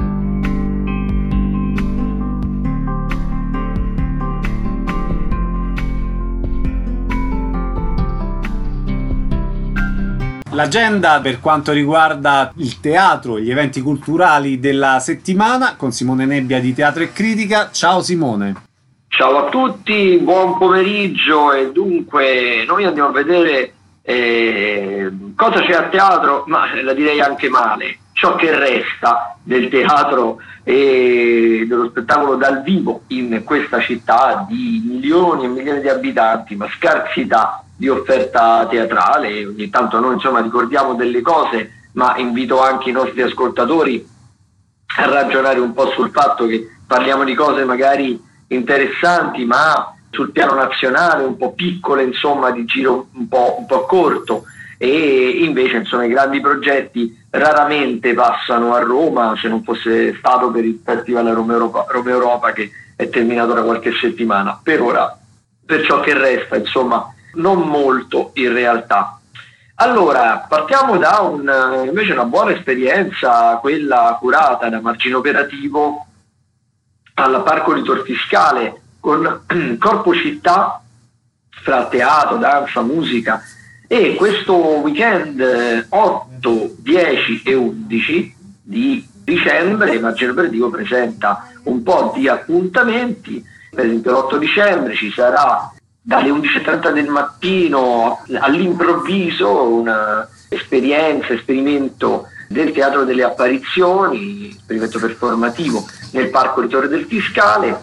L'agenda per quanto riguarda il teatro e gli eventi culturali della settimana con Simone Nebbia di Teatro e Critica. Ciao Simone. Ciao a tutti, buon pomeriggio. E dunque noi andiamo a vedere eh, cosa c'è a teatro, ma la direi anche male. ciò che resta del teatro e dello spettacolo dal vivo in questa città di milioni e milioni di abitanti, ma scarsità di offerta teatrale. Ogni tanto noi insomma ricordiamo delle cose, ma invito anche i nostri ascoltatori a ragionare un po' sul fatto che parliamo di cose magari interessanti, ma sul piano nazionale un po' piccole, insomma, di giro un po', un po' corto, e invece insomma i grandi progetti raramente passano a Roma, se non fosse stato per il Festival Roma Europa, Roma Europa che è terminato da qualche settimana. Per ora, per ciò che resta, insomma, non molto in realtà. Allora, partiamo da un, invece una buona esperienza, quella curata da Margine Operativo al Parco di Tor Fiscale, con Corpo Città, fra teatro, danza, musica, e questo weekend otto, dieci e undici di dicembre Margine Operativo presenta un po' di appuntamenti. Per esempio l'otto dicembre ci sarà dalle undici e trenta del mattino all'improvviso una esperienza, esperimento del Teatro delle Apparizioni, esperimento performativo nel Parco di Torre del Fiscale,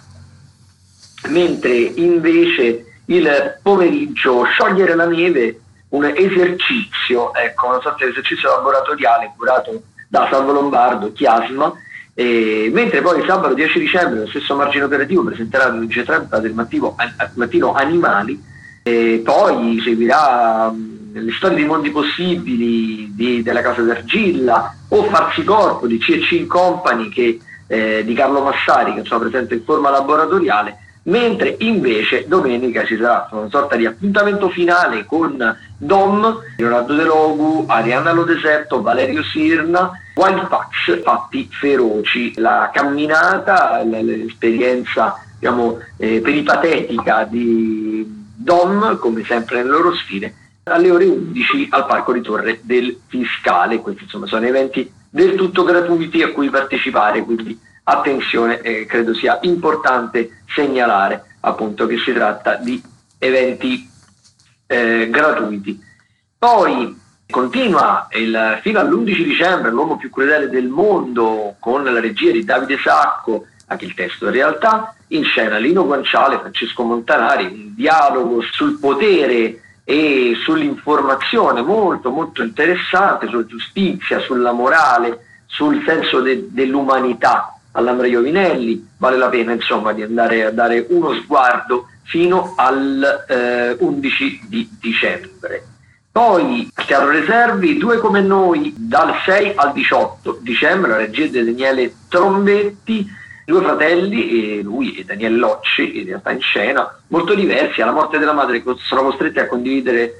mentre invece il pomeriggio Sciogliere la neve, un esercizio, ecco, una sorta di esercizio laboratoriale curato da Salvo Lombardo, Chiasma, e mentre poi sabato dieci dicembre lo stesso Margine Operativo presenterà alle undici e trenta del mattino, al mattino Animali, e poi seguirà um, le storie dei mondi possibili di, della Casa d'Argilla, o Farsi Corpo di C e C in Company, che, eh, di Carlo Massari, che insomma presenta in forma laboratoriale, mentre invece domenica ci sarà una sorta di appuntamento finale con Dom, Leonardo De Logu, Arianna Lo Deserto, Valerio Sirna, Wild Pax, Fatti Feroci. La camminata, l'esperienza diciamo eh, peripatetica di Dom, come sempre nelle loro sfide, alle ore undici al Parco di Torre del Fiscale. Questi insomma sono eventi del tutto gratuiti a cui partecipare, quindi attenzione, eh, credo sia importante segnalare appunto che si tratta di eventi eh, gratuiti. Poi continua il, fino all'undici dicembre L'uomo più crudele del mondo, con la regia di Davide Sacco, anche il testo in realtà, in scena Lino Guanciale, Francesco Montanari, un dialogo sul potere e sull'informazione molto molto interessante, sulla giustizia, sulla morale, sul senso de- dell'umanità. All'Ambra Iovinelli, vale la pena insomma di andare a dare uno sguardo fino al eh, undici di dicembre. Poi al Teatro Reservi, Due come noi, dal sei al diciotto dicembre, la regia di Daniele Trombetti, due fratelli, e lui e Daniele Locci, in realtà in scena, molto diversi. Alla morte della madre sono costretti a condividere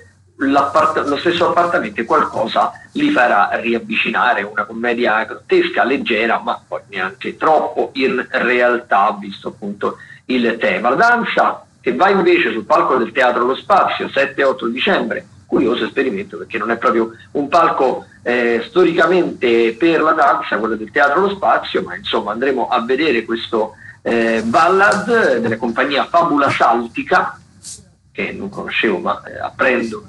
lo stesso appartamento, e qualcosa li farà riavvicinare. Una commedia grottesca, leggera, ma poi neanche troppo in realtà, visto appunto il tema. La danza, che va invece sul palco del Teatro Lo Spazio, sette e otto dicembre, curioso esperimento perché non è proprio un palco eh, storicamente per la danza, quello del Teatro Lo Spazio, ma insomma andremo a vedere questo eh, ballad della compagnia Fabula Saltica, che non conoscevo ma eh, apprendo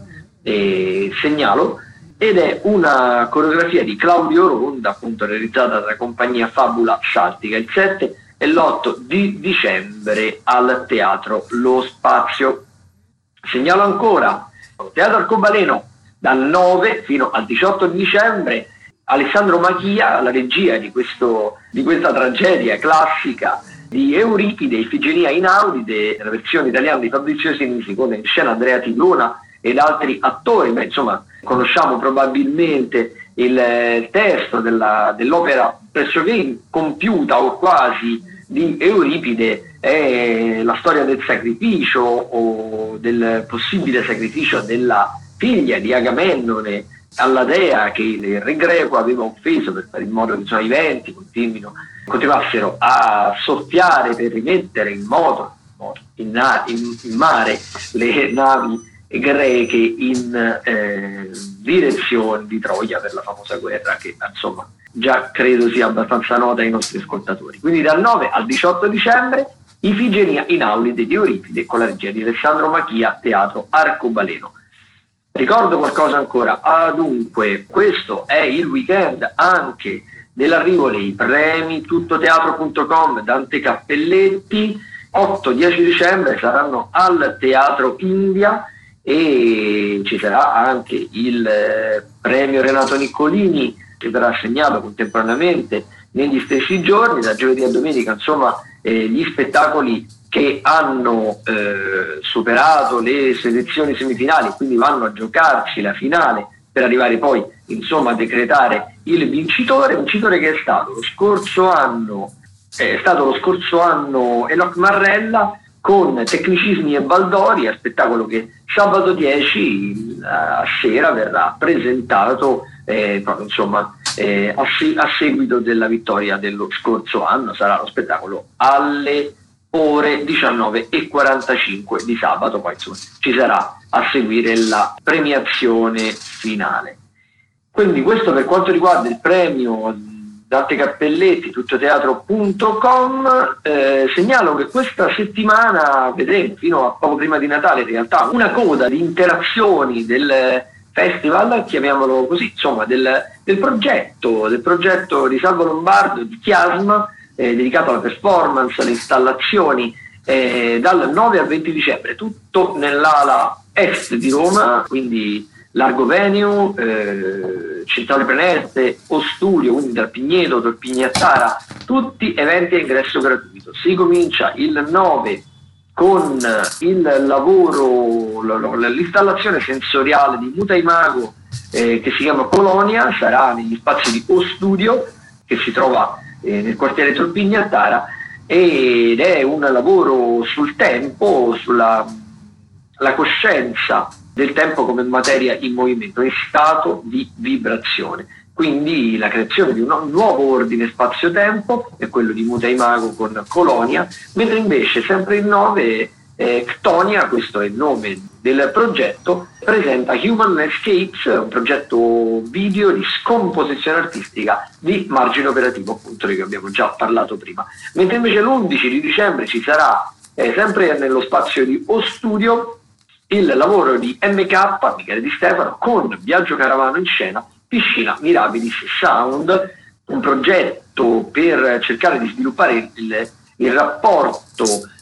e segnalo, ed è una coreografia di Claudio Ronda, appunto realizzata dalla compagnia Fabula Saltica, il sette e l'otto di dicembre al Teatro Lo Spazio. Segnalo ancora Teatro Arcobaleno, dal nove fino al diciotto di dicembre, Alessandro Machia, la regia di, questo, di questa tragedia classica di Euripide, Ifigenia in Audide, la versione italiana di Fabrizio Sinisi, con in scena Andrea Tiglona ed altri attori. Beh, insomma, conosciamo probabilmente il, il testo della, dell'opera pressoché incompiuta o quasi di Euripide, è la storia del sacrificio o del possibile sacrificio della figlia di Agamennone alla dea che il re greco aveva offeso, per fare in modo che insomma, i venti continuino, continuassero a soffiare per rimettere in moto, in, in, in mare le navi greche in eh, direzione di Troia per la famosa guerra che insomma già credo sia abbastanza nota ai nostri ascoltatori. Quindi dal nove al diciotto dicembre Ifigenia in Aulide di Euripide, con la regia di Alessandro Machia, Teatro Arcobaleno. Ricordo qualcosa ancora, ah, dunque, questo è il weekend anche dell'arrivo dei premi tuttoteatro punto com Dante Cappelletti. otto dieci dicembre saranno al Teatro India e ci sarà anche il eh, premio Renato Niccolini, che verrà assegnato contemporaneamente negli stessi giorni, da giovedì a domenica. Insomma, eh, gli spettacoli che hanno eh, superato le selezioni semifinali, quindi vanno a giocarsi la finale per arrivare poi, insomma, a decretare il vincitore, vincitore che è stato lo scorso anno, è stato lo scorso anno Enoch Marrella con Tecnicismi e Baldori, spettacolo che sabato dieci a sera verrà presentato eh, proprio, insomma, eh, a, se- a seguito della vittoria dello scorso anno. Sarà lo spettacolo alle ore diciannove e quarantacinque di sabato, poi insomma ci sarà a seguire la premiazione finale. Quindi questo per quanto riguarda il premio Dante Cappelletti tuttoteatro punto com. Eh, segnalo che questa settimana vedremo, fino a poco prima di Natale in realtà, una coda di interazioni del festival, chiamiamolo così, insomma del, del progetto del progetto di Salvo Lombardo, di Chiasma, eh, dedicato alla performance, alle installazioni, eh, dal nove al venti dicembre, tutto nell'ala est di Roma, quindi Largo Venue, eh, Centrale Preneste o Studio, quindi dal Pigneto, dal Pignattara, tutti eventi a ingresso gratuito. Si comincia il nove con il lavoro, l'installazione sensoriale di Muta Imago, eh, che si chiama Colonia, sarà negli spazi di O Studio, che si trova eh, nel quartiere Torpignattara, ed è un lavoro sul tempo, sulla la coscienza del tempo come materia in movimento, in stato di vibrazione. Quindi la creazione di un nuovo ordine spazio-tempo è quello di Muta Imago con Colonia, mentre invece sempre il nove eh, Ctonia, questo è il nome del progetto, presenta Human Landscapes, un progetto video di scomposizione artistica di Margine Operativo, appunto, di cui abbiamo già parlato prima. Mentre invece l'undici di dicembre ci sarà eh, sempre nello spazio di O Studio il lavoro di M K, Michele Di Stefano, con Viaggio Caravano in scena, Piscina Mirabilis Sound, un progetto per cercare di sviluppare il, il rapporto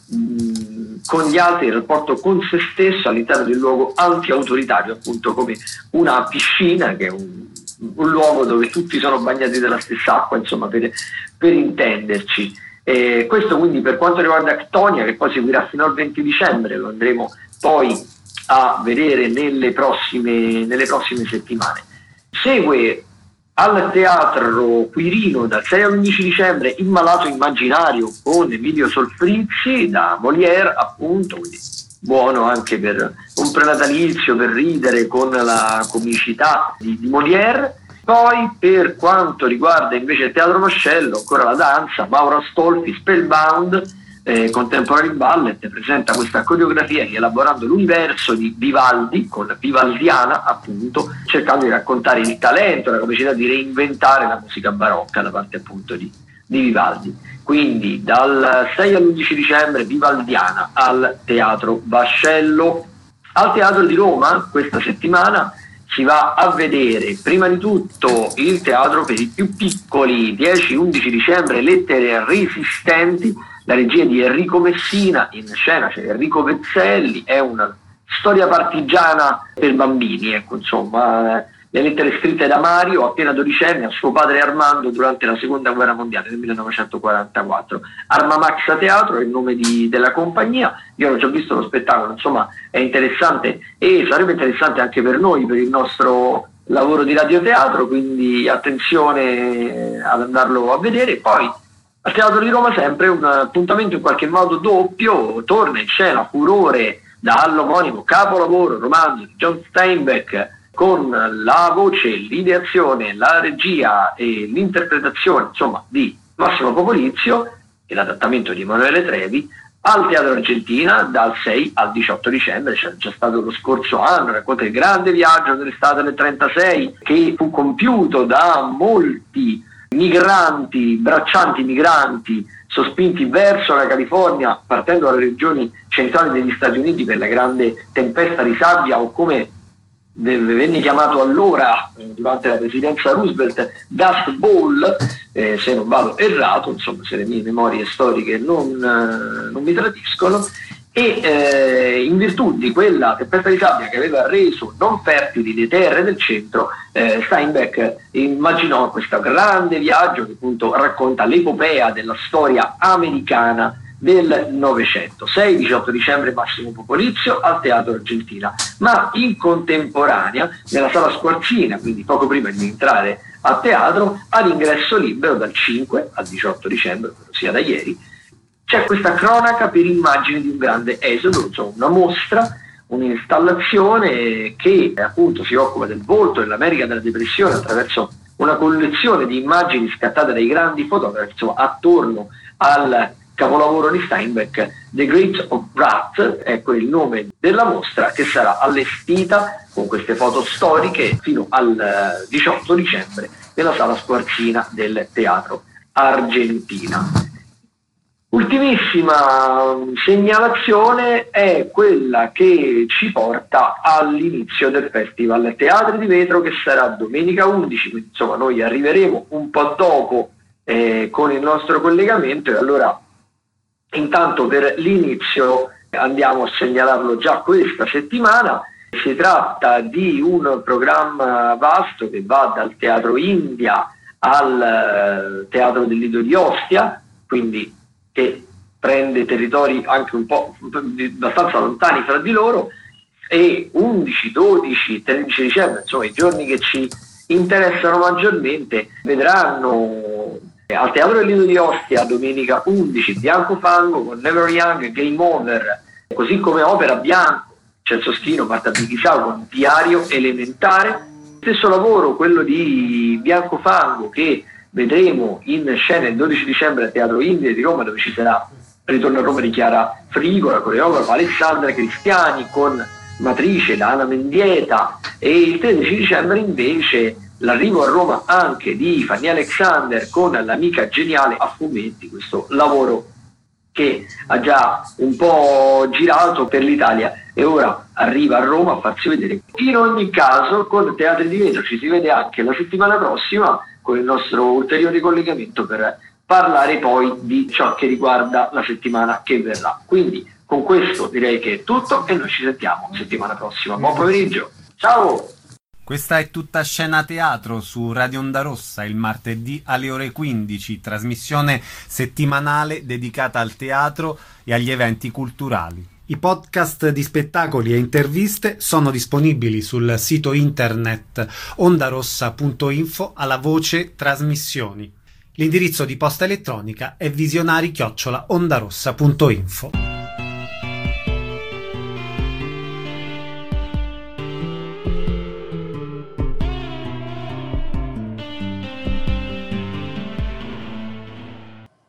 mh, con gli altri, il rapporto con se stesso all'interno di un luogo anti-autoritario, appunto come una piscina, che è un, un luogo dove tutti sono bagnati dalla stessa acqua, insomma, per, per intenderci. Eh, questo quindi per quanto riguarda Ctonia, che poi seguirà fino al venti dicembre, lo andremo poi a vedere nelle prossime, nelle prossime settimane. Segue al Teatro Quirino dal sei al undici dicembre Il Malato Immaginario con Emilio Solfrizzi da Molière, appunto, quindi buono anche per un prenatalizio, per ridere con la comicità di, di Molière. Poi per quanto riguarda invece il Teatro Mascello, ancora la danza, Mauro Astolfi, Spellbound, Eh, Contemporary Ballet, presenta questa coreografia rielaborando l'universo di Vivaldi con Vivaldiana, appunto, cercando di raccontare il talento, la capacità di reinventare la musica barocca da parte appunto di, di Vivaldi. Quindi dal sei all'undici dicembre Vivaldiana al Teatro Vascello. Al Teatro di Roma questa settimana si va a vedere prima di tutto il teatro per i più piccoli, dieci undici dicembre Lettere Resistenti, la regia di Enrico Messina, in scena c'è Enrico Vezzelli, è una storia partigiana per bambini, ecco, insomma, eh, le lettere scritte da Mario, appena dodicenne, a suo padre Armando durante la seconda guerra mondiale nel millenovecentoquarantaquattro. Arma Max a Teatro è il nome di, della compagnia. Io ho già visto lo spettacolo, insomma è interessante e sarebbe interessante anche per noi, per il nostro lavoro di radioteatro, quindi attenzione ad andarlo a vedere. Poi al Teatro di Roma sempre un appuntamento in qualche modo doppio, torna in scena Furore dall'omonimo capolavoro romanzo di John Steinbeck, con la voce, l'ideazione, la regia e l'interpretazione, insomma, di Massimo Popolizio e l'adattamento di Emanuele Trevi, al Teatro Argentina dal sei al diciotto dicembre. C'è già stato lo scorso anno, racconta il grande viaggio dell'estate del trentasei che fu compiuto da molti migranti, braccianti migranti sospinti verso la California, partendo dalle regioni centrali degli Stati Uniti per la grande tempesta di sabbia, o come venne chiamato allora, eh, durante la presidenza Roosevelt, Dust Bowl, eh, se non vado errato, insomma, se le mie memorie storiche non, eh, non mi tradiscono, e eh, in virtù di quella tempesta di sabbia che aveva reso non fertili le terre del centro, eh, Steinbeck immaginò questo grande viaggio che appunto racconta l'epopea della storia americana del Novecento. sei diciotto dicembre, Massimo Popolizio al Teatro Argentina, ma in contemporanea nella Sala Squarzina, quindi poco prima di entrare a teatro, all'ingresso libero dal cinque al diciotto dicembre, ossia da ieri, c'è questa cronaca per immagini di un grande esodo, insomma una mostra, un'installazione che appunto si occupa del volto dell'America della Depressione attraverso una collezione di immagini scattate dai grandi fotografi, insomma, attorno al capolavoro di Steinbeck, The Grapes of Wrath, ecco il nome della mostra, che sarà allestita con queste foto storiche fino al diciotto dicembre nella Sala Squarzina del Teatro Argentina. Ultimissima segnalazione è quella che ci porta all'inizio del Festival Teatri di Vetro, che sarà domenica undici, quindi insomma noi arriveremo un po' dopo eh, con il nostro collegamento, e allora intanto per l'inizio andiamo a segnalarlo già questa settimana. Si tratta di un programma vasto che va dal Teatro India al Teatro del Lido di Ostia, quindi che prende territori anche un po' abbastanza lontani fra di loro, e undici, dodici, tredici dicembre, insomma i giorni che ci interessano maggiormente, vedranno al Teatro del Lido di Ostia domenica undici Biancofango con Never Young, Game Over, così come Opera Bianco, Celso Stino, Marta Bighisau con Diario Elementare. Stesso lavoro quello di Biancofango che vedremo in scena il dodici dicembre al Teatro India di Roma, dove ci sarà Ritorno a Roma di Chiara Frigo, la coreografa Alessandra Cristiani con Matrice da Anna Mendieta, e il tredici dicembre invece l'arrivo a Roma anche di Fanny Alexander con L'amica geniale a fumetti, questo lavoro che ha già un po' girato per l'Italia e ora arriva a Roma a farsi vedere. In ogni caso con Teatri di Vetro ci si vede anche la settimana prossima con il nostro ulteriore collegamento per parlare poi di ciò che riguarda la settimana che verrà. Quindi con questo direi che è tutto e noi ci sentiamo settimana prossima. Buon pomeriggio, ciao! Questa è Tutta Scena Teatro su Radio Onda Rossa il martedì alle ore quindici, trasmissione settimanale dedicata al teatro e agli eventi culturali. I podcast di spettacoli e interviste sono disponibili sul sito internet ondarossa punto info alla voce trasmissioni. L'indirizzo di posta elettronica è visionari chiocciola ondarossa punto info.